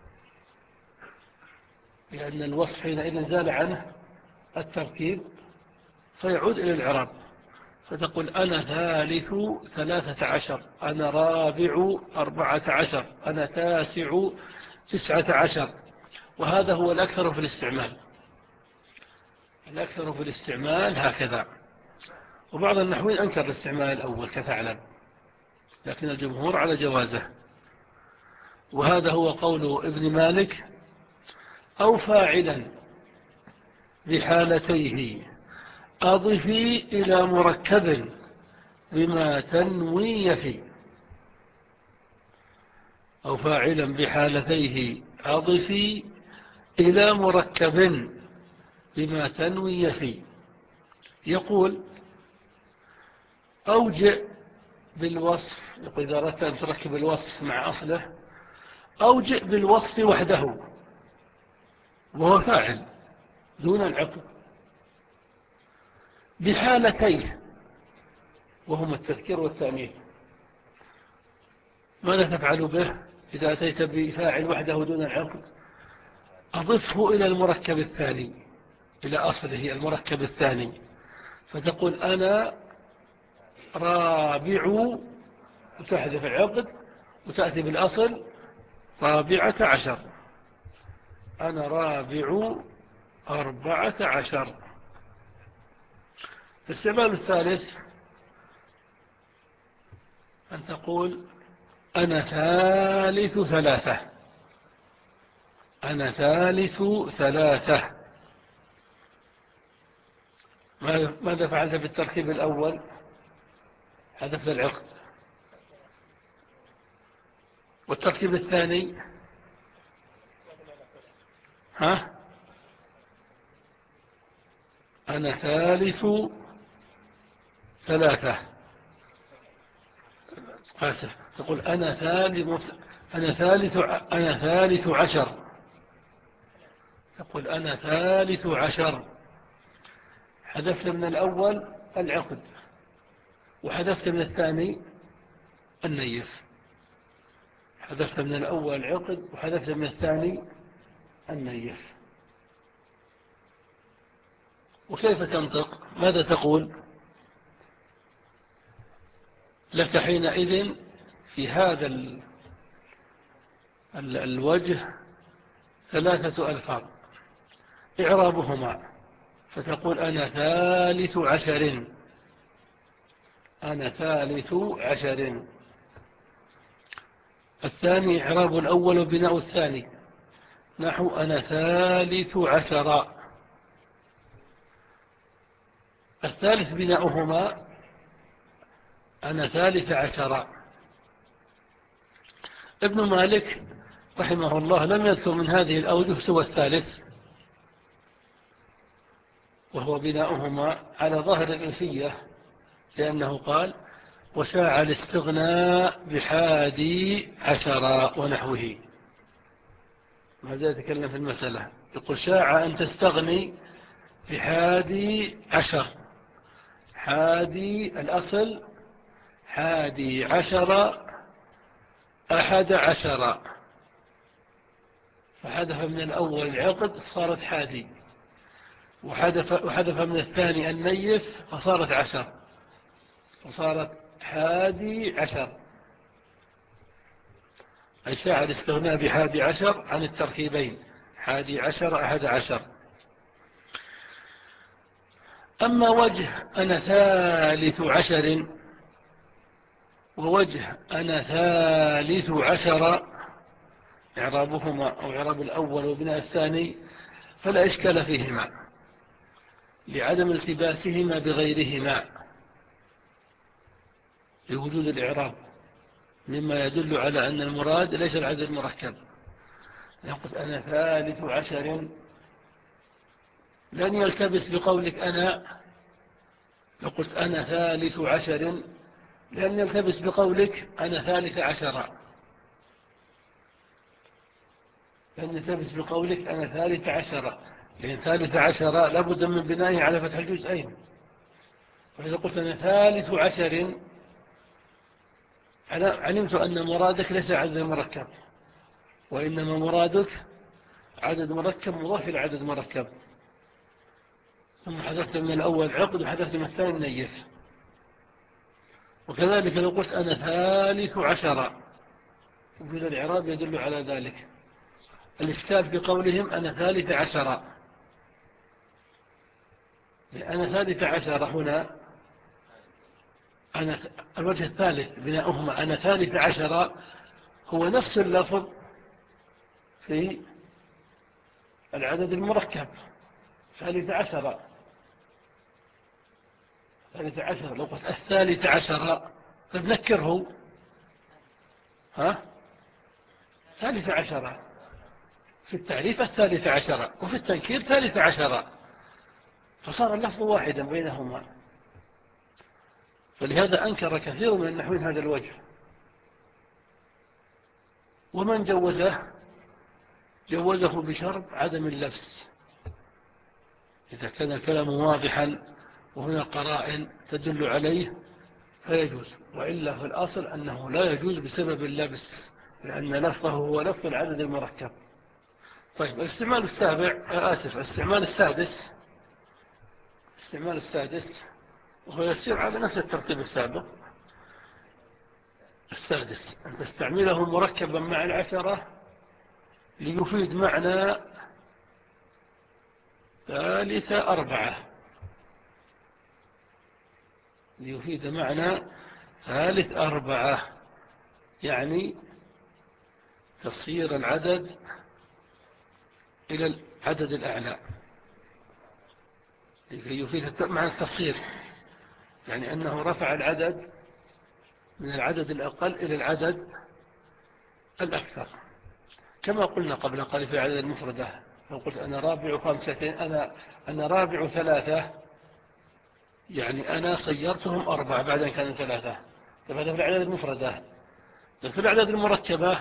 لأن الوصف حينئذ زال عنه التركيب فيعود إلى الإعراب، فتقول أنا ثالث ثلاثة عشر، أنا رابع أربعة عشر، أنا تاسع تسعة عشر. وهذا هو الأكثر في الاستعمال، الأكثر في الاستعمال هكذا. وبعض النحويين أنكر الاستعمال الأول كثعلب، لكن الجمهور على جوازه. وهذا هو قول ابن مالك: أو فاعلا بحالتيه أضفي إلى مركب بما تنوي فيه. أو فاعلا بحالتيه أضفي إلى مركب بما تنوي فيه. يقول: أوجئ بالوصف، يقول إذا أردت أن تركب الوصف مع أصله أوجئ بالوصف وحده، وهو فاعل دون العقل، بحالتيه، وهما التذكير والتأنيث. ماذا تفعل به إذا أتيت بفاعل وحده دون العقل؟ أضفه إلى المركب الثاني، إلى أصله المركب الثاني، فتقول: أنا رابع، وتحذف العقد وتأتي بالأصل رابعة عشر. أنا رابع أربعة عشر. الاستعمال الثالث أن تقول: أنا ثالث ثلاثة. أنا ثالث ثلاثة. ماذا فعلت بالتركيب الأول؟ حذفت العقد. والتركيب الثاني ها أنا ثالث ثلاثة. آسف، تقول أنا ثالث أنا ثالث أنا ثالث عشر. تقول أنا ثالث عشر. حذفت من الأول العقد، وحذفت من الثاني النيف. حذفت من الأول العقد، وحذفت من الثاني النيف. وكيف تنطق؟ ماذا تقول؟ لك حينئذ في هذا ال... ال... الوجه ثلاثة ألفاظ إعرابهما، فتقول: أنا ثالث عشر. أنا ثالث عشر. الثاني إعراب الأول وبناء الثاني، نحو أنا ثالث عشر. الثالث بناؤهما أنا ثالث عشر. ابن مالك رحمه الله لم يذكر من هذه الأوجه سوى الثالث، وهو بناؤهما على ظاهر الألفية، لأنه قال: وساع الاستغناء بحادي عشر ونحوه. ماذا يتكلم في المسألة؟ يقول: شاع أن تستغني بحادي عشر. حادي الأصل حادي عشر أحد عشر، فحذف من الأول العقد فصارت حادي، وحذف, وحذف من الثاني النيف فصارت عشر، فصارت حادي عشر. أي ساعة الاستغناء بحادي عشر عن التركيبين حادي عشر أحد عشر. أما وجه أنا ثالث عشر ووجه أنا ثالث عشر، إعرابهما أو إعراب الأول وبناء الثاني فلا إشكال فيهما لعدم التباسهما بغيرهما لوجود الإعراب، مما يدل على أن المراد ليس العدد المركب. يقول: أنا ثالث عشر لن يلتبس بقولك أنا، لو قلت أنا ثالث عشر لن يلتبس بقولك أنا ثالث عشر، لن يلتبس بقولك أنا ثالث عشر، لأن ثالث عشر لابد من بنائه على فتح الجزئين. فإذا قلت أنا ثالث عشر علمت أن مرادك ليس عدد مركب، وإنما مرادك عدد مركب مضاف إلى عدد مركب. ثم حذفت من الأول عقد وحذفت من الثاني نيف. وكذلك لو قلت أنا ثالث عشر، وجود الإعراب يدل على ذلك. الإشكال في قولهم أنا ثالث عشر. أنا ثالث عشر هنا، أنا الوجه الثالث بناؤهما أنا ثالث عشر هو نفس اللفظ في العدد المركب ثالث عشر. ثالث عشر لو قلت الثالث عشر فبنكره، ها ثالث عشر في التعريف الثالث عشر وفي التنكير ثالث عشر، فصار اللفظ واحدا بينهما. فلهذا أنكر كثير من النحويين هذا الوجه. ومن جوزه جوزه بشرط عدم اللبس، إذا كان الكلام واضحا وهنا قرائن تدل عليه فيجوز، وإلا في الأصل أنه لا يجوز بسبب اللبس، لأن لفظه هو لفظ العدد المركب. طيب الاستعمال السابع آسف الاستعمال السادس الاستعمال السادس وهو يسير على نفس الترتيب السابق. السادس أن تستعمله مركبا مع العشرة ليفيد معنى ثالث أربعة، ليفيد معنى ثالث أربعة، يعني تصير العدد إلى العدد الأعلى، لكي يفيد معنى التصغير، يعني أنه رفع العدد من العدد الأقل إلى العدد الأكثر، كما قلنا قبل قليل في العدد المفردة. لو قلت أنا رابع خمسة، أنا, أنا رابع ثلاثة، يعني أنا صيرتهم أربعة بعد أن كانوا ثلاثة. طيب هذا في العدد المفردة. في العدد المركبة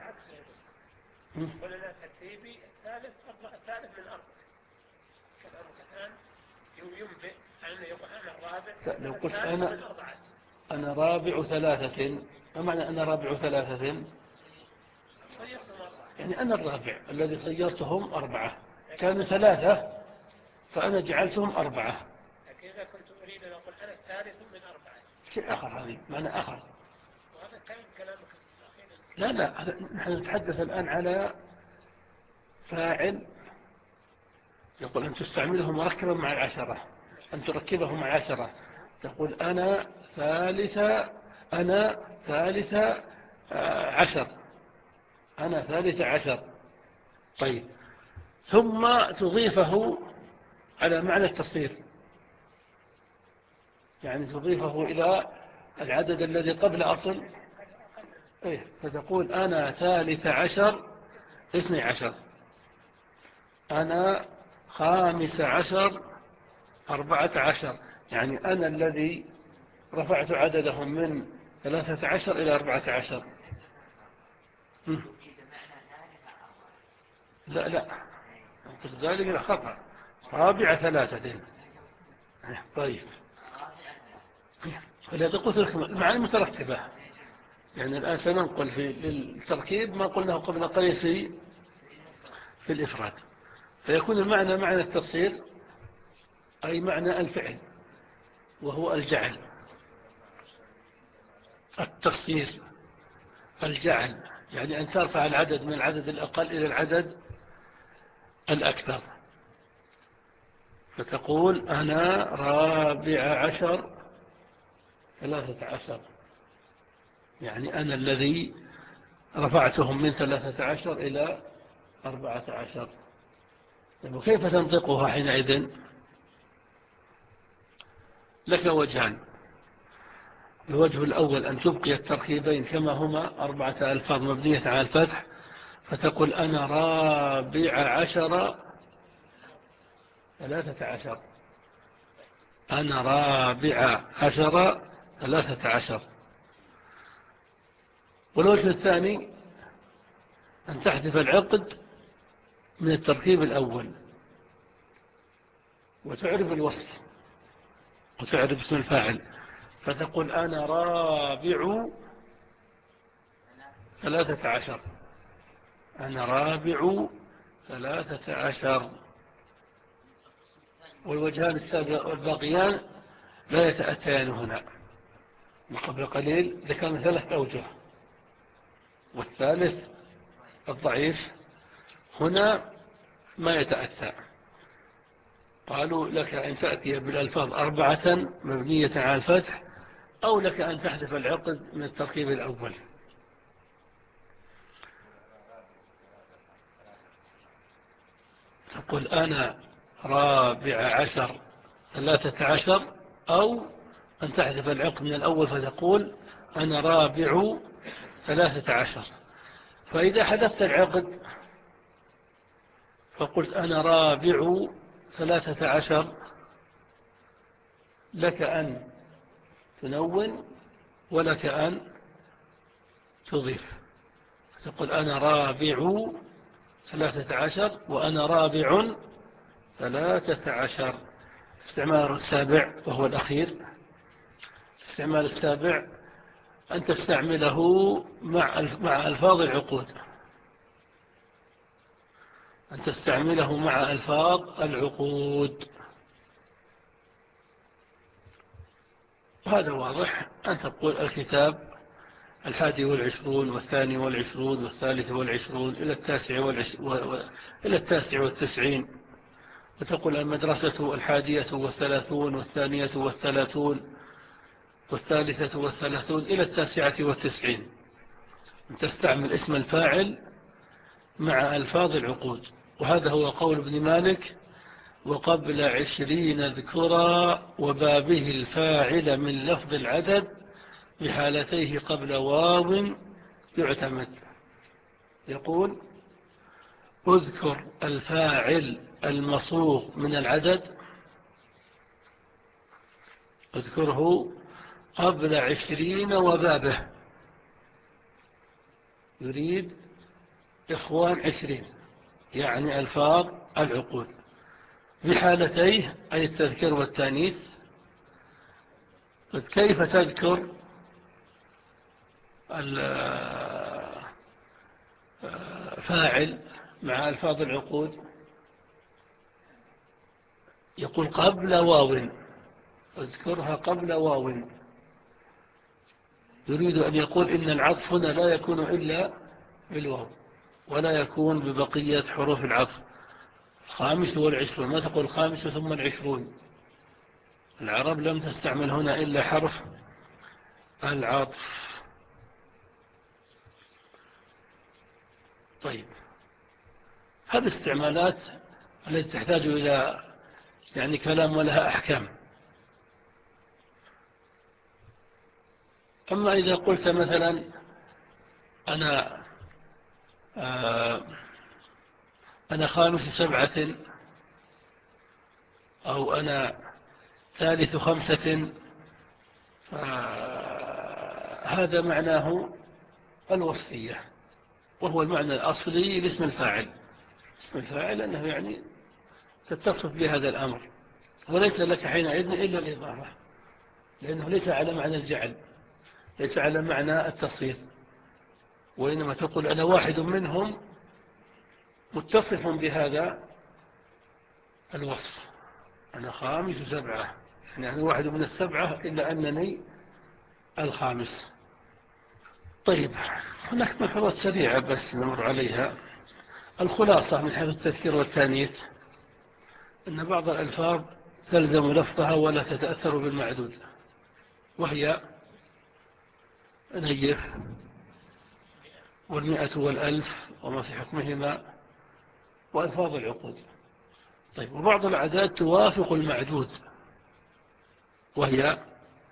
قلنا ترتيبي الثالث الثالث من أربعة، الآن ينبئ أنه يقول أنا الرابع. لو قلت أنا أنا رابع ثلاثة، ما معنى أنا رابع ثلاثة؟ يعني أنا الرابع الذي صيرتهم أربعة، كانوا ثلاثة فأنا جعلتهم أربعة. لكن إذا كنت أريد أن أقول أنا الثالث من أربعة شيء آخر، هذه معنى آخر. وهذا كان كلامك لا لا نحن نتحدث الآن على فاعل يقول أن تستعمله مركبا مع العشرة، أن تركبه مع العشرة، تقول أنا ثالثة أنا ثالثة عشر أنا ثالث عشر. طيب ثم تضيفه على معنى التصغير، يعني تضيفه إلى العدد الذي قبل أصل، إيه فتقول أنا ثالث عشر اثني عشر، أنا خامس عشر أربعة عشر، يعني أنا الذي رفعت عددهم من ثلاثة عشر إلى أربعة عشر. لا لا قلت ذلك لا خطأ، رابع ثلاثة. طيب فلذا قلت لكم المعاني مترتبة، يعني الآن سننقل في التركيب ما قلناه قبل قليل في في الإفراد، فيكون المعنى معنى التصغير أي معنى الفعل وهو الجعل، التصغير الجعل، يعني أن ترفع العدد من العدد الأقل إلى العدد الأكثر، فتقول أنا رابع عشر ثلاثة عشر، يعني أنا الذي رفعتهم من ثلاثة عشر إلى أربعة عشر. وكيف تنطقها حينئذ؟ لك وجهان. الوجه الأول أن تبقي التركيبين كما هما أربعة ألفاظ مبنية على الفتح، فتقول أنا رابع عشر ثلاثة عشر، أنا رابع عشر ثلاثة عشر. والوجه الثاني أن تحذف العقد من التركيب الأول وتعرف الوصف وتعرف اسم الفاعل، فتقول أنا رابع ثلاثة عشر، أنا رابع ثلاثة عشر. والوجهان الباقيان لا يتأتيان هنا، وقبل قليل ذكرنا ثلاث أوجه، والثالث الضعيف هنا ما يتأتى. قالوا لك أن تأتي بالألفاظ أربعة مبنية على الفتح، أو لك أن تحذف العقد من التركيب الأول. تقول أنا رابع عشر ثلاثة عشر، أو أن تحذف العقد من الأول فتقول أنا رابع ثلاثة عشر. فإذا حذفت العقد فقلت أنا رابع ثلاثة عشر، لك أن تنون ولك أن تضيف. تقول أنا رابع ثلاثة عشر وأنا رابع ثلاثة عشر. استعمال السابع وهو الأخير، استعمال السابع أن تستعمله مع مع ألفاظ العقود، أن تستعمله مع ألفاظ العقود. هذا واضح. أن تقول الكتاب الحادي والعشرون والثاني والعشرون والثالث والعشرون إلى التاسع والعشرون إلى التاسع والتسعين، وتقول المدرسة الحادية والثلاثون والثانية والثلاثون والثالثة والثلاثون إلى التاسعة والتسعين. تستعمل اسم الفاعل مع ألفاظ العقود. وهذا هو قول ابن مالك: وقبل عشرين ذكرى وبابه الفاعل من لفظ العدد بحالتيه قبل واو يعتمد. يقول: اذكر الفاعل المصوغ من العدد، اذكره قبل عشرين وبابه. يريد إخوان عشرين، يعني ألفاظ العقود، بحالتيه أي التذكير والتانيث. كيف تذكر الفاعل مع ألفاظ العقود؟ يقول قبل واو، اذكرها قبل واو. يريد أن يقول إن العطف هنا لا يكون إلا بالواو، ولا يكون ببقية حروف العطف. الخامس والعشرون، ما تقول الخامس ثم العشرون. العرب لم تستعمل هنا إلا حرف العطف. طيب، هذه استعمالات التي تحتاج إلى يعني كلام ولها أحكام. أما إذا قلت مثلا أنا آه أنا خامس سبعة، أو أنا ثالث خمسة، هذا معناه الوصفية، وهو المعنى الأصلي لاسم الفاعل. اسم الفاعل أنه يعني تتصف بهذا الأمر، وليس لك حينئذ إلا الإضافة، لأنه ليس على معنى الجعل، ليس على معنى التصير، وإنما تقول أنا واحد منهم متصف بهذا الوصف. أنا خامس سبعة، يعني أنا واحد من السبعة إلا أنني الخامس. طيب، هناك ملحوظات سريعة بس نمر عليها. الخلاصة من حيث التذكير والتانيث أن بعض الألفاظ تلزم لفظها ولا تتأثر بالمعدود، وهي نيف والمئة والألف وما في حكمهما وألفاظ العقود. طيب، وبعض الأعداد توافق المعدود، وهي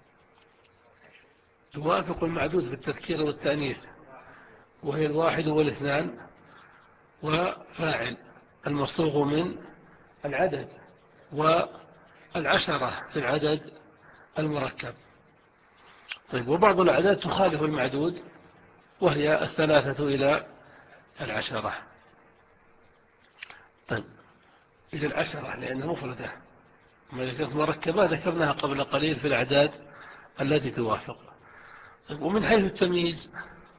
توافق المعدود في التذكير والتأنيث، وهي الواحد والاثنان وفاعل المصوغ من العدد، والعشرة في العدد المركب. طيب، وبعض الأعداد تخالف المعدود، وهي الثلاثة إلى العشرة. طيب، إلى العشرة لأنها مفردة، ما إذا كانت مركبة ذكرناها قبل قليل في الأعداد التي توافق. طيب، ومن حيث التمييز،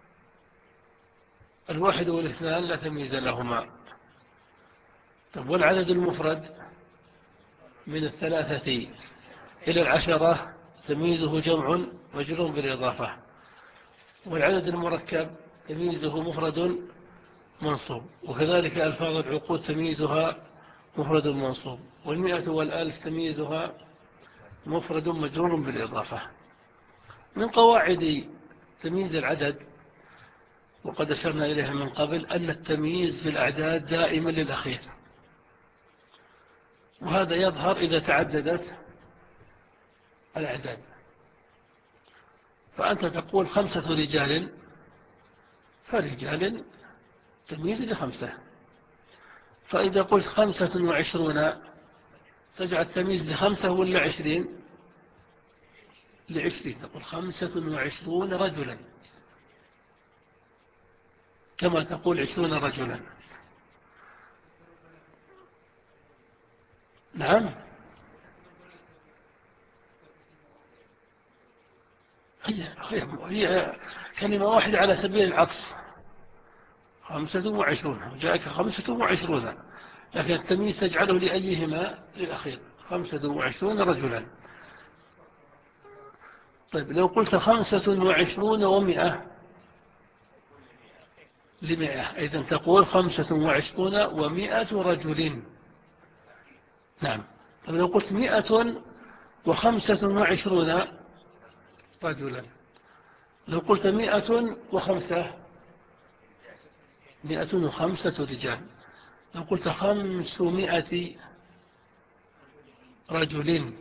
الواحد والاثنان لا تمييز لهما. طيب، والعدد المفرد من الثلاثة إلى العشرة تمييزه جمع مجرور بالإضافة، والعدد المركب تمييزه مفرد منصوب. وكذلك ألفاظ العقود تمييزها مفرد منصوب، والمئة والألف تمييزها مفرد مجرور بالإضافة. من قواعد تمييز العدد وقد أشرنا إليها من قبل أن التمييز في الأعداد دائما للأخير، وهذا يظهر إذا تعددت الأعداد. فأنت تقول خمسة رجال، فرجال تمييز لخمسة. فإذا قلت خمسة وعشرون تجعل تمييز لخمسة ولا عشرين؟ لعشرين. تقول خمسة وعشرون رجلا كما تقول عشرون رجلا. نعم، هي, هي, هي كلمة واحدة على سبيل العطف، خمسة وعشرون جاءك خمسة وعشرون، لكن التمييز تجعله لأيهما؟ للأخير، خمسة وعشرون رجلا. طيب لو قلت خمسة وعشرون ومئة لمئة، إذن تقول خمسة وعشرون ومئة رجل. نعم. طيب لو قلت مئة وخمسة وعشرون رجلا، لو قلت مئة وخمسة، مئة وخمسة رجال. لو قلت خمسمائة رجل،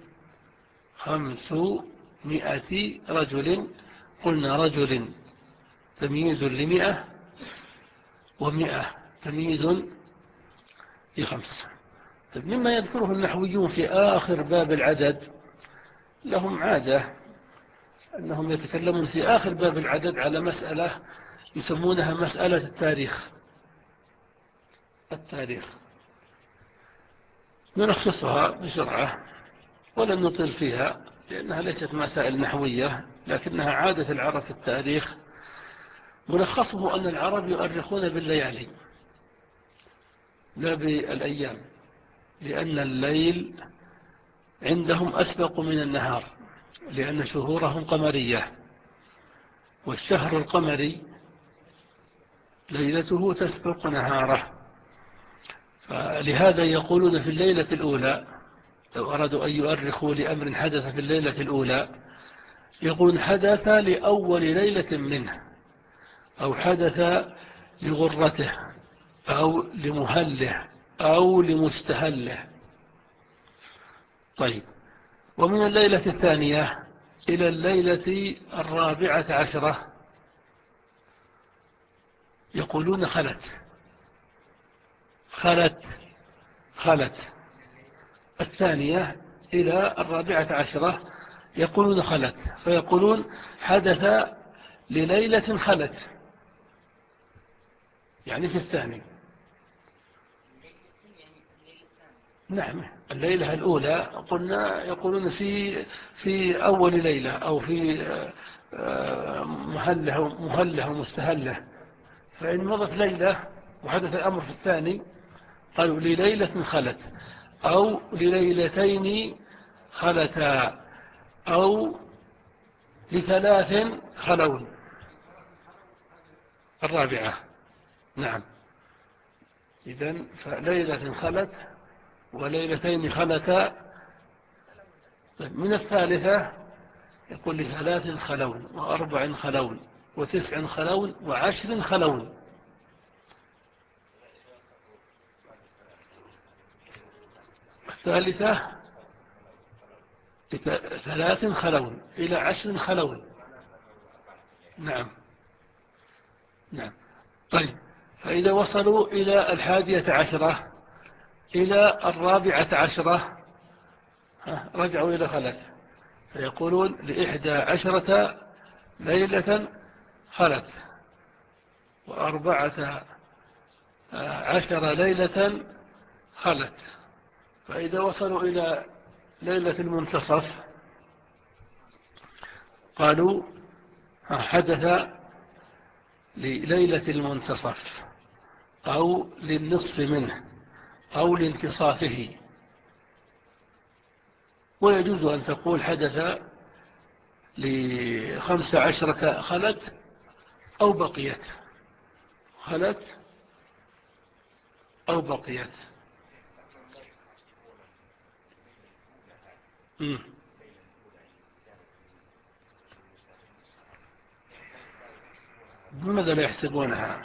خمسمائة رجل، قلنا رجل تمييز لمئة، ومئة تمييز لخمس. طيب مما يذكره النحويون في آخر باب العدد، لهم عادة أنهم يتكلمون في آخر باب العدد على مسألة يسمونها مسألة التاريخ. التاريخ نلخصها بسرعة ولن نطيل فيها لأنها ليست مسائل نحوية، لكنها عادة العرب في التاريخ. ملخصه أن العرب يؤرخون بالليالي لا بالأيام، لأن الليل عندهم أسبق من النهار، لأن شهورهم قمرية، والشهر القمري ليلته تسبق نهاره. فلهذا يقولون في الليلة الأولى، لو أرادوا أن يؤرخوا لأمر حدث في الليلة الأولى، يقولون حدث لأول ليلة منه، أو حدث لغرته، أو لمهله، أو لمستهله. طيب، ومن الليلة الثانية إلى الليلة الرابعة عشرة يقولون خلت خلت خلت الثانية إلى الرابعة عشرة يقولون خلت، فيقولون حدث لليلة خلت، يعني في الثاني. نعم، الليلة الأولى قلنا يقولون في في أول ليلة، أو في مهله مهله ومستهله. فإن مضت ليلة وحدث الأمر في الثاني قالوا لليلة خلت، أو لليلتين خلتا، أو لثلاث خلون الرابعة. نعم، إذن فليلة خلت وليلتين خلتا. من الثالثة يقول لثلاث خلون، وأربع خلون، وتسع خلون، وعشر خلون. الثالثة ثلاث خلون إلى عشر خلون. نعم نعم. طيب، فإذا وصلوا إلى الحادية عشرة إلى الرابعة عشرة رجعوا إلى خلت، فيقولون لإحدى عشرة ليلة خلت، وأربعة عشر ليلة خلت. فإذا وصلوا إلى ليلة المنتصف قالوا حدث لليلة المنتصف، أو للنصف منه، أو لانتصافه. ويجوز أن تقول حدث لخمس عشرة خلت، أو بقيت خلت أو بقيت. مم. بماذا لا يحسبونها؟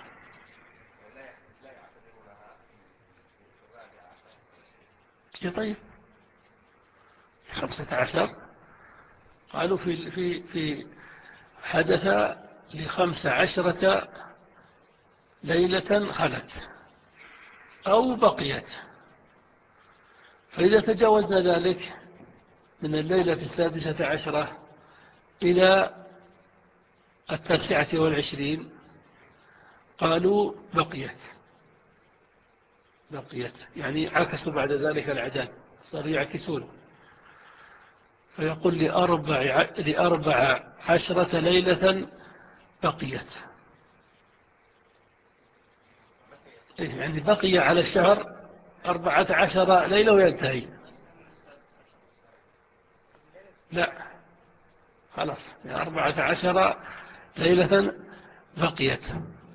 يا طيب خمسة عشر قالوا في في في حدث لخمس عشرة ليلة خلت أو بقيت، فإذا تجاوزنا ذلك من الليلة السادسة عشرة إلى التاسعة والعشرين قالوا بقيت بقيت يعني عكسوا بعد ذلك الأعداد، صاروا يعكسون، فيقول لأربع, لأربع عشرة ليلة بقيت، يعني بقي على الشهر أربعة عشر ليلة وينتهي. لا خلاص أربعة عشر ليلة بقيت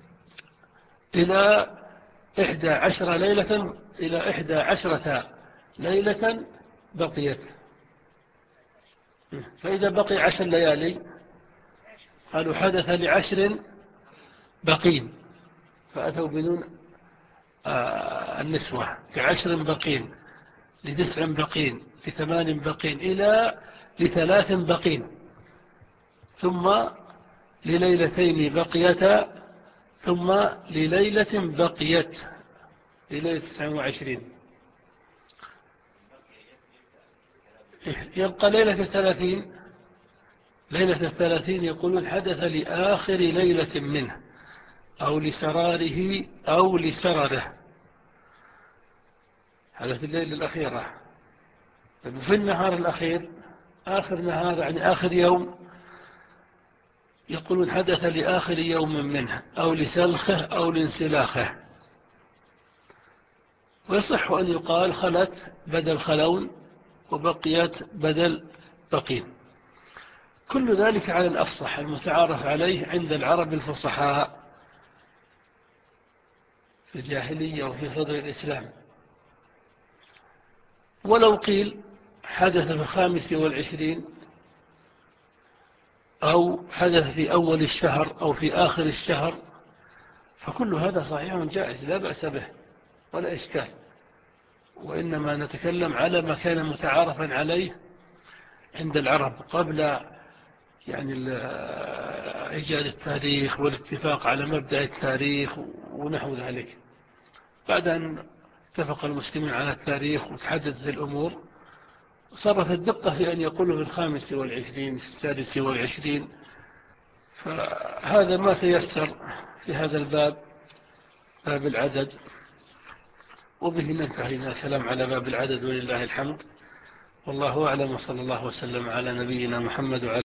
إلى إحدى عشر ليلة إلى إحدى عشرة ليلة بقيت. فإذا بقي عشر ليالي قالوا حدث لعشر بقين، فأتوا بدون آه النسوة لعشر بقين لتسع بقين لثمان بقين إلى لثلاث بقين، ثم لليلتين بقيتا، ثم لليلة بقيت لليلة تسعة وعشرين، يبقى ليلة الثلاثين. ليلة الثلاثين يقولون حدث لآخر ليلة منه أو لسراره أو لسرره، هذا في الليلة الأخيرة. في النهار الأخير آخر نهار يعني آخر يوم يقولون حدث لآخر يوم منه أو لسلخه أو لانسلاخه، ويصح أن يقال خلت بدل خلون وبقيت بدل بقين. كل ذلك على الأفصح المتعارف عليه عند العرب الفصحاء في الجاهلية وفي صدر الإسلام. ولو قيل حدث في الخامس والعشرين أو حدث في أول الشهر أو في آخر الشهر فكل هذا صحيح جائز لا بأس به ولا إشكال، وإنما نتكلم على ما كان متعارفا عليه عند العرب قبل يعني إيجاد التاريخ والاتفاق على مبدأ التاريخ ونحو ذلك. بعد أن اتفق المسلمين على التاريخ وتحدثت الأمور صارت الدقة في أن يقولوا في الخامس والعشرين في السادس والعشرين، فهذا ما تيسر في هذا الباب، باب العدد. وبه ننتهي من الكلام على باب العدد ولله الحمد، والله أعلم، وصلى الله وسلم على نبينا محمد وعلى